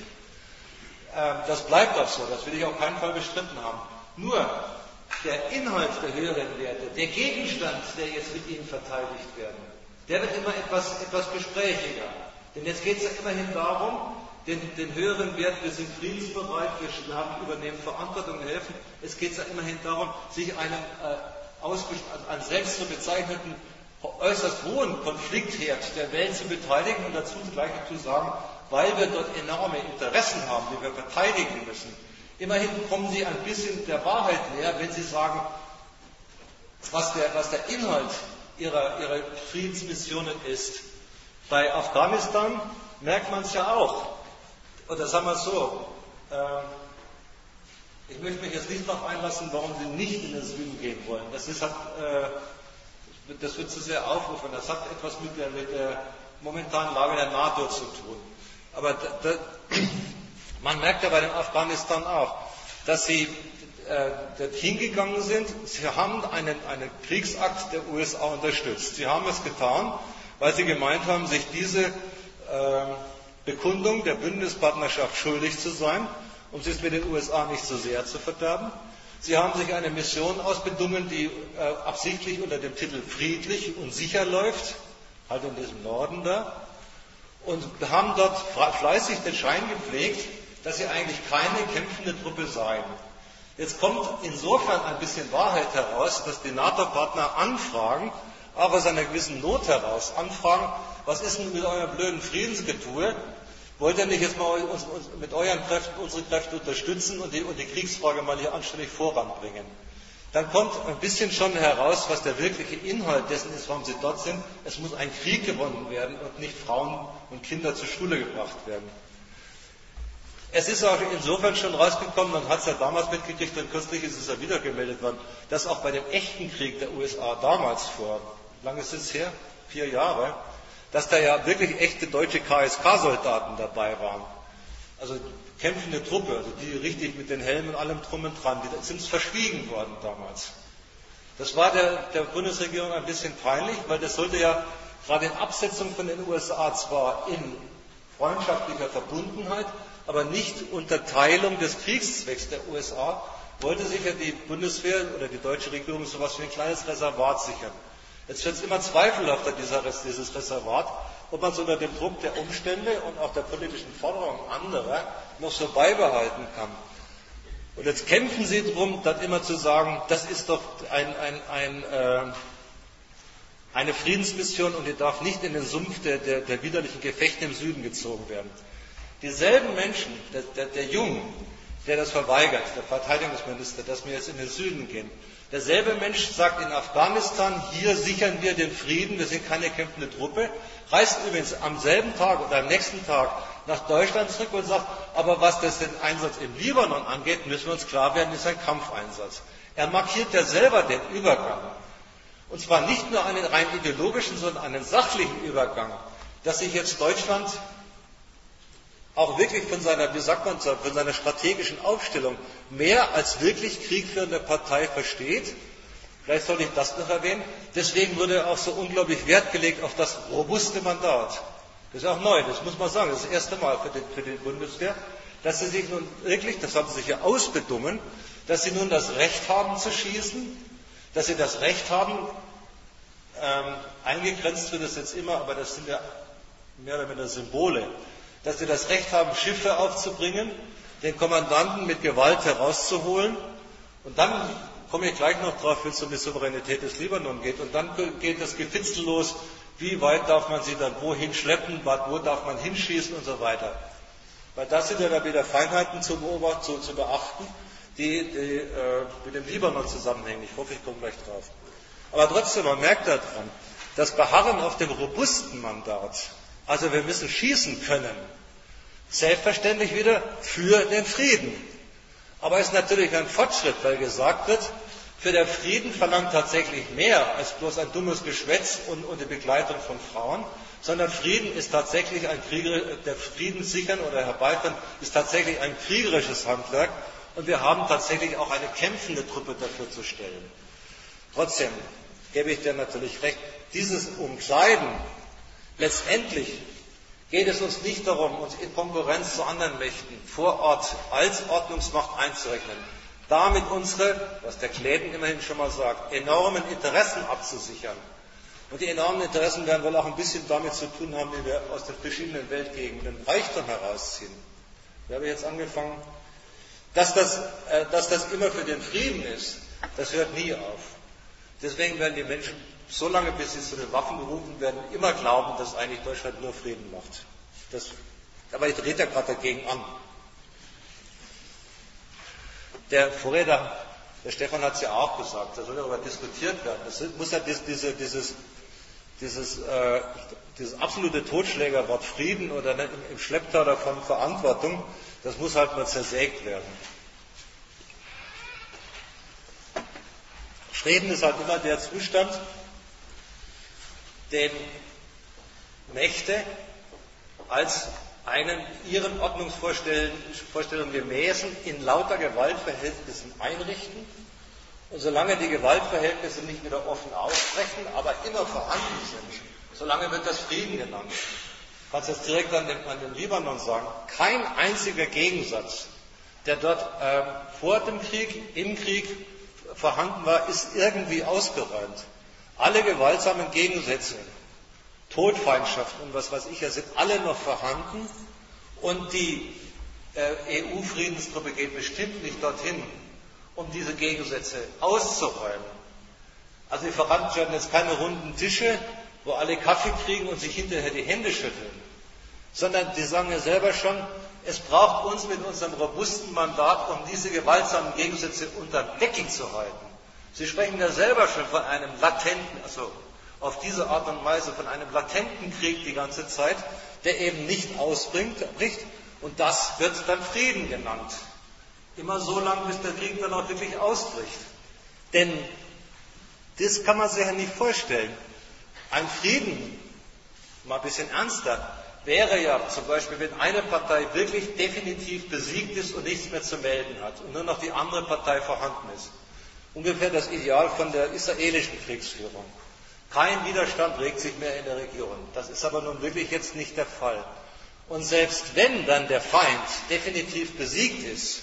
Das bleibt auch so, das will ich auf keinen Fall bestritten haben. Nur der Inhalt der höheren Werte, der Gegenstand, der jetzt mit ihnen verteidigt werden, der wird immer etwas, etwas gesprächiger. Denn jetzt geht es ja immerhin darum, den, den höheren Wert, wir sind friedensbereit, wir haben, übernehmen Verantwortung und helfen. Es geht ja immerhin darum, sich einem äh, an selbst so bezeichneten äußerst hohen Konfliktherd der Welt zu beteiligen und dazu gleich zu sagen, weil wir dort enorme Interessen haben, die wir verteidigen müssen. Immerhin kommen Sie ein bisschen der Wahrheit näher, wenn Sie sagen, was der, was der Inhalt ihrer, ihrer Friedensmissionen ist. Bei Afghanistan merkt man es ja auch. Oder sagen wir es so, äh, ich möchte mich jetzt nicht darauf einlassen, warum Sie nicht in den Süden gehen wollen. Das ist halt, äh, Das wird zu sehr aufrufen. Das hat etwas mit der, mit der momentanen Lage der NATO zu tun. Aber da, da, man merkt ja bei dem Afghanistan auch, dass sie äh, dorthin gegangen sind. Sie haben einen, einen Kriegsakt der U S A unterstützt. Sie haben es getan, weil sie gemeint haben, sich diese äh, Bekundung der Bündnispartnerschaft schuldig zu sein, um es mit den U S A nicht so sehr zu verderben. Sie haben sich eine Mission ausbedungen, die äh, absichtlich unter dem Titel friedlich und sicher läuft, halt in diesem Norden da, und haben dort fleißig den Schein gepflegt, dass sie eigentlich keine kämpfende Truppe seien. Jetzt kommt insofern ein bisschen Wahrheit heraus, dass die NATO-Partner anfragen, auch aus einer gewissen Not heraus anfragen, was ist denn mit eurem blöden Friedensgetue? Wollt ihr nicht jetzt mal uns, uns mit euren Kräften unsere Kräfte unterstützen und die, und die Kriegsfrage mal hier anständig voranbringen? Dann kommt ein bisschen schon heraus, was der wirkliche Inhalt dessen ist, warum sie dort sind. Es muss ein Krieg gewonnen werden und nicht Frauen und Kinder zur Schule gebracht werden. Es ist auch insofern schon rausgekommen, man hat es ja damals mitgekriegt und kürzlich ist es ja wieder gemeldet worden, dass auch bei dem echten Krieg der U S A damals vor, wie lange ist es her? Vier Jahre, dass da ja wirklich echte deutsche K S K-Soldaten dabei waren. Also kämpfende Truppe, also die richtig mit den Helmen und allem drum und dran, die sind verschwiegen worden damals. Das war der, der Bundesregierung ein bisschen peinlich, weil das sollte ja gerade in Absetzung von den U S A zwar in freundschaftlicher Verbundenheit, aber nicht unter Teilung des Kriegszwecks der U S A, wollte sich ja die Bundeswehr oder die deutsche Regierung so etwas wie ein kleines Reservat sichern. Jetzt wird es immer zweifelhafter, dieser Rest, dieses Reservat, ob man es unter dem Druck der Umstände und auch der politischen Forderungen anderer noch so beibehalten kann. Und jetzt kämpfen sie darum, dann immer zu sagen, das ist doch ein, ein, ein, äh, eine Friedensmission und die darf nicht in den Sumpf der, der, der widerlichen Gefechte im Süden gezogen werden. Dieselben Menschen, der, der, der Jung, der das verweigert, der Verteidigungsminister, dass wir jetzt in den Süden gehen, derselbe Mensch sagt in Afghanistan, hier sichern wir den Frieden, wir sind keine kämpfende Truppe, reist übrigens am selben Tag oder am nächsten Tag nach Deutschland zurück und sagt, aber was das den Einsatz im Libanon angeht, müssen wir uns klar werden, ist ein Kampfeinsatz. Er markiert ja selber den Übergang. Und zwar nicht nur einen rein ideologischen, sondern einen sachlichen Übergang, dass sich jetzt Deutschland auch wirklich von seiner, wie sagt man, von seiner strategischen Aufstellung mehr als wirklich kriegführende Partei versteht. Vielleicht sollte ich das noch erwähnen. Deswegen wurde auch so unglaublich Wert gelegt auf das robuste Mandat. Das ist auch neu, das muss man sagen. Das ist das erste Mal für die, für die Bundeswehr, dass sie sich nun wirklich, das haben sie sich ja ausbedungen, dass sie nun das Recht haben zu schießen, dass sie das Recht haben, ähm, eingegrenzt wird das jetzt immer, aber das sind ja mehr oder weniger Symbole, dass sie das Recht haben, Schiffe aufzubringen, den Kommandanten mit Gewalt herauszuholen. Und dann komme ich gleich noch drauf, wenn es um die Souveränität des Libanon geht. Und dann geht das Gefitzel los, wie weit darf man sie dann wohin schleppen, wo darf man hinschießen und so weiter. Weil das sind ja dann wieder Feinheiten zu, beobachten, zu, zu beachten, die, die äh, mit dem Libanon zusammenhängen. Ich hoffe, ich komme gleich drauf. Aber trotzdem, man merkt daran, das Beharren auf dem robusten Mandat, also wir müssen schießen können, selbstverständlich wieder für den Frieden. Aber es ist natürlich ein Fortschritt, weil gesagt wird, für den Frieden verlangt tatsächlich mehr als bloß ein dummes Geschwätz und, und die Begleitung von Frauen, sondern Frieden ist tatsächlich ein Krieger, der Frieden sichern oder herbeiführen ist tatsächlich ein kriegerisches Handwerk und wir haben tatsächlich auch eine kämpfende Truppe dafür zu stellen. Trotzdem gebe ich dir natürlich recht, dieses Umkleiden, letztendlich geht es uns nicht darum, uns in Konkurrenz zu anderen Mächten vor Ort als Ordnungsmacht einzurechnen, damit unsere, was der Claden immerhin schon mal sagt, enormen Interessen abzusichern. Und die enormen Interessen werden wohl auch ein bisschen damit zu tun haben, wie wir aus den verschiedenen Weltgegenden Reichtum herausziehen. Da habe ich jetzt angefangen. Dass das, äh, dass das immer für den Frieden ist, das hört nie auf. Deswegen werden die Menschen, so lange bis sie zu den Waffen gerufen werden, immer glauben, dass eigentlich Deutschland nur Frieden macht. Das, aber ich rede ja gerade dagegen an. Der Vorredner, der Stefan hat es ja auch gesagt, da soll darüber diskutiert werden. Das muss ja diese, dieses, dieses, äh, dieses absolute Totschlägerwort Frieden oder im, im Schlepptau davon Verantwortung, das muss halt mal zersägt werden. Frieden ist halt immer der Zustand, den Mächte als einen ihren Ordnungsvorstellungen gemäßen in lauter Gewaltverhältnissen einrichten. Und solange die Gewaltverhältnisse nicht wieder offen aussprechen, aber immer vorhanden sind, solange wird das Frieden genannt. Ich kann es jetzt direkt an den, an den Libanon sagen. Kein einziger Gegensatz, der dort äh, vor dem Krieg, im Krieg vorhanden war, ist irgendwie ausgeräumt. Alle gewaltsamen Gegensätze, Todfeindschaft und was weiß ich, sind alle noch vorhanden und die äh, E U-Friedenstruppe geht bestimmt nicht dorthin, um diese Gegensätze auszuräumen. Also die veranstalten jetzt keine runden Tische, wo alle Kaffee kriegen und sich hinterher die Hände schütteln, sondern die sagen ja selber schon, es braucht uns mit unserem robusten Mandat, um diese gewaltsamen Gegensätze unter Decking zu halten. Sie sprechen ja selber schon von einem latenten, also auf diese Art und Weise von einem latenten Krieg die ganze Zeit, der eben nicht ausbricht, und das wird dann Frieden genannt. Immer so lange, bis der Krieg dann auch wirklich ausbricht. Denn das kann man sich ja nicht vorstellen. Ein Frieden, mal ein bisschen ernster, wäre ja zum Beispiel, wenn eine Partei wirklich definitiv besiegt ist und nichts mehr zu melden hat und nur noch die andere Partei vorhanden ist. Ungefähr das Ideal von der israelischen Kriegsführung. Kein Widerstand regt sich mehr in der Region. Das ist aber nun wirklich jetzt nicht der Fall. Und selbst wenn dann der Feind definitiv besiegt ist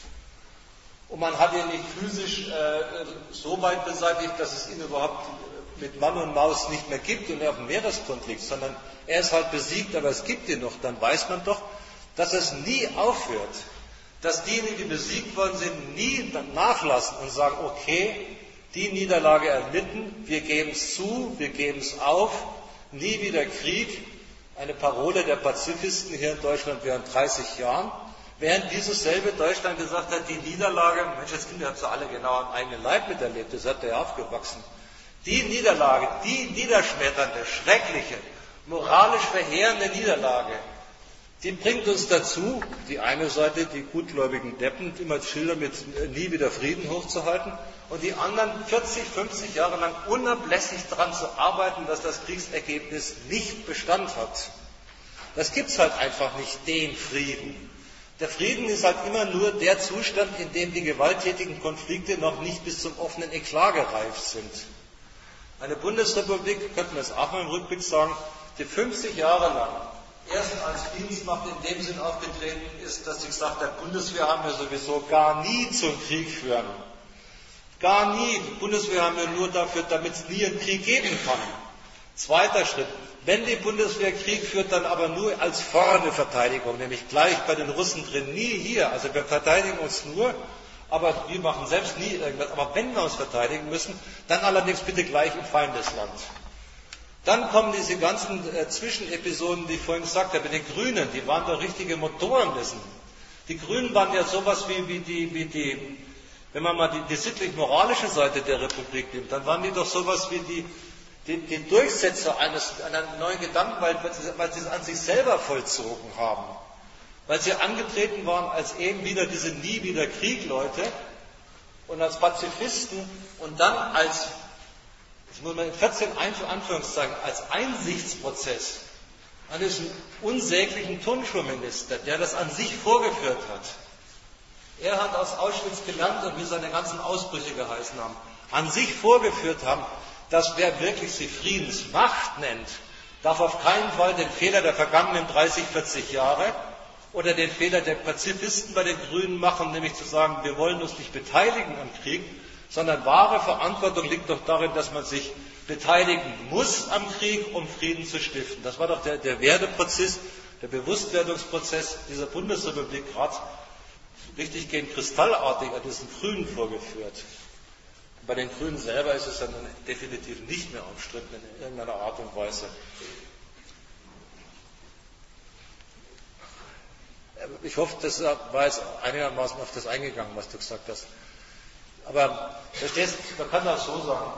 und man hat ihn nicht physisch äh, so weit beseitigt, dass es ihn überhaupt mit Mann und Maus nicht mehr gibt und er auf dem Meeresgrund liegt, sondern er ist halt besiegt, aber es gibt ihn noch, dann weiß man doch, dass es nie aufhört, dass diejenigen, die besiegt worden sind, nie nachlassen und sagen, okay, die Niederlage erlitten, wir geben es zu, wir geben es auf, nie wieder Krieg, eine Parole der Pazifisten hier in Deutschland während dreißig Jahren, während dieses selbe Deutschland gesagt hat, die Niederlage, Mensch, das Kind hat so alle genau am eigenen Leib miterlebt, das hat er ja aufgewachsen, die Niederlage, die niederschmetternde, schreckliche, moralisch verheerende Niederlage, die bringt uns dazu, die eine Seite, die gutgläubigen Deppen, immer Schilder mit nie wieder Frieden hochzuhalten, und die anderen vierzig, fünfzig Jahre lang unablässig daran zu arbeiten, dass das Kriegsergebnis nicht Bestand hat. Das gibt es halt einfach nicht, den Frieden. Der Frieden ist halt immer nur der Zustand, in dem die gewalttätigen Konflikte noch nicht bis zum offenen Eklat gereift sind. Eine Bundesrepublik, könnte man es auch mal im Rückblick sagen, die fünfzig Jahre lang erst als Friedensmacht in dem Sinn aufgetreten ist, dass sie gesagt hat, Bundeswehr haben wir sowieso gar nie zum Krieg führen. Gar nie. Die Bundeswehr haben wir nur dafür, damit es nie einen Krieg geben kann. Zweiter Schritt. Wenn die Bundeswehr Krieg führt, dann aber nur als vorne Verteidigung, nämlich gleich bei den Russen drin, nie hier. Also wir verteidigen uns nur, aber wir machen selbst nie irgendwas. Aber wenn wir uns verteidigen müssen, dann allerdings bitte gleich im Feindesland. Dann kommen diese ganzen äh, Zwischenepisoden, die ich vorhin gesagt habe, mit den Grünen, die waren doch richtige Motorenwissen. Die Grünen waren ja sowas wie, wie, die, wie die, wenn man mal die, die sittlich-moralische Seite der Republik nimmt, dann waren die doch sowas wie die, die, die Durchsetzer eines, einer neuen Gedankenwelt, weil sie, weil sie es an sich selber vollzogen haben. Weil sie angetreten waren als eben wieder diese nie wieder Krieg-Leute und als Pazifisten und dann als, das muss man in vierzehn Anführungszeichen, als Einsichtsprozess eines unsäglichen Turnschuhministers, der das an sich vorgeführt hat. Er hat aus Auschwitz gelernt und wie seine ganzen Ausbrüche geheißen haben, an sich vorgeführt haben, dass wer wirklich sie Friedensmacht nennt, darf auf keinen Fall den Fehler der vergangenen dreißig, vierzig Jahre oder den Fehler der Pazifisten bei den Grünen machen, nämlich zu sagen, wir wollen uns nicht beteiligen am Krieg, sondern wahre Verantwortung liegt doch darin, dass man sich beteiligen muss am Krieg, um Frieden zu stiften. Das war doch der, der Werdeprozess, der Bewusstwerdungsprozess dieser Bundesrepublik gerade richtig gegen kristallartig an diesen Grünen vorgeführt. Bei den Grünen selber ist es dann definitiv nicht mehr umstritten in irgendeiner Art und Weise. Ich hoffe, das war jetzt einigermaßen auf das eingegangen, was du gesagt hast. Aber verstehst, man kann das so sagen.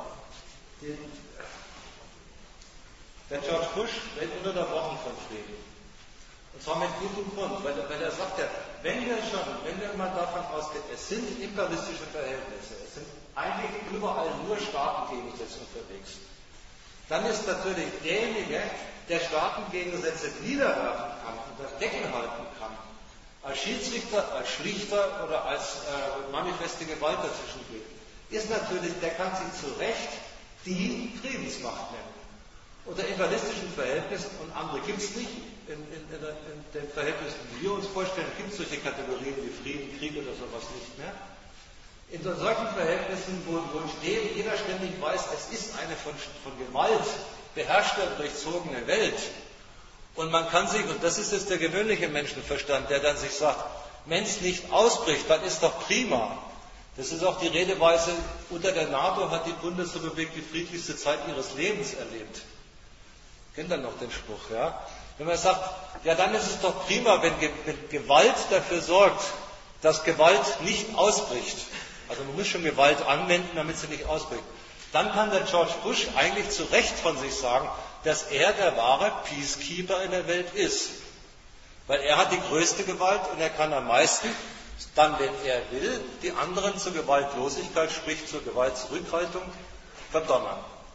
Der George Bush redet ununterbrochen von Frieden. Und zwar mit gutem Grund, weil, weil er sagt ja, wenn wir schon, wenn wir mal davon ausgehen, es sind imperialistische Verhältnisse, es sind eigentlich überall nur Staatengegensätze unterwegs, dann ist natürlich derjenige, der Staatengegensätze niederwerfen kann und das Deckel halten kann, als Schiedsrichter, als Schlichter oder als äh, manifeste Gewalt dazwischen geht, ist natürlich, der kann sich zu Recht die Friedensmacht nennen. Unter imperialistischen Verhältnissen, und andere gibt es nicht, in, in, in, in den Verhältnissen, die wir uns vorstellen, gibt es solche Kategorien wie Frieden, Krieg oder sowas nicht mehr. In solchen Verhältnissen, wo, wo jeder ständig weiß, es ist eine von, von Gewalt beherrschte und durchzogene Welt, und man kann sich, und das ist jetzt der gewöhnliche Menschenverstand, der dann sich sagt, wenn es nicht ausbricht, dann ist doch prima. Das ist auch die Redeweise, unter der NATO hat die Bundesrepublik die friedlichste Zeit ihres Lebens erlebt. Kennt ihr noch den Spruch, ja? Wenn man sagt, ja, dann ist es doch prima, wenn, Ge wenn Gewalt dafür sorgt, dass Gewalt nicht ausbricht. Also man muss schon Gewalt anwenden, damit sie nicht ausbricht. Dann kann der George Bush eigentlich zu Recht von sich sagen, dass er der wahre Peacekeeper in der Welt ist. Weil er hat die größte Gewalt und er kann am meisten, dann, wenn er will, die anderen zur Gewaltlosigkeit, sprich zur Gewaltzurückhaltung, verdonnern.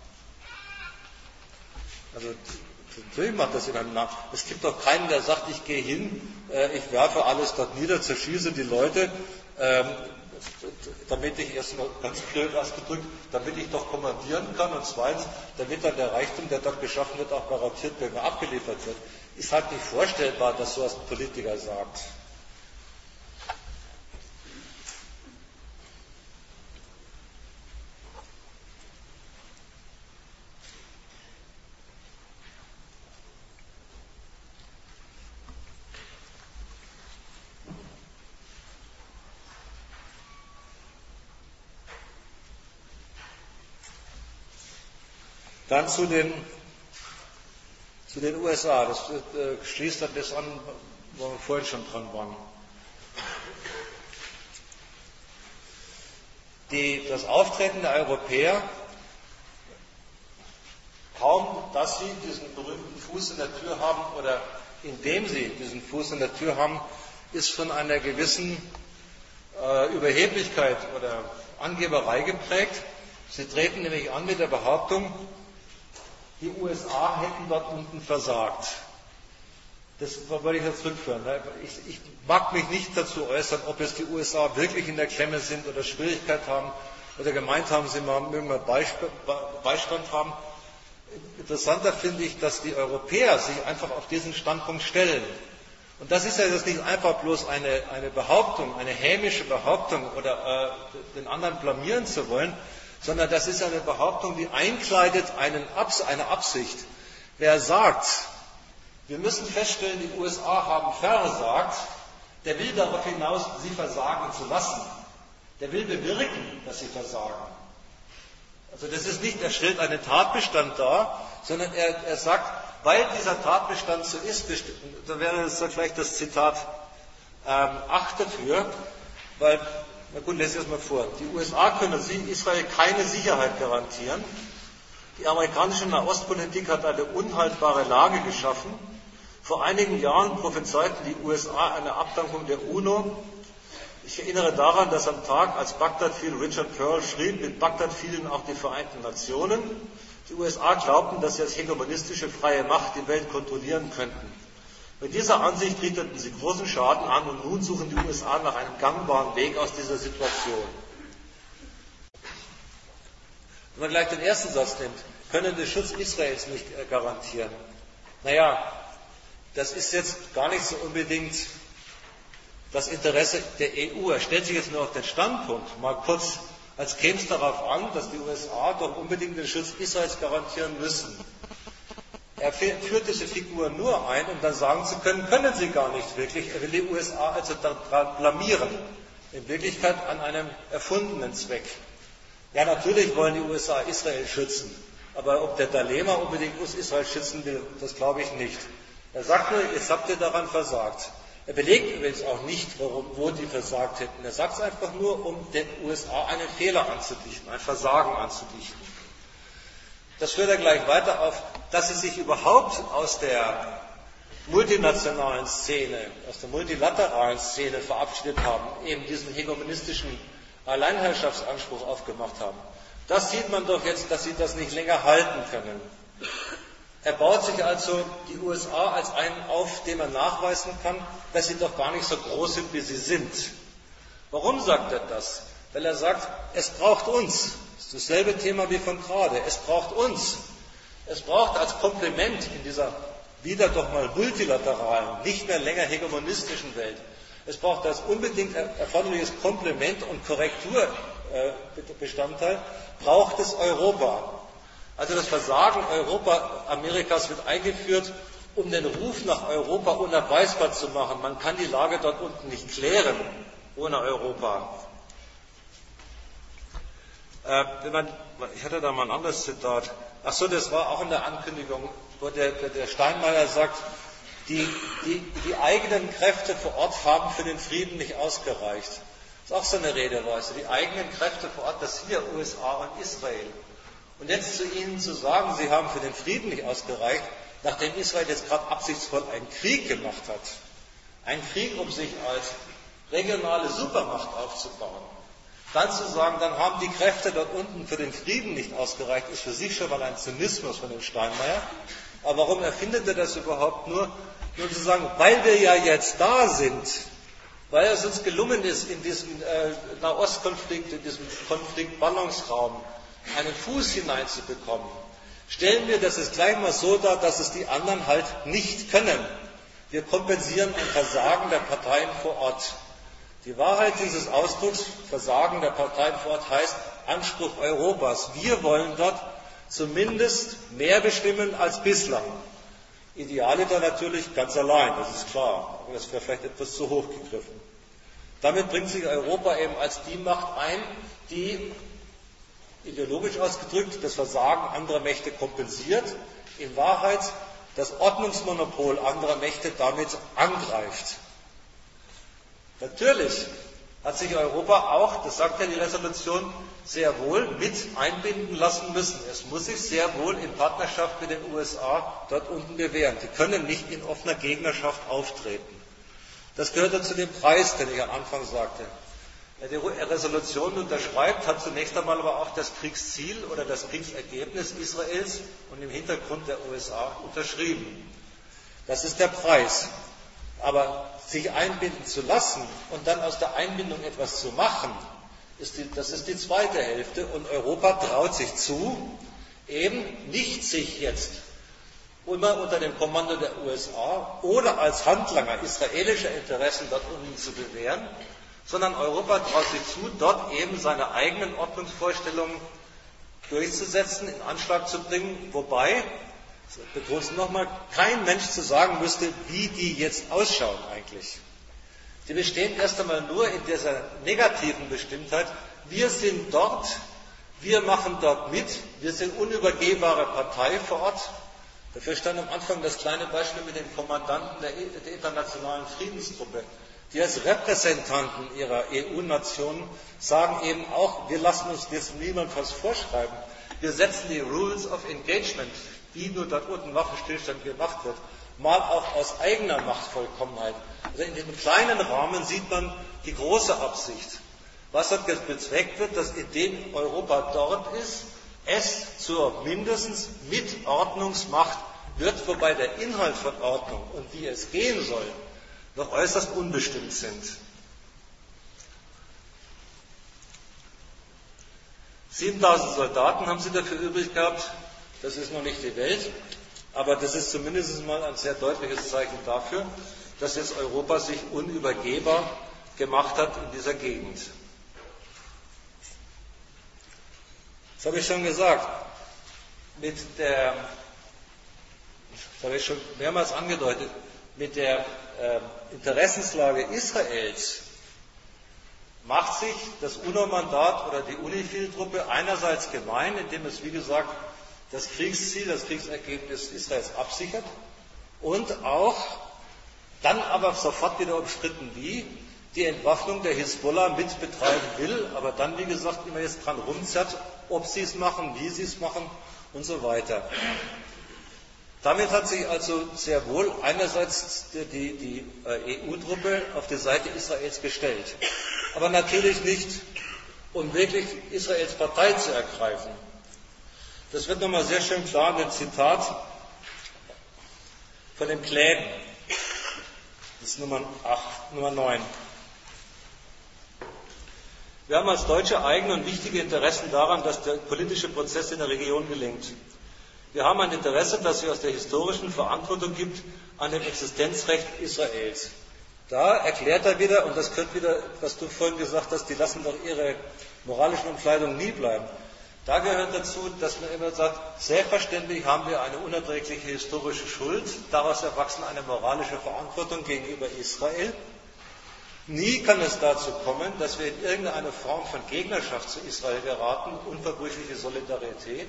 Also natürlich macht das in einem Namen. Es gibt doch keinen, der sagt, ich gehe hin, äh, ich werfe alles dort nieder, zerschieße die Leute, ähm, damit ich erstmal ganz blöd ausgedrückt, damit ich doch kommandieren kann und zweitens, damit dann der Reichtum, der dort geschaffen wird, auch garantiert mir abgeliefert wird. Ist halt nicht vorstellbar, dass so ein Politiker sagt. Dann zu den, zu den U S A. Das äh, schließt an das an, wo wir vorhin schon dran waren. Die, das Auftreten der Europäer, kaum dass sie diesen berühmten Fuß in der Tür haben oder indem sie diesen Fuß in der Tür haben, ist von einer gewissen äh, Überheblichkeit oder Angeberei geprägt. Sie treten nämlich an mit der Behauptung, die U S A hätten dort unten versagt. Das wollte ich jetzt zurückführen. Ich, ich mag mich nicht dazu äußern, ob es die U S A wirklich in der Klemme sind oder Schwierigkeiten haben oder gemeint haben, sie mögen mal Beistand haben. Interessanter finde ich, dass die Europäer sich einfach auf diesen Standpunkt stellen. Und das ist ja jetzt nicht einfach bloß eine, eine Behauptung, eine hämische Behauptung oder äh, den anderen blamieren zu wollen, sondern das ist eine Behauptung, die einkleidet einen Abs- eine Absicht. Wer sagt, wir müssen feststellen, die U S A haben versagt, der will darauf hinaus, sie versagen zu lassen. Der will bewirken, dass sie versagen. Also das ist nicht, er stellt einen Tatbestand dar, sondern er, er sagt, weil dieser Tatbestand so ist, da wäre jetzt gleich das Zitat ähm, acht dafür, weil, na gut, lese ich es mal vor. Die U S A können Israel keine Sicherheit garantieren. Die amerikanische Nahostpolitik hat eine unhaltbare Lage geschaffen. Vor einigen Jahren prophezeiten die U S A eine Abdankung der UNO. Ich erinnere daran, dass am Tag, als Bagdad fiel, Richard Pearl schrieb, mit Bagdad fielen auch die Vereinten Nationen. Die U S A glaubten, dass sie als hegemonistische freie Macht die Welt kontrollieren könnten. Mit dieser Ansicht richteten sie großen Schaden an und nun suchen die U S A nach einem gangbaren Weg aus dieser Situation. Wenn man gleich den ersten Satz nimmt, können den Schutz Israels nicht garantieren. Naja, das ist jetzt gar nicht so unbedingt das Interesse der E U. Er stellt sich jetzt nur auf den Standpunkt, mal kurz, als käme es darauf an, dass die U S A doch unbedingt den Schutz Israels garantieren müssen. Er führt diese Figur nur ein, um dann sagen zu können, können sie gar nicht wirklich. Er will die U S A also daran blamieren. In Wirklichkeit an einem erfundenen Zweck. Ja, natürlich wollen die U S A Israel schützen. Aber ob der Dalema unbedingt Israel schützen will, das glaube ich nicht. Er sagt nur, jetzt habt ihr daran versagt. Er belegt übrigens auch nicht, warum, wo die versagt hätten. Er sagt es einfach nur, um den U S A einen Fehler anzudichten, ein Versagen anzudichten. Das führt er gleich weiter auf, dass sie sich überhaupt aus der multinationalen Szene, aus der multilateralen Szene verabschiedet haben, eben diesen hegemonistischen Alleinherrschaftsanspruch aufgemacht haben. Das sieht man doch jetzt, dass sie das nicht länger halten können. Er baut sich also die U S A als einen auf, dem er nachweisen kann, dass sie doch gar nicht so groß sind, wie sie sind. Warum sagt er das? Weil er sagt, es braucht uns. Das ist dasselbe Thema wie von gerade. Es braucht uns. Es braucht als Komplement in dieser wieder doch mal multilateralen, nicht mehr länger hegemonistischen Welt, es braucht als unbedingt erforderliches Komplement und Korrekturbestandteil, braucht es Europa. Also das Versagen Europa, Amerikas wird eingeführt, um den Ruf nach Europa unabweisbar zu machen. Man kann die Lage dort unten nicht klären ohne Europa. Äh, wenn man, ich hatte da mal ein anderes Zitat. Ach so, das war auch in der Ankündigung, wo der, der Steinmeier sagt, die, die, die eigenen Kräfte vor Ort haben für den Frieden nicht ausgereicht. Das ist auch so eine Redeweise. Die eigenen Kräfte vor Ort, das hier U S A und Israel. Und jetzt zu ihnen zu sagen, sie haben für den Frieden nicht ausgereicht, nachdem Israel jetzt gerade absichtsvoll einen Krieg gemacht hat. Einen Krieg, um sich als regionale Supermacht aufzubauen. Dann zu sagen, dann haben die Kräfte dort unten für den Frieden nicht ausgereicht, ist für sich schon mal ein Zynismus von dem Steinmeier. Aber warum erfindet er das überhaupt nur? Nur zu sagen, weil wir ja jetzt da sind, weil es uns gelungen ist, in diesem äh, Nahostkonflikt, in diesem Konfliktballungsraum einen Fuß hineinzubekommen, stellen wir das jetzt gleich mal so dar, dass es die anderen halt nicht können. Wir kompensieren ein Versagen der Parteien vor Ort. Die Wahrheit dieses Ausdrucks, Versagen der Parteien vor Ort, heißt Anspruch Europas. Wir wollen dort zumindest mehr bestimmen als bislang. Ideale dann natürlich ganz allein, das ist klar. Aber das wäre vielleicht etwas zu hoch gegriffen. Damit bringt sich Europa eben als die Macht ein, die ideologisch ausgedrückt das Versagen anderer Mächte kompensiert, in Wahrheit das Ordnungsmonopol anderer Mächte damit angreift. Natürlich hat sich Europa auch, das sagt ja die Resolution, sehr wohl mit einbinden lassen müssen. Es muss sich sehr wohl in Partnerschaft mit den U S A dort unten bewähren. Die können nicht in offener Gegnerschaft auftreten. Das gehört dann zu dem Preis, den ich am Anfang sagte. Wer die Resolution unterschreibt, hat zunächst einmal aber auch das Kriegsziel oder das Kriegsergebnis Israels und im Hintergrund der U S A unterschrieben. Das ist der Preis. Aber sich einbinden zu lassen und dann aus der Einbindung etwas zu machen, ist die, das ist die zweite Hälfte. Und Europa traut sich zu, eben nicht sich jetzt immer unter dem Kommando der U S A oder als Handlanger israelischer Interessen dort unten zu bewähren, sondern Europa traut sich zu, dort eben seine eigenen Ordnungsvorstellungen durchzusetzen, in Anschlag zu bringen, wobei, ich betone es nochmal, kein Mensch zu sagen müsste, wie die jetzt ausschauen eigentlich. Die bestehen erst einmal nur in dieser negativen Bestimmtheit, wir sind dort, wir machen dort mit, wir sind unübergehbare Partei vor Ort. Dafür stand am Anfang das kleine Beispiel mit den Kommandanten der, der internationalen Friedenstruppe, die als Repräsentanten ihrer E U-Nationen sagen eben auch, wir lassen uns jetzt niemand was vorschreiben. Wir setzen die Rules of Engagement, wie nur dort unten Waffenstillstand gemacht wird, mal auch aus eigener Machtvollkommenheit. Also in diesem kleinen Rahmen sieht man die große Absicht. Was dort bezweckt wird, dass indem Europa dort ist, es zur mindestens Mitordnungsmacht wird, wobei der Inhalt von Ordnung und wie es gehen soll, noch äußerst unbestimmt sind. siebentausend Soldaten haben sie dafür übrig gehabt. Das ist noch nicht die Welt, aber das ist zumindest mal ein sehr deutliches Zeichen dafür, dass jetzt Europa sich unübergehbar gemacht hat in dieser Gegend. Das habe ich schon gesagt. Mit der, das habe ich schon mehrmals angedeutet, mit der äh, Interessenslage Israels macht sich das UNO-Mandat oder die UNIFIL-Truppe einerseits gemein, indem es, wie gesagt, das Kriegsziel, das Kriegsergebnis Israels absichert und auch dann aber sofort wieder umstritten wie die Entwaffnung der Hisbollah mitbetreiben will, aber dann, wie gesagt, immer jetzt dran rumzerrt, ob sie es machen, wie sie es machen und so weiter. Damit hat sich also sehr wohl einerseits die, die, die E U-Truppe auf die Seite Israels gestellt, aber natürlich nicht, um wirklich Israels Partei zu ergreifen. Das wird nochmal sehr schön klar in dem Zitat von dem Klägen. Das ist Nummer, acht, Nummer neun. Wir haben als Deutsche eigene und wichtige Interessen daran, dass der politische Prozess in der Region gelingt. Wir haben ein Interesse, das sich aus der historischen Verantwortung gibt an dem Existenzrecht Israels. Da erklärt er wieder, und das gehört wieder, was du vorhin gesagt hast, die lassen doch ihre moralischen Umkleidungen nie bleiben. Da gehört dazu, dass man immer sagt, selbstverständlich haben wir eine unerträgliche historische Schuld, daraus erwachsen eine moralische Verantwortung gegenüber Israel. Nie kann es dazu kommen, dass wir in irgendeine Form von Gegnerschaft zu Israel geraten, unverbrüchliche Solidarität.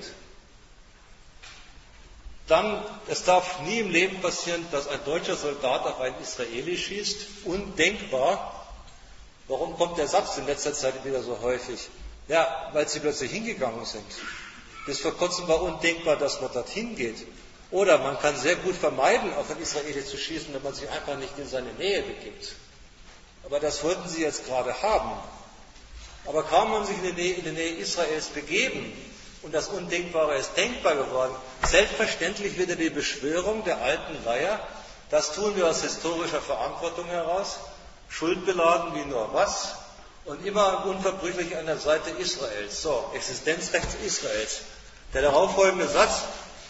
Dann, es darf nie im Leben passieren, dass ein deutscher Soldat auf einen Israeli schießt. Undenkbar. Warum kommt der Satz in letzter Zeit wieder so häufig? Ja, weil sie plötzlich hingegangen sind. Bis vor kurzem war undenkbar, dass man dorthin geht. Oder man kann sehr gut vermeiden, auf einen Israeli zu schießen, wenn man sich einfach nicht in seine Nähe begibt. Aber das wollten sie jetzt gerade haben. Aber kaum haben sie sich in die Nähe, in die Nähe Israels begeben, und das Undenkbare ist denkbar geworden. Selbstverständlich wieder die Beschwörung der alten Leier, das tun wir aus historischer Verantwortung heraus, schuldbeladen wie nur was und immer unverbrüchlich an der Seite Israels. So, Existenzrecht Israels. Der darauffolgende Satz,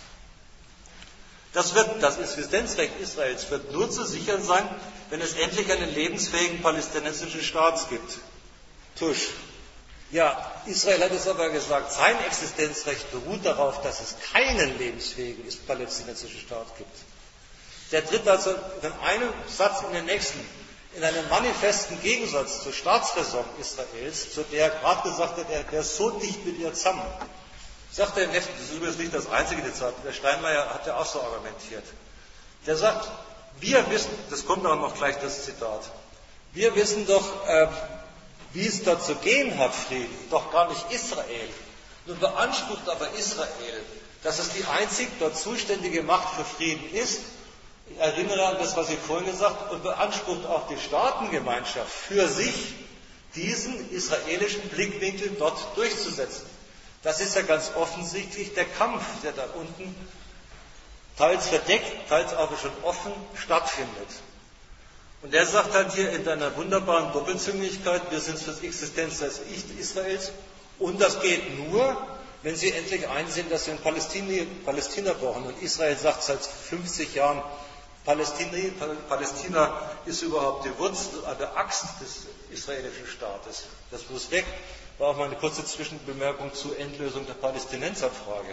das, wird, das Existenzrecht Israels wird nur zu sichern sein, wenn es endlich einen lebensfähigen palästinensischen Staat gibt. Tusch. Ja, Israel hat es aber gesagt, sein Existenzrecht beruht darauf, dass es keinen lebensfähigen palästinensischen Staat gibt. Der tritt also von einem Satz in den nächsten, in einem manifesten Gegensatz zur Staatsräson Israels, zu der er gerade gesagt hat, der ist so dicht mit ihr zusammen. Sagt er im Heft, das ist übrigens nicht das einzige Zitat, der Steinmeier hat ja auch so argumentiert. Der sagt, wir wissen, das kommt auch noch gleich das Zitat, wir wissen doch, äh, wie es dort zu gehen hat, Frieden, doch gar nicht Israel. Nun beansprucht aber Israel, dass es die einzig dort zuständige Macht für Frieden ist. Ich erinnere an das, was ich vorhin gesagt habe, und beansprucht auch die Staatengemeinschaft für sich diesen israelischen Blickwinkel dort durchzusetzen. Das ist ja ganz offensichtlich der Kampf, der da unten teils verdeckt, teils aber schon offen stattfindet. Und er sagt halt hier in einer wunderbaren Doppelzüngigkeit, wir sind für das Existenzrecht Israels und das geht nur, wenn sie endlich einsehen, dass sie in Palästina, Palästina brauchen. Und Israel sagt seit fünfzig Jahren, Palästina, Palästina ist überhaupt die Wurzel, der Axt des israelischen Staates. Das muss weg. War auch mal eine kurze Zwischenbemerkung zur Endlösung der Palästinenserfrage.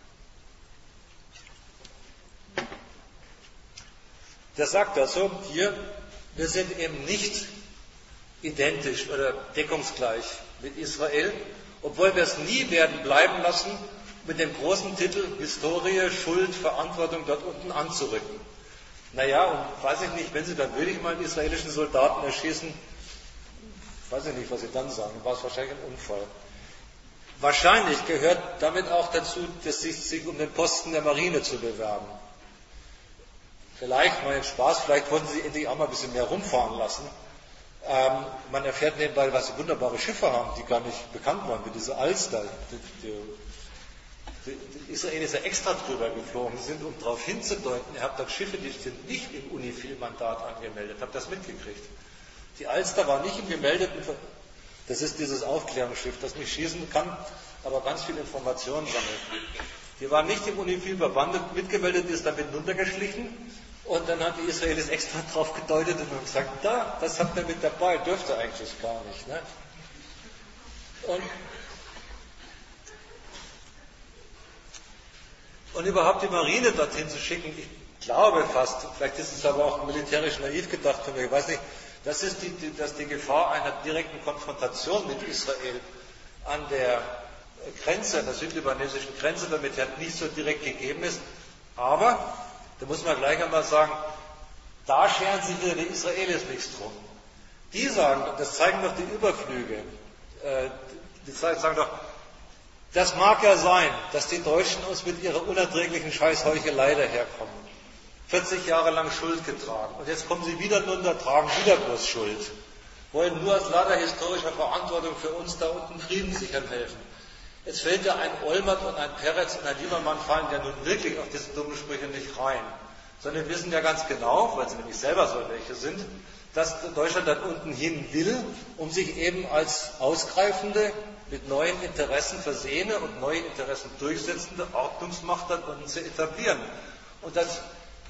Der sagt also hier, wir sind eben nicht identisch oder deckungsgleich mit Israel, obwohl wir es nie werden bleiben lassen, mit dem großen Titel Historie, Schuld, Verantwortung dort unten anzurücken. Naja, und weiß ich nicht, wenn Sie dann wirklich mal einen israelischen Soldaten erschießen, weiß ich nicht, was Sie dann sagen, war es wahrscheinlich ein Unfall. Wahrscheinlich gehört damit auch dazu, dass Sie sich um den Posten der Marine zu bewerben. Vielleicht, mal Spaß, vielleicht wollten Sie endlich auch mal ein bisschen mehr rumfahren lassen. Ähm, man erfährt nebenbei, was Sie wunderbare Schiffe haben, die gar nicht bekannt waren, wie diese Alster. Die, die, die, die Israel ist ja extra drüber geflogen, sind, um darauf hinzudeuten, ihr habt dort Schiffe, die sind nicht im UNIFIL-Mandat angemeldet, habt das mitgekriegt. Die Alster war nicht im gemeldeten, das ist dieses Aufklärungsschiff, das nicht schießen kann, aber ganz viele Informationen sammelt. Die waren nicht im UNIFIL-Verband mitgemeldet, ist damit runtergeschlichen. Und dann haben die Israelis extra drauf gedeutet und haben gesagt, da, das habt ihr mit dabei, dürft ihr eigentlich gar nicht. Ne? Und, und überhaupt die Marine dorthin zu schicken, ich glaube fast, vielleicht ist es aber auch militärisch naiv gedacht von mir, ich weiß nicht, das ist die, die, dass die Gefahr einer direkten Konfrontation mit Israel an der Grenze, an der südlibanesischen Grenze, damit ja nicht so direkt gegeben ist. Aber da muss man gleich einmal sagen, da scheren sich wieder die Israelis nichts drum. Die sagen, das zeigen doch die Überflüge, die sagen doch, das mag ja sein, dass die Deutschen uns mit ihrer unerträglichen Scheißheuchelei daherkommen. vierzig Jahre lang Schuld getragen. Und jetzt kommen sie wieder runter, tragen wieder bloß Schuld. Wollen nur aus lauter historischer Verantwortung für uns da unten Frieden sichern helfen. Jetzt fällt ja ein Olmert und ein Peretz und ein Liebermann fallen ja nun wirklich auf diese dummen Sprüche nicht rein. Sondern wir wissen ja ganz genau, weil sie nämlich selber so welche sind, dass Deutschland dort unten hin will, um sich eben als ausgreifende, mit neuen Interessen versehene und neue Interessen durchsetzende Ordnungsmacht dort unten zu etablieren. Und das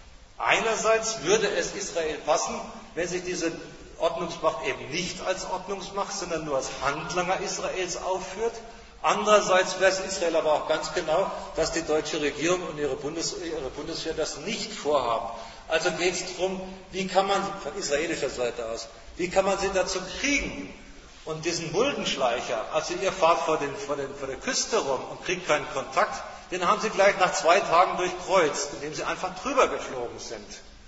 einerseits würde es Israel passen, wenn sich diese Ordnungsmacht eben nicht als Ordnungsmacht, sondern nur als Handlanger Israels aufführt. Andererseits weiß Israel aber auch ganz genau, dass die deutsche Regierung und ihre, Bundes, ihre Bundeswehr das nicht vorhaben. Also geht es darum, wie kann man, von israelischer Seite aus, wie kann man sie dazu kriegen? Und diesen Muldenschleicher, also ihr fahrt vor, den, vor, den, vor der Küste rum und kriegt keinen Kontakt, den haben sie gleich nach zwei Tagen durchkreuzt, indem sie einfach drüber geflogen sind.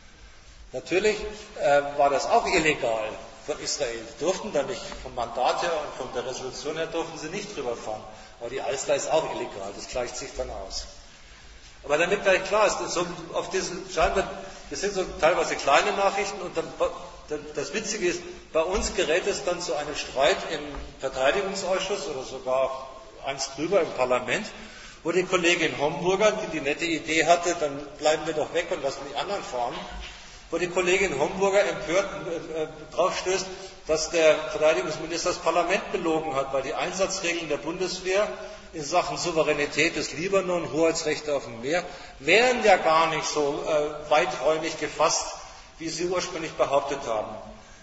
Natürlich äh, war das auch illegal von Israel. Die durften da nicht, vom Mandat her und von der Resolution her durften sie nicht drüber fahren. Aber die Alster ist auch illegal, das gleicht sich dann aus. Aber damit gleich klar ist, so auf diesen, scheinbar, das sind so teilweise kleine Nachrichten und dann, das Witzige ist, bei uns gerät es dann zu einem Streit im Verteidigungsausschuss oder sogar eins drüber im Parlament, wo die Kollegin Homburger, die die nette Idee hatte, dann bleiben wir doch weg und lassen die anderen fahren, wo die Kollegin Homburger empört äh, drauf stößt, dass der Verteidigungsminister das Parlament belogen hat, weil die Einsatzregeln der Bundeswehr in Sachen Souveränität des Libanon, Hoheitsrechte auf dem Meer, wären ja gar nicht so äh, weiträumig gefasst, wie Sie ursprünglich behauptet haben.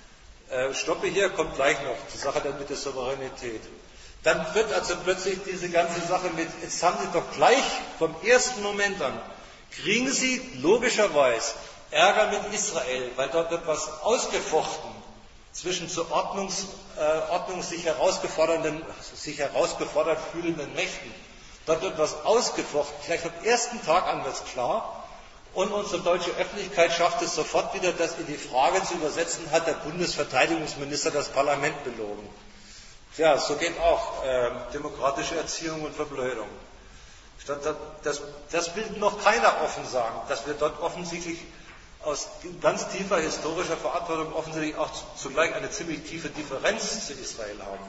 Äh, stoppe hier, kommt gleich noch die Sache dann mit der Souveränität. Dann wird also plötzlich diese ganze Sache mit, jetzt haben Sie doch gleich vom ersten Moment an, kriegen Sie logischerweise Ärger mit Israel, weil dort wird was ausgefochten zwischen zu Ordnungs, äh, Ordnung sich herausgefordernden, sich herausgefordert fühlenden Mächten. Dort wird was ausgefochten. Vielleicht vom ersten Tag an wird es klar. Und unsere deutsche Öffentlichkeit schafft es sofort wieder, das in die Frage zu übersetzen, hat der Bundesverteidigungsminister das Parlament belogen. Tja, so geht auch äh, demokratische Erziehung und Verblödung. Das, das will noch keiner offen sagen, dass wir dort offensichtlich aus ganz tiefer historischer Verantwortung offensichtlich auch zugleich eine ziemlich tiefe Differenz zu Israel haben.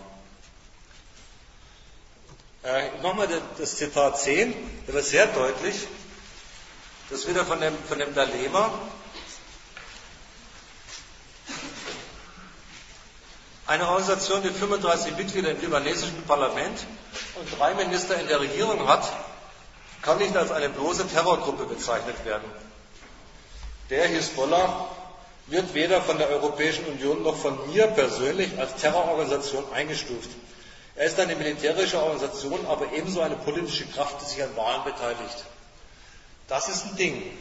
Äh, Nochmal das Zitat zehn, da wird sehr deutlich, das ist wieder von dem, von dem D'Alema. Eine Organisation, die fünfunddreißig Mitglieder im libanesischen Parlament und drei Minister in der Regierung hat, kann nicht als eine bloße Terrorgruppe bezeichnet werden. Der Hisbollah wird weder von der Europäischen Union noch von mir persönlich als Terrororganisation eingestuft. Er ist eine militärische Organisation, aber ebenso eine politische Kraft, die sich an Wahlen beteiligt. Das ist ein Ding.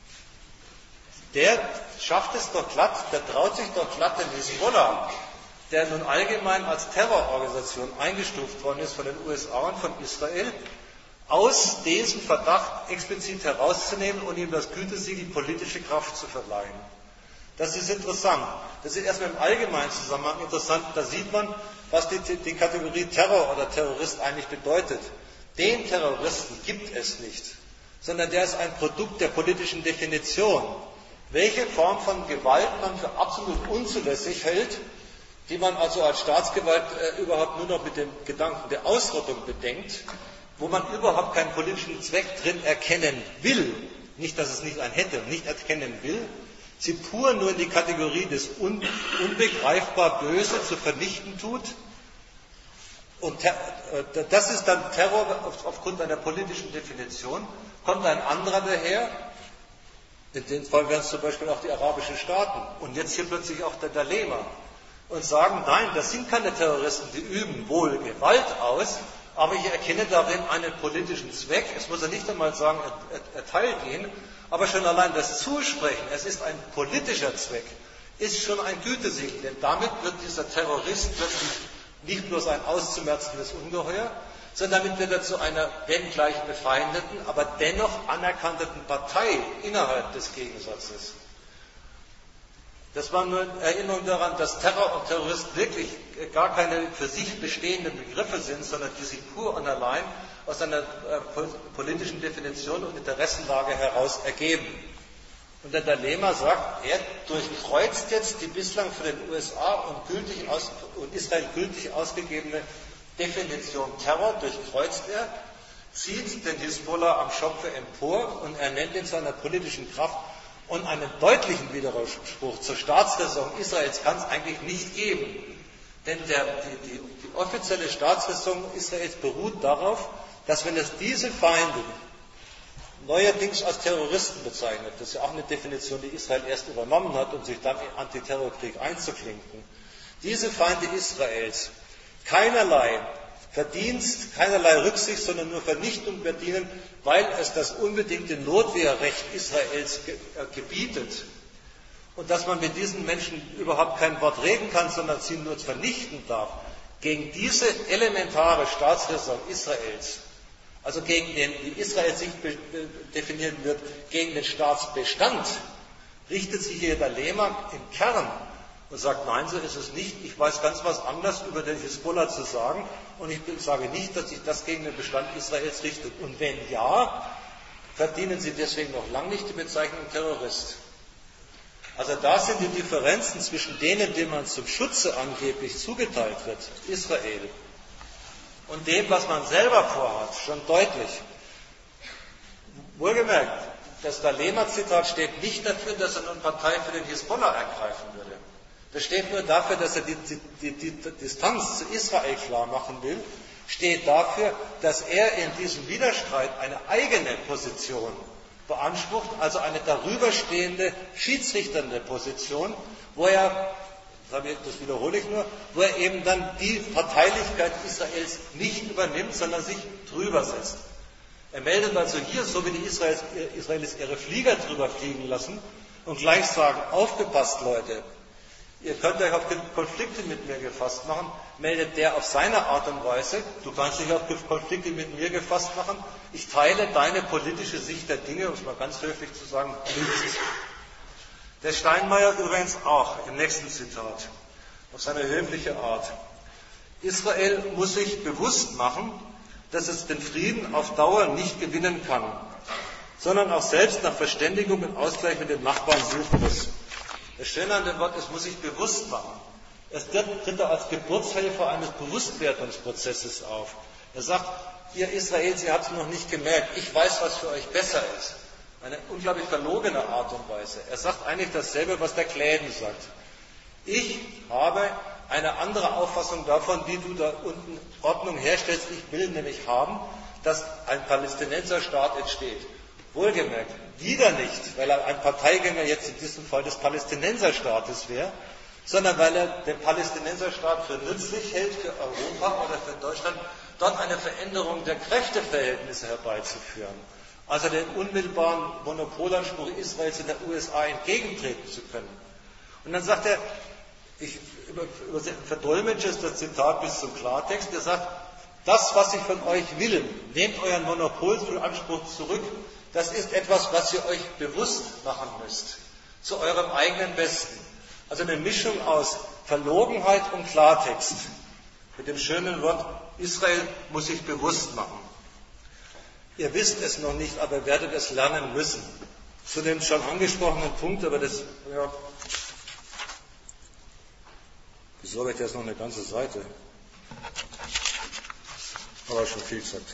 Der schafft es doch glatt, der traut sich doch glatt, den Hisbollah, der nun allgemein als Terrororganisation eingestuft worden ist von den U S A und von Israel, aus diesem Verdacht explizit herauszunehmen und ihm das Gütesiegel politische Kraft zu verleihen. Das ist interessant. Das ist erstmal im allgemeinen Zusammenhang interessant. Da sieht man, was die, die Kategorie Terror oder Terrorist eigentlich bedeutet. Den Terroristen gibt es nicht, sondern der ist ein Produkt der politischen Definition. Welche Form von Gewalt man für absolut unzulässig hält, die man also als Staatsgewalt äh, überhaupt nur noch mit dem Gedanken der Ausrottung bedenkt, wo man überhaupt keinen politischen Zweck drin erkennen will, nicht, dass es nicht einen hätte, nicht erkennen will, sie pur nur in die Kategorie des un unbegreifbar Böse zu vernichten tut. Und das ist dann Terror aufgrund einer politischen Definition. Kommt ein anderer daher, in dem Fall wären es zum Beispiel auch die arabischen Staaten, und jetzt hier plötzlich auch der D'Alema, und sagen, nein, das sind keine Terroristen, die üben wohl Gewalt aus, aber ich erkenne darin einen politischen Zweck. Es muss er nicht einmal sagen, er, er, er teilt ihn, aber schon allein das Zusprechen, es ist ein politischer Zweck, ist schon ein Gütesiegel, denn damit wird dieser Terrorist plötzlich nicht bloß ein auszumerzendes Ungeheuer, sondern damit wird er zu einer wenngleich befeindeten, aber dennoch anerkannten Partei innerhalb des Gegensatzes. Das war nur eine Erinnerung daran, dass Terror und Terrorist wirklich gar keine für sich bestehenden Begriffe sind, sondern die sich pur und allein aus einer äh, politischen Definition und Interessenlage heraus ergeben. Und der D'Alema sagt, er durchkreuzt jetzt die bislang für den U S A und, gültig aus, und Israel gültig ausgegebene Definition Terror, durchkreuzt er, zieht den Hisbollah am Schopfe empor und er nennt ihn zu einer politischen Kraft. Und einen deutlichen Widerspruch zur Staatsräson Israels kann es eigentlich nicht geben. Denn der, die, die, die offizielle Staatsräson Israels beruht darauf, dass wenn es diese Feinde neuerdings als Terroristen bezeichnet, das ist ja auch eine Definition, die Israel erst übernommen hat, um sich dann im Antiterrorkrieg einzuklinken, diese Feinde Israels keinerlei Verdienst, keinerlei Rücksicht, sondern nur Vernichtung verdienen, weil es das unbedingte Notwehrrecht Israels ge äh, gebietet. Und dass man mit diesen Menschen überhaupt kein Wort reden kann, sondern sie nur vernichten darf. Gegen diese elementare Staatsräson Israels, also gegen den, wie Israel sich definieren wird, gegen den Staatsbestand, richtet sich hier D'Alema im Kern und sagt, nein, so ist es nicht. Ich weiß ganz was anderes über den Hisbollah zu sagen und ich sage nicht, dass sich das gegen den Bestand Israels richtet. Und wenn ja, verdienen sie deswegen noch lange nicht die Bezeichnung Terrorist. Also da sind die Differenzen zwischen denen, denen man zum Schutze angeblich zugeteilt wird, Israel, und dem, was man selber vorhat, schon deutlich. Wohlgemerkt, das D'Alema-Zitat steht nicht dafür, dass er nun Partei für den Hisbollah ergreifen würde. Das steht nur dafür, dass er die, die, die, die Distanz zu Israel klar machen will, steht dafür, dass er in diesem Widerstreit eine eigene Position beansprucht, also eine darüberstehende, schiedsrichternde Position, wo er, das wiederhole ich nur, wo er eben dann die Parteilichkeit Israels nicht übernimmt, sondern sich drüber setzt. Er meldet also hier, so wie die Israelis, Israelis ihre Flieger drüber fliegen lassen und gleich sagen, aufgepasst Leute, ihr könnt euch auf Konflikte mit mir gefasst machen, meldet der auf seine Art und Weise, du kannst dich auf Konflikte mit mir gefasst machen, ich teile deine politische Sicht der Dinge, um es mal ganz höflich zu sagen, nicht. Der Steinmeier übrigens auch im nächsten Zitat, auf seine höfliche Art. Israel muss sich bewusst machen, dass es den Frieden auf Dauer nicht gewinnen kann. sondern auch selbst nach Verständigung und Ausgleich mit den Nachbarn suchen muss. Das Schöne an dem Wort ist, muss sich bewusst machen. Es tritt da als Geburtshelfer eines Bewusstwerdungsprozesses auf. Er sagt, ihr Israelis, ihr habt es noch nicht gemerkt, ich weiß, was für euch besser ist. Eine unglaublich verlogene Art und Weise. Er sagt eigentlich dasselbe, was der Kläden sagt. Ich habe eine andere Auffassung davon, wie du da unten Ordnung herstellst. Ich will nämlich haben, dass ein Palästinenserstaat entsteht. Wohlgemerkt, wieder nicht, weil er ein Parteigänger jetzt in diesem Fall des Palästinenserstaates wäre, sondern weil er den Palästinenserstaat für nützlich hält, für Europa oder für Deutschland, dort eine Veränderung der Kräfteverhältnisse herbeizuführen. Also den unmittelbaren Monopolanspruch Israels in der U S A entgegentreten zu können. Und dann sagt er, ich verdolmetsche das Zitat bis zum Klartext, er sagt, das, was ich von euch will, nehmt euren Monopolanspruch zurück, das ist etwas, was ihr euch bewusst machen müsst, zu eurem eigenen Besten. Also eine Mischung aus Verlogenheit und Klartext. Mit dem schönen Wort, Israel muss sich bewusst machen. Ihr wisst es noch nicht, aber ihr werdet es lernen müssen. Zu dem schon angesprochenen Punkt, aber das, ja, wieso habe ich jetzt noch eine ganze Seite? Aber schon viel gesagt.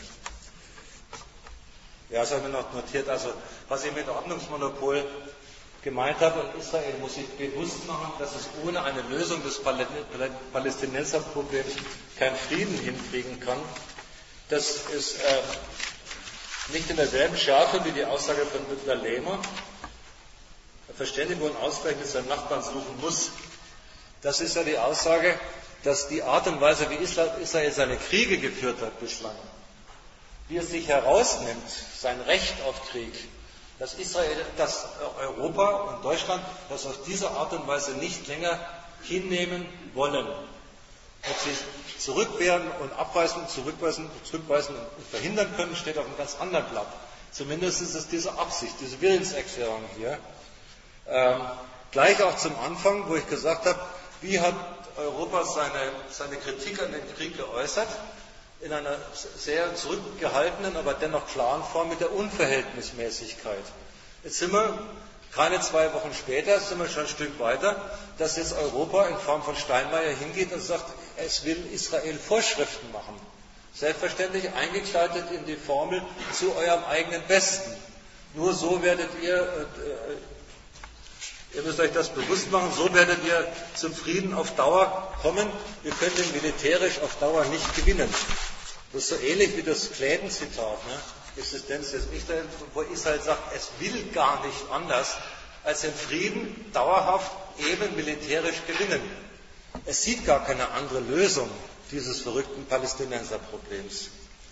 Ja, das habe ich mir noch notiert. Also, was ich mit Ordnungsmonopol gemeint habe, und Israel muss sich bewusst machen, dass es ohne eine Lösung des Palästinenserproblems keinen Frieden hinkriegen kann. Das ist äh, nicht in derselben Schärfe wie die Aussage von Mittler Lehmer. Verständigung und Ausgleich mit seinen Nachbarn suchen muss. Das ist ja die Aussage, dass die Art und Weise, wie Israel seine Kriege geführt hat bislang, wie es sich herausnimmt, sein Recht auf Krieg, dass Israel, dass Europa und Deutschland das auf diese Art und Weise nicht länger hinnehmen wollen. Ob sie zurückwehren und abweisen, zurückweisen, zurückweisen und verhindern können, steht auf einem ganz anderen Blatt. Zumindest ist es diese Absicht, diese Willenserklärung hier. Ähm, gleich auch zum Anfang, wo ich gesagt habe, wie hat Europa seine, seine Kritik an dem Krieg geäußert? In einer sehr zurückgehaltenen, aber dennoch klaren Form mit der Unverhältnismäßigkeit. Jetzt sind wir, keine zwei Wochen später, sind wir schon ein Stück weiter, dass jetzt Europa in Form von Steinmeier hingeht und sagt, es will Israel Vorschriften machen. Selbstverständlich eingekleidet in die Formel zu eurem eigenen Besten. Nur so werdet ihr, äh, ihr müsst euch das bewusst machen, so werdet ihr zum Frieden auf Dauer kommen. Wir können den militärisch auf Dauer nicht gewinnen. Das ist so ähnlich wie das Kläden-Zitat, ne? Existenz des Israel, wo Israel sagt, es will gar nicht anders, als den Frieden dauerhaft eben militärisch gewinnen. Es sieht gar keine andere Lösung dieses verrückten Palästinenserproblems.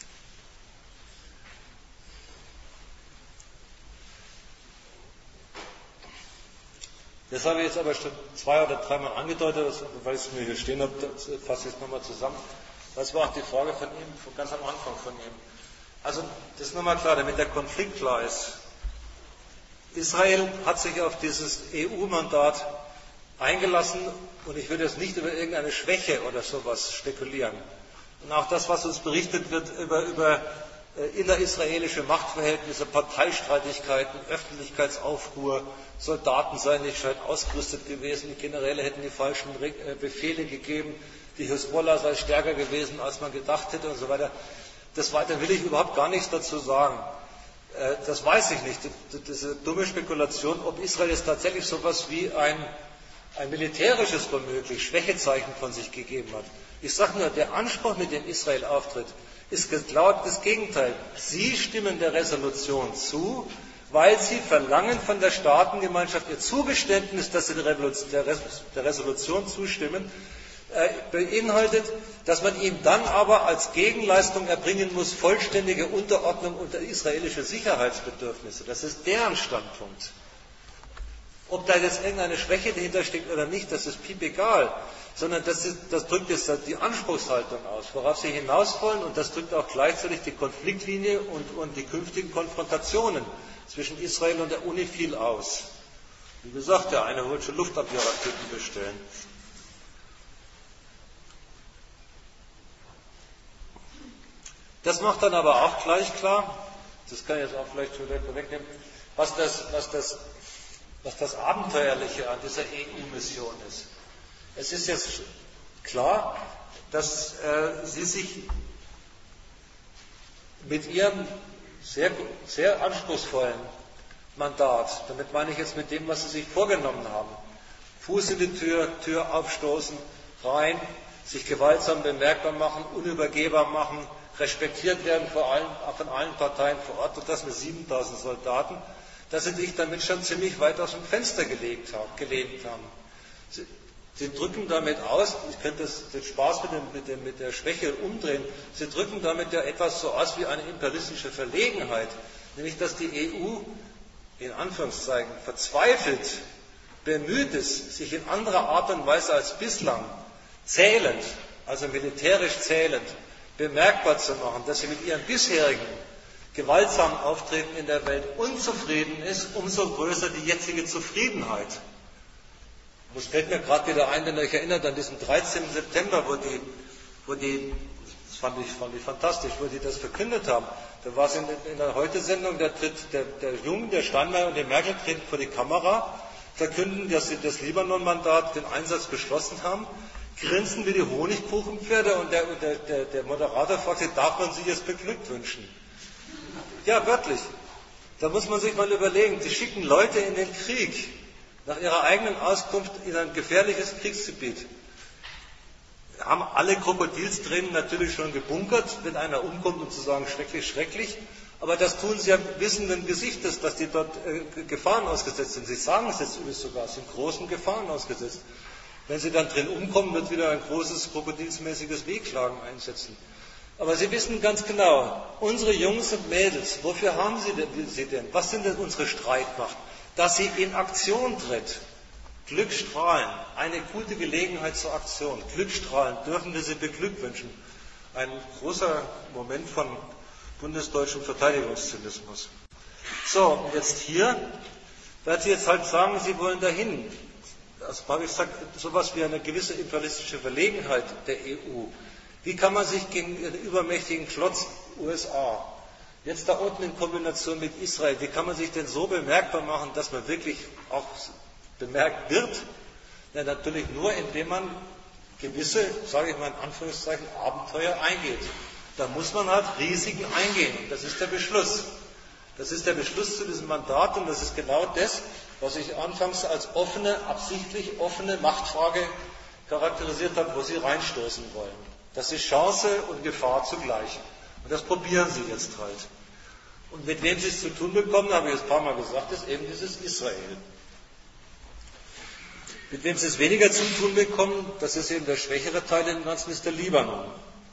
Das habe ich jetzt aber schon zwei oder dreimal angedeutet, weil ich es mir hier stehen habe, fasse ich es nochmal zusammen. Das war auch die Frage von ihm, ganz am Anfang von ihm. Also, das ist nochmal klar, damit der Konflikt klar ist. Israel hat sich auf dieses E U-Mandat eingelassen und ich würde jetzt nicht über irgendeine Schwäche oder sowas spekulieren. Und auch das, was uns berichtet wird über, über äh, innerisraelische Machtverhältnisse, Parteistreitigkeiten, Öffentlichkeitsaufruhr, Soldaten seien nicht gescheit ausgerüstet gewesen, die Generäle hätten die falschen Re äh, Befehle gegeben, die Hisbollah sei stärker gewesen, als man gedacht hätte und so weiter. Das weiter will ich überhaupt gar nichts dazu sagen. Äh, das weiß ich nicht. Diese dumme Spekulation, ob Israel jetzt tatsächlich so etwas wie ein, ein militärisches womöglich Schwächezeichen von sich gegeben hat. Ich sage nur, der Anspruch, mit dem Israel auftritt, ist genau das Gegenteil. Sie stimmen der Resolution zu, weil sie verlangen von der Staatengemeinschaft ihr Zugeständnis, dass sie der Resolution zustimmen, beinhaltet, dass man ihm dann aber als Gegenleistung erbringen muss, vollständige Unterordnung unter israelische Sicherheitsbedürfnisse. Das ist deren Standpunkt. Ob da jetzt irgendeine Schwäche dahinter steckt oder nicht, das ist piep egal. Sondern das, ist, das drückt jetzt die Anspruchshaltung aus, worauf sie hinaus wollen, und das drückt auch gleichzeitig die Konfliktlinie und, und die künftigen Konfrontationen zwischen Israel und der UNIFIL aus. Wie gesagt, der eine wollte schon Luftabwehrraketen bestellen. Das macht dann aber auch gleich klar, das kann ich jetzt auch vielleicht schon vorwegnehmen, was das, was, das, was das Abenteuerliche an dieser E U-Mission ist. Es ist jetzt klar, dass äh, Sie sich mit Ihrem sehr, sehr anspruchsvollen Mandat, damit meine ich jetzt mit dem, was Sie sich vorgenommen haben, Fuß in die Tür, Tür aufstoßen, rein, sich gewaltsam bemerkbar machen, unübergehbar machen, respektiert werden vor allen, von allen Parteien vor Ort, und das mit siebentausend Soldaten, dass Sie sich damit schon ziemlich weit aus dem Fenster gelegt haben, gelehnt haben. Sie, Sie drücken damit aus, ich könnte das, den Spaß mit, dem, mit, dem, mit der Schwäche umdrehen, Sie drücken damit ja etwas so aus wie eine imperialistische Verlegenheit, nämlich dass die E U in Anführungszeichen verzweifelt bemüht ist, sich in anderer Art und Weise als bislang zählend, also militärisch zählend, bemerkbar zu machen, dass sie mit ihrem bisherigen gewaltsamen Auftreten in der Welt unzufrieden ist, umso größer die jetzige Zufriedenheit. Das fällt mir gerade wieder ein, wenn ihr euch erinnert an diesen dreizehnten September, wo die, wo die das fand ich, fand ich fantastisch, wo die das verkündet haben. Da war es in, in der Heute-Sendung, der, der, der Jung, der Steinmeier und der Merkel treten vor die Kamera, verkünden, dass sie das Libanon-Mandat, den Einsatz beschlossen haben, grinsen wie die Honigkuchenpferde, und der, der, der, der Moderator fragte, darf man sie jetzt beglückwünschen? Ja, wörtlich. Da muss man sich mal überlegen, die schicken Leute in den Krieg, nach ihrer eigenen Auskunft in ein gefährliches Kriegsgebiet. Haben alle Krokodilstränen natürlich schon gebunkert, wenn einer umkommt, um zu sagen, schrecklich, schrecklich. Aber das tun sie ja wissenden Gesichtes, dass die dort äh, Gefahren ausgesetzt sind. Sie sagen es jetzt übrigens sogar, sind großen Gefahren ausgesetzt. Wenn sie dann drin umkommen, wird wieder ein großes krokodilsmäßiges Wehklagen einsetzen. Aber Sie wissen ganz genau, unsere Jungs und Mädels, wofür haben Sie denn, sie denn? Was sind denn unsere Streitmacht? Dass sie in Aktion tritt. Glückstrahlen, eine gute Gelegenheit zur Aktion. Glückstrahlen, dürfen wir Sie beglückwünschen. Ein großer Moment von bundesdeutschem Verteidigungszynismus. So, und jetzt hier, werden Sie jetzt halt sagen, Sie wollen dahin. Also habe ich gesagt, so etwas wie eine gewisse imperialistische Verlegenheit der E U. Wie kann man sich gegen den übermächtigen Klotz U S A, jetzt da unten in Kombination mit Israel, wie kann man sich denn so bemerkbar machen, dass man wirklich auch bemerkt wird? Ja, natürlich nur, indem man gewisse, sage ich mal in Anführungszeichen, Abenteuer eingeht. Da muss man halt Risiken eingehen. Und das ist der Beschluss. Das ist der Beschluss zu diesem Mandat, und das ist genau das, was ich anfangs als offene, absichtlich offene Machtfrage charakterisiert habe, wo Sie reinstoßen wollen. Das ist Chance und Gefahr zugleich. Und das probieren Sie jetzt halt. Und mit wem Sie es zu tun bekommen, habe ich jetzt ein paar Mal gesagt, ist eben dieses Israel. Mit wem Sie es weniger zu tun bekommen, das ist eben der schwächere Teil im Ganzen, ist der Libanon.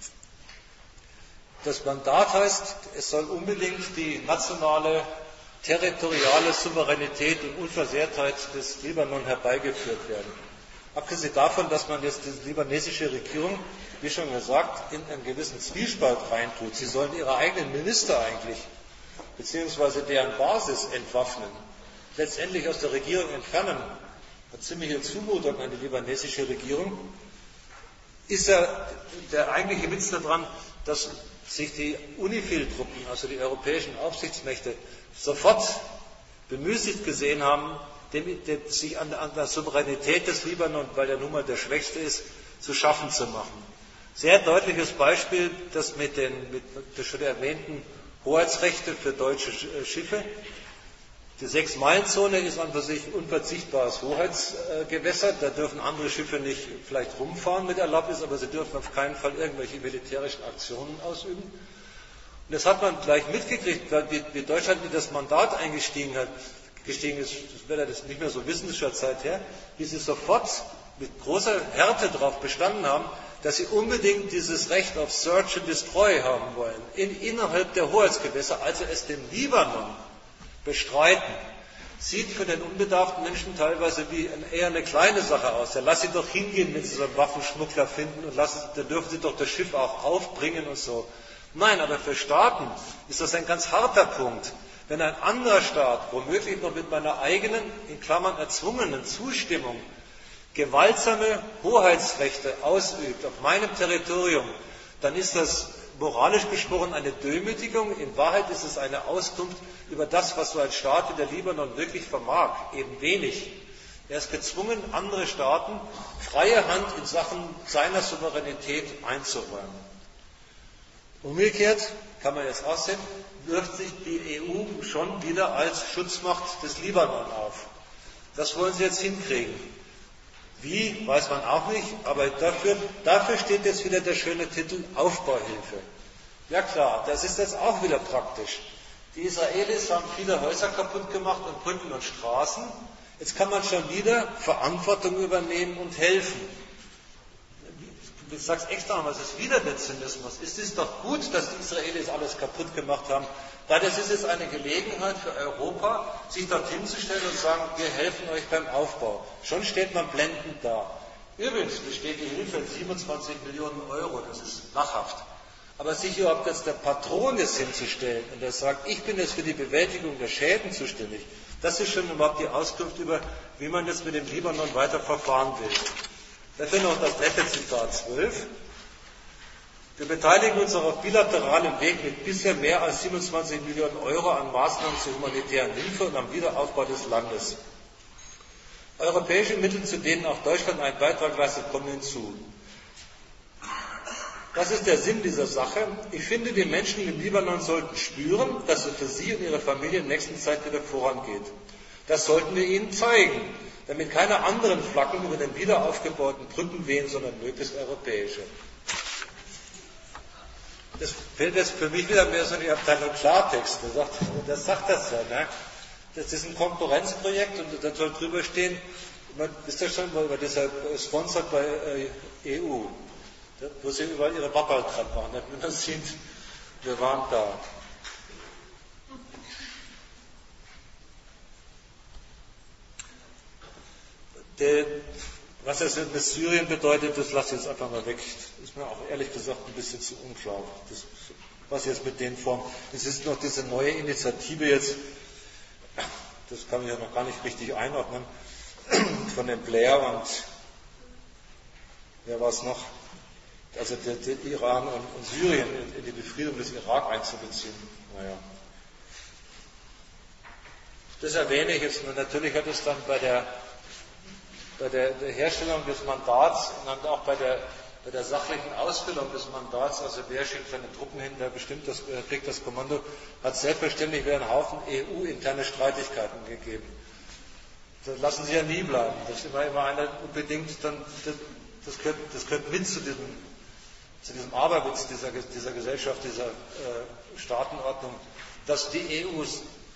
Das Mandat heißt, es soll unbedingt die nationale, territoriale Souveränität und Unversehrtheit des Libanon herbeigeführt werden. Abgesehen davon, dass man jetzt die libanesische Regierung, wie schon gesagt, in einen gewissen Zwiespalt reintut. Sie sollen ihre eigenen Minister eigentlich, beziehungsweise deren Basis entwaffnen, letztendlich aus der Regierung entfernen. Eine ziemliche Zumutung an die libanesische Regierung. Ist ja der eigentliche Witz daran, dass sich die UNIFIL-Truppen, also die europäischen Aufsichtsmächte, sofort bemüßigt gesehen haben, dem, dem, sich an, an der Souveränität des Libanon, weil der nun mal der Schwächste ist, zu schaffen zu machen. Sehr deutliches Beispiel, das mit den mit der schon erwähnten Hoheitsrechte für deutsche Schiffe. Die Sechs-Meilen-Zone ist an für sich unverzichtbares Hoheitsgewässer. Da dürfen andere Schiffe nicht vielleicht rumfahren mit Erlaubnis, aber sie dürfen auf keinen Fall irgendwelche militärischen Aktionen ausüben. Und das hat man gleich mitgekriegt, wie Deutschland in das Mandat eingestiegen hat. Gestiegen ist, das wird ja das nicht mehr so wissen, das ist schon Zeit her, wie sie sofort mit großer Härte darauf bestanden haben, dass sie unbedingt dieses Recht auf Search and Destroy haben wollen, in, innerhalb der Hoheitsgewässer, also es dem Libanon bestreiten. Sieht für den unbedarften Menschen teilweise wie ein, eher eine kleine Sache aus. Ja, lass sie doch hingehen, wenn sie so einen Waffenschmuggler finden, und lassen, dann dürfen sie doch das Schiff auch aufbringen und so. Nein, aber für Staaten ist das ein ganz harter Punkt. Wenn ein anderer Staat, womöglich noch mit meiner eigenen, in Klammern erzwungenen Zustimmung, gewaltsame Hoheitsrechte ausübt auf meinem Territorium, dann ist das moralisch gesprochen eine Demütigung. In Wahrheit ist es eine Auskunft über das, was so ein Staat wie der Libanon wirklich vermag. Eben wenig. Er ist gezwungen, andere Staaten freie Hand in Sachen seiner Souveränität einzuräumen. Umgekehrt kann man jetzt auch sehen, wirft sich die E U schon wieder als Schutzmacht des Libanon auf. Das wollen sie jetzt hinkriegen. Wie, weiß man auch nicht, aber dafür, dafür steht jetzt wieder der schöne Titel Aufbauhilfe. Ja klar, das ist jetzt auch wieder praktisch. Die Israelis haben viele Häuser kaputt gemacht und Brücken und Straßen. Jetzt kann man schon wieder Verantwortung übernehmen und helfen. Ich sage es extra nochmal, es ist wieder der Zynismus. Es ist doch gut, dass die Israelis alles kaputt gemacht haben, weil das ist jetzt eine Gelegenheit für Europa, sich dorthin zu stellen und zu sagen, wir helfen euch beim Aufbau. Schon steht man blendend da. Übrigens besteht die Hilfe in siebenundzwanzig Millionen Euro, das ist lachhaft. Aber sich überhaupt als der Patron ist hinzustellen und der sagt, ich bin jetzt für die Bewältigung der Schäden zuständig, das ist schon überhaupt die Auskunft über, wie man jetzt mit dem Libanon weiter verfahren will. Dafür noch das nette Zitat zwölf. Wir beteiligen uns auch auf bilateralem Weg mit bisher mehr als siebenundzwanzig Millionen Euro an Maßnahmen zur humanitären Hilfe und am Wiederaufbau des Landes. Europäische Mittel, zu denen auch Deutschland einen Beitrag leistet, kommen hinzu. Das ist der Sinn dieser Sache. Ich finde, die Menschen im Libanon sollten spüren, dass es für sie und ihre Familie in der nächsten Zeit wieder vorangeht. Das sollten wir ihnen zeigen, damit keine anderen Flaggen über den wiederaufgebauten Brücken wehen, sondern möglichst europäische. Das fällt jetzt für mich wieder mehr so in die Abteilung Klartext. Das sagt das, sagt das ja. Ne? Das ist ein Konkurrenzprojekt und da soll drüber stehen, man ist ja schon mal über deshalb sponsored bei äh, E U, wo sie überall ihre Wappel dran waren. Wenn man sieht, wir waren da. Der, was das mit Syrien bedeutet, das lasse ich jetzt einfach mal weg. Das ist mir auch ehrlich gesagt ein bisschen zu unklar, das, was jetzt mit denen vorm. Es ist noch diese neue Initiative jetzt, das kann ich ja noch gar nicht richtig einordnen, von dem Blair und wer war es noch? Also der, der Iran und, und Syrien in, in die Befriedung des Irak einzubeziehen. Naja. Das erwähne ich jetzt nur. Natürlich hat es dann bei der bei der, der Herstellung des Mandats und auch bei der, bei der sachlichen Ausfüllung des Mandats, also wer schickt seine Truppen hin, wer bestimmt das, wer kriegt das Kommando, hat selbstverständlich wieder einen Haufen E U-interne Streitigkeiten gegeben. Das lassen sie ja nie bleiben. Das ist immer, immer einer unbedingt, dann, das, gehört, das gehört mit zu diesem, zu diesem Aberwitz dieser, dieser Gesellschaft, dieser äh, Staatenordnung, dass die E U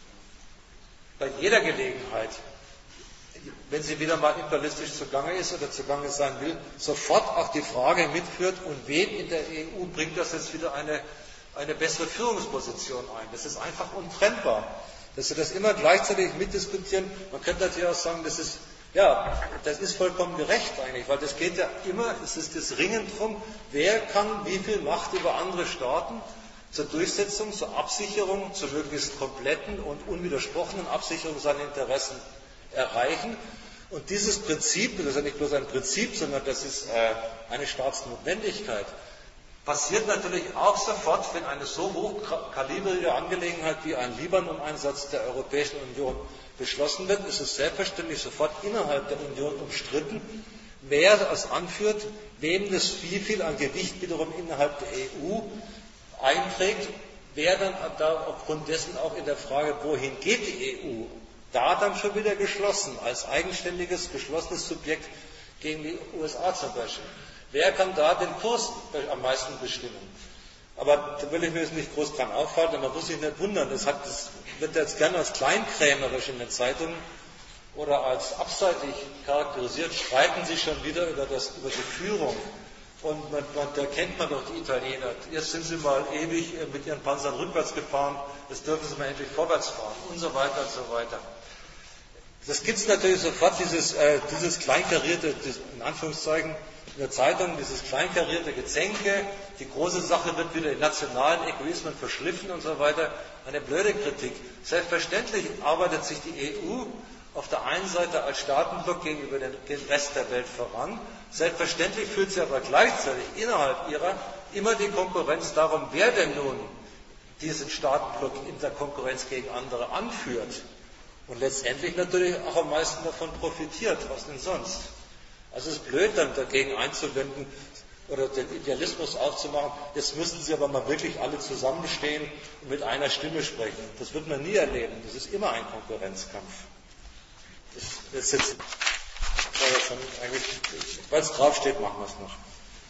bei jeder Gelegenheit, wenn sie wieder mal imperialistisch zugange ist oder zugange sein will, sofort auch die Frage mitführt, und wen in der E U bringt das jetzt wieder eine, eine bessere Führungsposition ein. Das ist einfach untrennbar, dass sie das immer gleichzeitig mitdiskutieren. Man könnte natürlich auch sagen, das ist, ja, das ist vollkommen gerecht eigentlich, weil das geht ja immer, es ist das Ringen drum, wer kann wie viel Macht über andere Staaten zur Durchsetzung, zur Absicherung, zur möglichst kompletten und unwidersprochenen Absicherung seiner Interessen erreichen. Und dieses Prinzip, das ist ja nicht bloß ein Prinzip, sondern das ist äh, eine Staatsnotwendigkeit, passiert natürlich auch sofort, wenn eine so hochkalibrige Angelegenheit wie ein Libanon-Einsatz der Europäischen Union beschlossen wird, ist es selbstverständlich sofort innerhalb der Union umstritten, wer es anführt, wem das wie viel an Gewicht wiederum innerhalb der E U einträgt, wer dann da aufgrund dessen auch in der Frage, wohin geht die E U, da dann schon wieder geschlossen, als eigenständiges, geschlossenes Subjekt gegen die U S A zum Beispiel. Wer kann da den Kurs am meisten bestimmen? Aber da will ich mir jetzt nicht groß dran aufhalten, man muss sich nicht wundern, das, hat, das wird jetzt gerne als kleinkrämerisch in den Zeitungen oder als abseitig charakterisiert, streiten sich schon wieder über, das, über die Führung. Und man, man, da kennt man doch die Italiener. Jetzt sind sie mal ewig mit ihren Panzern rückwärts gefahren, jetzt dürfen sie mal endlich vorwärts fahren und so weiter und so weiter. Das gibt es natürlich sofort, dieses, äh, dieses kleinkarierte, in Anführungszeichen, in der Zeitung, dieses kleinkarierte Gezänke, die große Sache wird wieder in nationalen Egoismen verschliffen und so weiter. Eine blöde Kritik. Selbstverständlich arbeitet sich die E U auf der einen Seite als Staatenblock gegenüber dem Rest der Welt voran. Selbstverständlich führt sie aber gleichzeitig innerhalb ihrer immer die Konkurrenz darum, wer denn nun diesen Staatenblock in der Konkurrenz gegen andere anführt und letztendlich natürlich auch am meisten davon profitiert. Was denn sonst? Also es ist blöd, dann dagegen einzuwenden oder den Idealismus aufzumachen, jetzt müssen sie aber mal wirklich alle zusammenstehen und mit einer Stimme sprechen. Das wird man nie erleben. Das ist immer ein Konkurrenzkampf. Das, das ist jetzt, weil es draufsteht, machen wir es noch.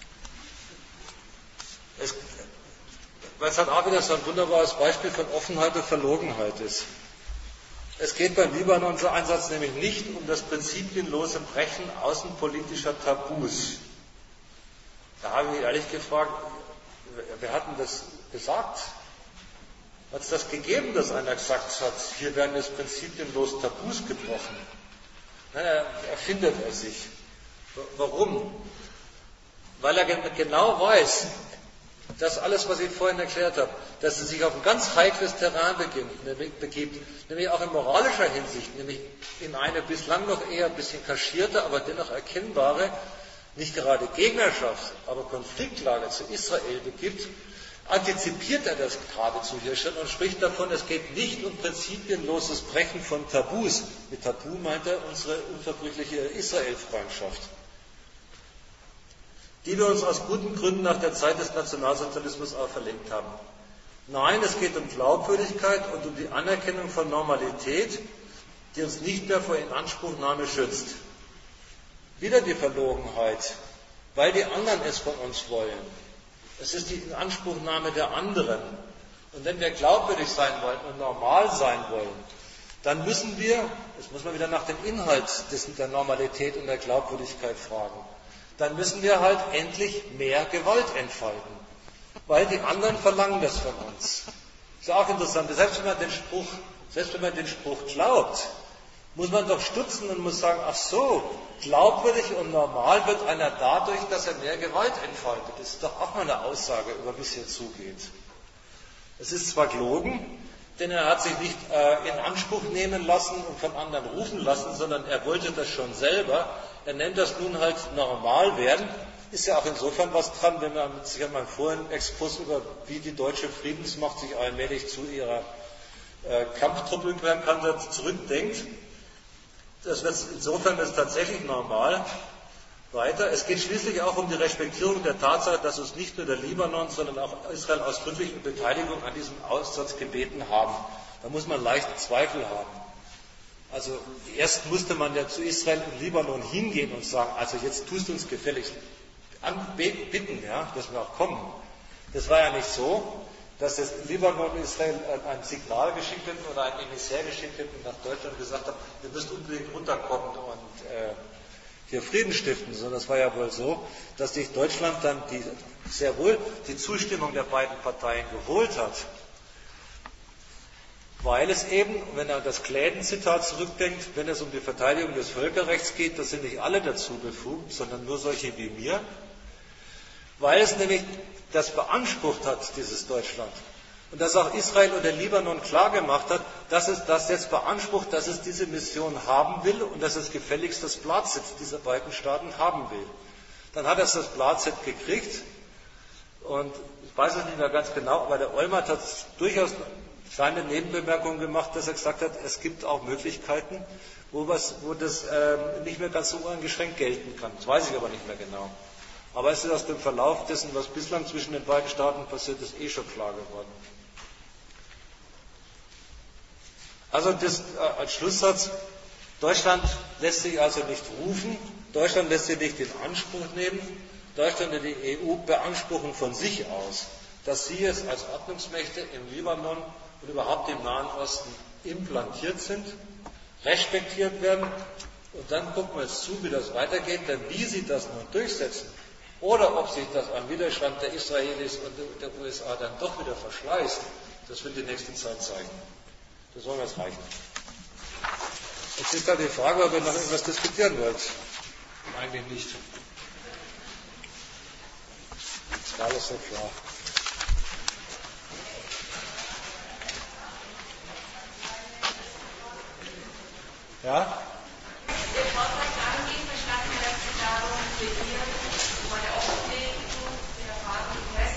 Es, weil es halt auch wieder so ein wunderbares Beispiel von Offenheit und Verlogenheit ist. Es geht beim Libanon-Einsatz nämlich nicht um das prinzipienlose Brechen außenpolitischer Tabus. Da habe ich mich ehrlich gefragt, wer hat denn das gesagt? Hat es das gegeben, dass einer gesagt hat, hier werden jetzt prinzipienlos Tabus gebrochen? Nein, er erfindet er sich. Warum? Weil er genau weiß, dass alles, was ich vorhin erklärt habe, dass er sich auf ein ganz heikles Terrain begibt, nämlich auch in moralischer Hinsicht, nämlich in eine bislang noch eher ein bisschen kaschierte, aber dennoch erkennbare, nicht gerade Gegnerschaft, aber Konfliktlage zu Israel begibt, antizipiert er das geradezu hier schon und spricht davon, es geht nicht um prinzipienloses Brechen von Tabus. Mit Tabu meint er unsere unverbrüchliche Israel-Freundschaft, die wir uns aus guten Gründen nach der Zeit des Nationalsozialismus auferlegt haben. Nein, es geht um Glaubwürdigkeit und um die Anerkennung von Normalität, die uns nicht mehr vor Inanspruchnahme schützt. Wieder die Verlogenheit, weil die anderen es von uns wollen. Es ist die Inanspruchnahme der anderen. Und wenn wir glaubwürdig sein wollen und normal sein wollen, dann müssen wir, jetzt muss man wieder nach dem Inhalt der Normalität und der Glaubwürdigkeit fragen, dann müssen wir halt endlich mehr Gewalt entfalten. Weil die anderen verlangen das von uns. Ist ja auch interessant, selbst wenn man den Spruch, selbst wenn man den Spruch glaubt, muss man doch stutzen und muss sagen, ach so, glaubwürdig und normal wird einer dadurch, dass er mehr Gewalt entfaltet. Das ist doch auch mal eine Aussage, über wie es hier zugeht. Es ist zwar gelogen, denn er hat sich nicht äh, in Anspruch nehmen lassen und von anderen rufen lassen, sondern er wollte das schon selber. Er nennt das nun halt normal werden. Ist ja auch insofern was dran, wenn man sich an meinen vorigen Exkurs über wie die deutsche Friedensmacht sich allmählich zu ihrer äh, Kampftruppe zurückdenkt. Das wird insofern ist tatsächlich normal. Weiter. Es geht schließlich auch um die Respektierung der Tatsache, dass uns nicht nur der Libanon, sondern auch Israel ausdrücklich um Beteiligung an diesem Aussatz gebeten haben. Da muss man leicht Zweifel haben. Also erst musste man ja zu Israel und Libanon hingehen und sagen, also jetzt tust du uns gefälligst bitten, ja, dass wir auch kommen. Das war ja nicht so, dass das Libanon und Israel ein Signal geschickt hätten oder ein Emissär geschickt hätten nach Deutschland und gesagt haben, ihr müsst unbedingt runterkommen und äh, hier Frieden stiften, sondern es war ja wohl so, dass sich Deutschland dann die, sehr wohl die Zustimmung der beiden Parteien geholt hat, weil es eben, wenn er an das Kläden-Zitat zurückdenkt, wenn es um die Verteidigung des Völkerrechts geht, das sind nicht alle dazu befugt, sondern nur solche wie mir, weil es nämlich das beansprucht hat, dieses Deutschland. Und dass auch Israel und der Libanon klargemacht hat, dass es das jetzt beansprucht, dass es diese Mission haben will und dass es gefälligst das Blatt dieser beiden Staaten haben will. Dann hat es das Blatt gekriegt und ich weiß es nicht mehr ganz genau, aber der Olmert hat durchaus kleine Nebenbemerkungen gemacht, dass er gesagt hat, es gibt auch Möglichkeiten, wo, was, wo das äh, nicht mehr ganz so uneingeschränkt gelten kann. Das weiß ich aber nicht mehr genau. Aber es ist aus dem Verlauf dessen, was bislang zwischen den beiden Staaten passiert ist, eh schon klar geworden. Also das, äh, als Schlusssatz, Deutschland lässt sich also nicht rufen, Deutschland lässt sich nicht in Anspruch nehmen, Deutschland und die E U beanspruchen von sich aus, dass sie es als Ordnungsmächte im Libanon und überhaupt im Nahen Osten implantiert sind, respektiert werden und dann gucken wir jetzt zu, wie das weitergeht, denn wie sie das nun durchsetzen oder ob sich das am Widerstand der Israelis und der U S A dann doch wieder verschleißt, das wird die nächste Zeit zeigen. Das soll jetzt reichen. Jetzt ist da die Frage, ob ihr noch irgendwas diskutieren wollt. Eigentlich nicht. Ist alles so klar. Ja? Der Vortrag angeht, bestand ja dazu darum, plädieren vor der Offenlegung der Frage des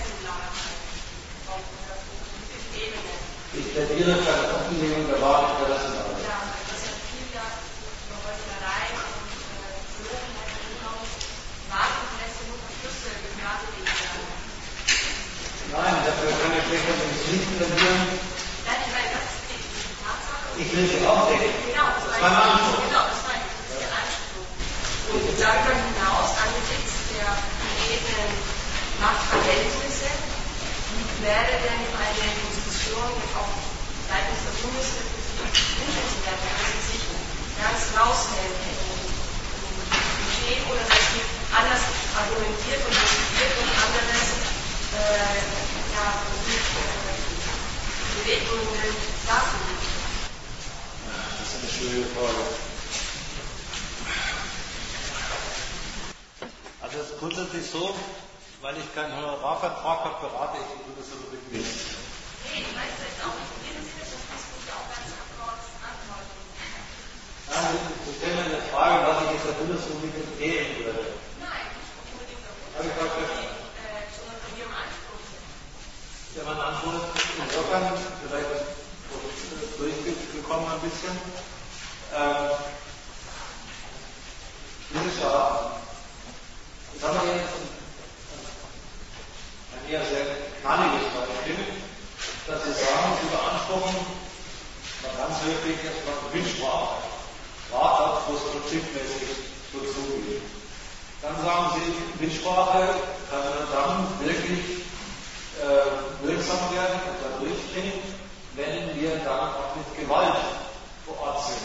Ihre Offenlegung der Wahrheit verlassen haben. Ja, das ist viel ja über Heuchelei und Verlogenheit hinaus. Wahrheitsnetze nur Verschlüsse gefertigt werden. Nein, dafür kann ich schlechter den Musik plädieren. Nein, ich meine, das ist die Tatsache. Ich will sie aufdecken. Genau, das ist mein Anspruch. Genau, das meine ich. Das ist der Anspruch. Und darüber hinaus, angesichts der gegebenen Machtverhältnisse, wäre denn eine Diskussion jetzt auch seitens der Bundesrepublik wünschenswert, wenn sie sich ganz raushält im Budget oder dass sie anders argumentiert und diskutiert und anderes äh, ja, äh, Beweggründe dafür gibt. Das ist eine schwierige Frage. Also es ist grundsätzlich so, weil ich keinen Honorarvertrag habe, berate ich die Bundesrepublik nicht. Nee, ich weiß jetzt auch nicht, wie das ist, das musst du auch ganz kurz antworten. Ja, Sie stellen mir eine Frage, was ich jetzt der Bundesrepublik empfehlen würde. Nein, nicht unbedingt der Habe ich Bundesrepublik, äh, sondern von ihrem Anspruch. Ja, mein Anspruch ist insofern vielleicht durchgekommen ein bisschen. Ähm, dieses Jahr, das haben wir jetzt ein eher sehr knalliges Beispiel, dass Sie sagen, Sie beanspruchen, mal ganz höflich erstmal Gewinnsprache. Rat hat, wo es prinzipmäßig so zugeht. Dann sagen Sie, Gewinnsprache kann dann wirklich äh, wirksam werden und dann durchdringen, wenn wir dann auch mit Gewalt vor Ort sind.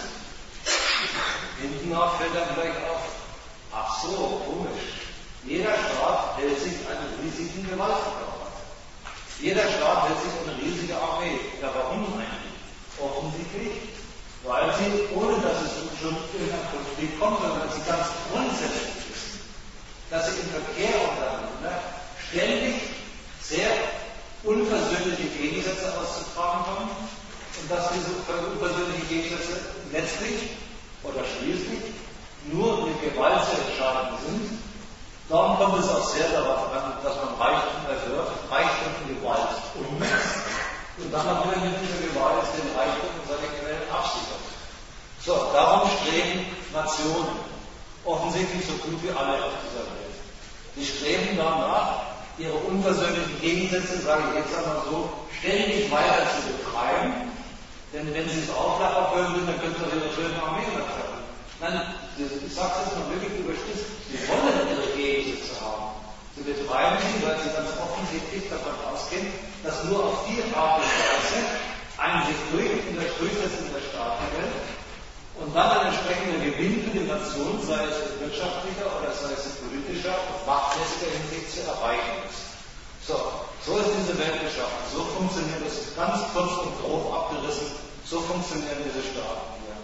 Hinten nach fällt dann gleich auf, ach so, komisch. Jeder Staat hält sich einen riesigen Gewaltverbrauch. Jeder Staat hält sich eine riesige Armee. Ja, warum eigentlich? Offensichtlich, weil sie, ohne dass es schon in einen Konflikt kommt, sondern sie ganz grundsätzlich wissen, dass sie im Verkehr untereinander ständig sehr unversöhnliche Gegensätze auszutragen haben und dass diese unversöhnlichen Gegensätze letztlich oder schließlich nur mit Gewalt zu entscheiden sind. Darum kommt es auch sehr darauf an, dass man Reichtum erwirbt, Reichtum in Gewalt umsetzt und dann natürlich mit dieser Gewalt den Reichtum und seine Quellen absichert. So, darum streben Nationen, offensichtlich so gut wie alle auf dieser Welt. Sie streben danach, ihre unversöhnlichen Gegensätze, sage ich jetzt einmal so, ständig weiter zu betreiben, denn wenn sie es auflachen können, dann können sie ihre schönen Armeen treffen. Nein, ich sage es jetzt mal wirklich überspitzt, sie wollen ihre Gegensätze haben. Sie betreiben sie, weil sie ganz offensichtlich davon ausgehen, dass nur auf die Art und Weise ein sich durch in der Durchsetzung der Staatenwelt und dann ein entsprechender Gewinn für die Nation, sei es wirtschaftlicher oder sei es politischer und machtmäßiger Hinsicht zu erreichen ist. So, so ist diese Welt geschaffen. So funktioniert es ganz kurz und grob abgerissen. So funktionieren diese Staaten hier.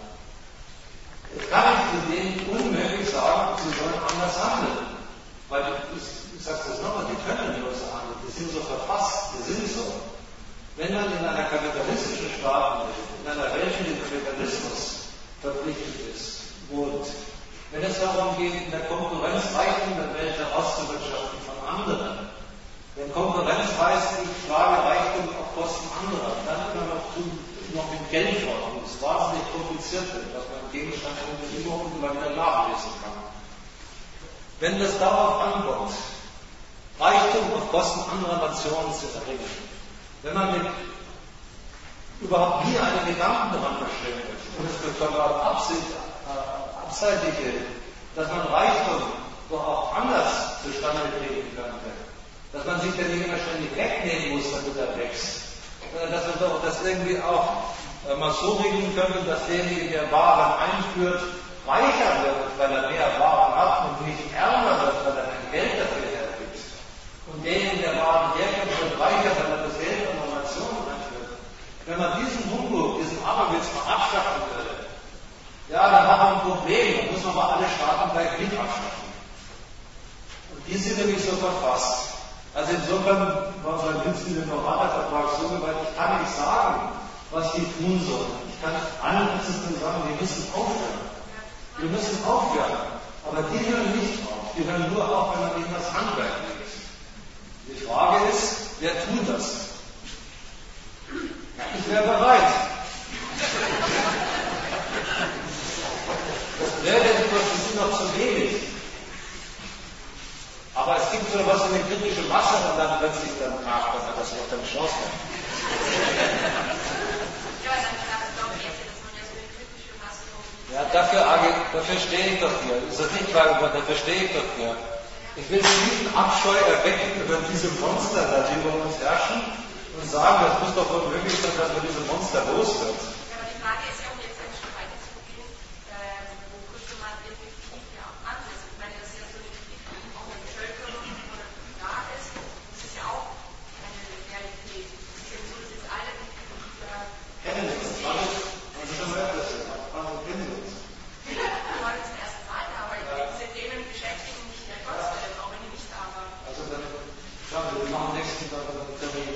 Jetzt kann ich zu denen unmöglich sagen, sie sollen anders handeln. Weil ich, ich sage das nochmal, die können nur so handeln. Die sind so verfasst, die sind so. Wenn man in einer kapitalistischen Staatenwelt, in einer Welt, die dem Kapitalismus verpflichtet ist, wohnt, wenn es darum geht, in der Konkurrenz Reichtum der Welt herauszuwirtschaften von anderen, wenn Konkurrenz heißt, ich schlage Reichtum auf Kosten anderer, dann immer noch, noch mit Geld fordern, das wahnsinnig kompliziert wird, dass man Gegenstand von Bedingungen immer wieder nachlesen kann. Wenn das darauf ankommt, Reichtum auf Kosten anderer Nationen zu erringen, wenn man mit überhaupt nie einen Gedanken daran verstellt und es wird sogar absicht, äh, abseitige, dass man Reichtum doch auch anders zustande treten könnte, dass man sich dann nicht immer ständig wegnehmen muss, damit er wächst, sondern dass man doch das irgendwie auch äh, mal so regeln könnte, dass derjenige, der Waren einführt, reicher wird, weil er mehr Waren hat und nicht ärmer wird, weil er kein Geld dafür hergibt. Und derjenige, der Waren hergibt, wird reicher, weil er das Geld an der Nation einführt. Wenn man diesen Humbug, diesen Aberwitz mal abschaffen würde, ja, dann hat man ein Problem, dann muss man mal alle Staaten gleich mit abschaffen. Und die sind nämlich so verfasst. Also insofern war mein Witz mit dem Honorarvertrag so gewalt, ich kann nicht sagen, was die tun sollen. Ich kann allen Ärzten sagen, wir müssen aufhören. Wir müssen aufhören. Aber die hören nicht auf. Die hören nur auf, wenn man ihnen das Handwerk legt. Die Frage ist, wer tut das? Ich wäre bereit. eine kritische Masse und dann plötzlich dann kracht, dann hat das noch keine Chance mehr. Ja, dafür, dafür stehe ich doch hier. Ist das nicht klar geworden? Dafür stehe ich doch hier. Ich will tiefen Abscheu erwecken über diese Monster, die über uns herrschen, und sagen, das muss doch wohl möglich sein, dass man diese Monster los wird. Ja, aber die Frage ist ja, um jetzt ein Stück weiter zu gehen, äh, wo Christoman wirklich tief ja auch ansetzt. Ich meine, das ist ja so eine Kritik, auch eine Bevölkerung oder da ist. Das ist ja auch eine Realität. Es ist ja so, dass jetzt alle die kennen Sie uns? Wann ist schon mal öfters gesagt? Wann kennen Sie uns? Wir wollen zum ersten Mal da, aber ich bin mit Themen beschäftigt und nicht der Gotteswillen, auch wenn ich nicht da war. Also dann schauen Sie, wir machen nächsten Tag einen Termin.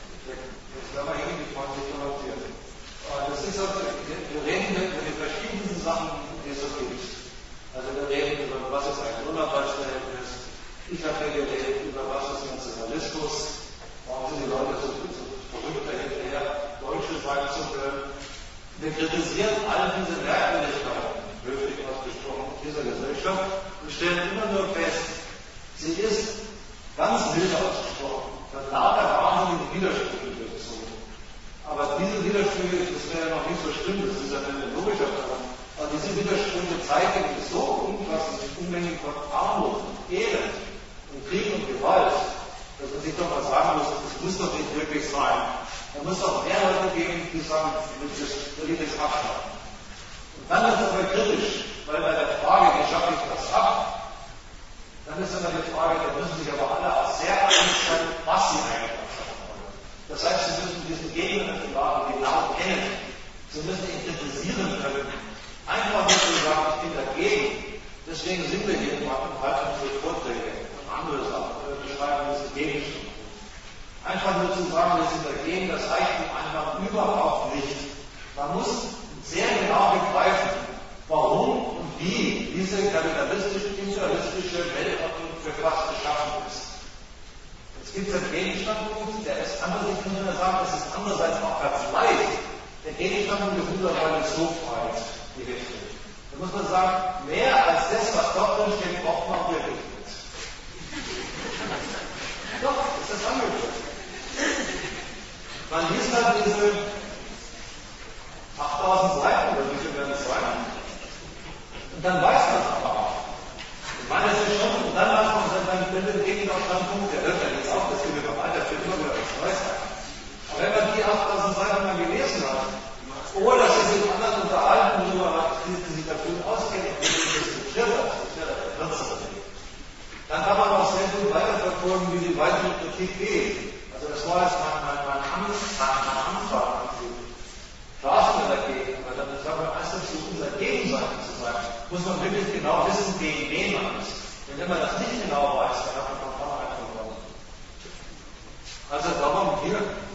Jetzt werden wir irgendwie freundlich kommentieren. Das ist also, wir reden über die verschiedensten Sachen, die es so gibt. Also wir reden über, was ist ein Lohnarbeitsverhältnis. Ich habe ja geredet über, was ist Nationalismus. Warum sind die Leute so, so verrückt dahinterher, Deutsche sein zu können. Wir kritisieren all diese Merkwürdigkeiten, höflich ausgesprochen, dieser Gesellschaft und stellen immer nur fest, sie ist ganz wild ausgesprochen, von lauter wahnsinnigen Widersprüchen durchzogen. Aber diese Widersprüche, das wäre ja noch nicht so schlimm, das ist ja eine logische Frage, aber diese Widersprüche zeigen so umfassend Unmengen von Armut, Elend und Krieg und Gewalt, dass man sich doch mal sagen muss, das muss doch nicht wirklich sein. Da muss auch mehr Leute geben, die sagen, das will ich jetzt abschaffen. Und dann ist es aber kritisch, weil bei der Frage, wie schaffe ich das ab, dann ist immer die Frage, da müssen sich aber alle auch sehr einig sein, was sie eigentlich abschaffen wollen. Das heißt, sie müssen diesen Gegenentwurf genau kennen. Sie müssen ihn kritisieren können. Einfach nur zu sagen, ich bin dagegen. Deswegen sind wir hier und halten unsere Vorträge und andere Sachen, wir beschreiben diese Gegenstände. Einfach nur zu sagen, wir sind dagegen, das reicht einfach überhaupt nicht. Man muss sehr genau begreifen, warum und wie diese kapitalistisch-imperialistische Weltordnung für was geschaffen ist. Jetzt gibt es einen Gegenstandpunkt, der ist anders, ich kann nur sagen, das ist andererseits auch ganz leicht. Der Gegenstandpunkt ist mittlerweile so breit gerichtet. Da muss man sagen, mehr als das, was dort drin steht, braucht man wirklich nicht. Doch, ist das angekommen. Man liest halt diese achttausend Seiten, oder wie viel werden es sein? Und dann weiß man es aber auch. Ich meine, das ist schon, und dann weiß man, dann bildet gegen auf einen Punkt, der hört ja jetzt auf, das geht über weiter, für immer wieder was Neues sein. Aber wenn man die achttausend Seiten mal gelesen hat, oder sich mit anderen unterhalten, darüber, die sich dafür auskennen, und die diskutiert hat, das wäre der kürzere Weg, dann kann man auch sehr gut weiterverfolgen, wie die weitere Kritik geht. Also das war jetzt mein, mein, mein Anfang, mein Anfang. Klar sind wir dagegen, aber dann sagen wir erst dazu, unser Gegenseite zu sein, muss man wirklich genau wissen, gegen wen man ist. Denn wenn man das nicht genau weiß, dann hat man von vornherein verloren. Also darum hier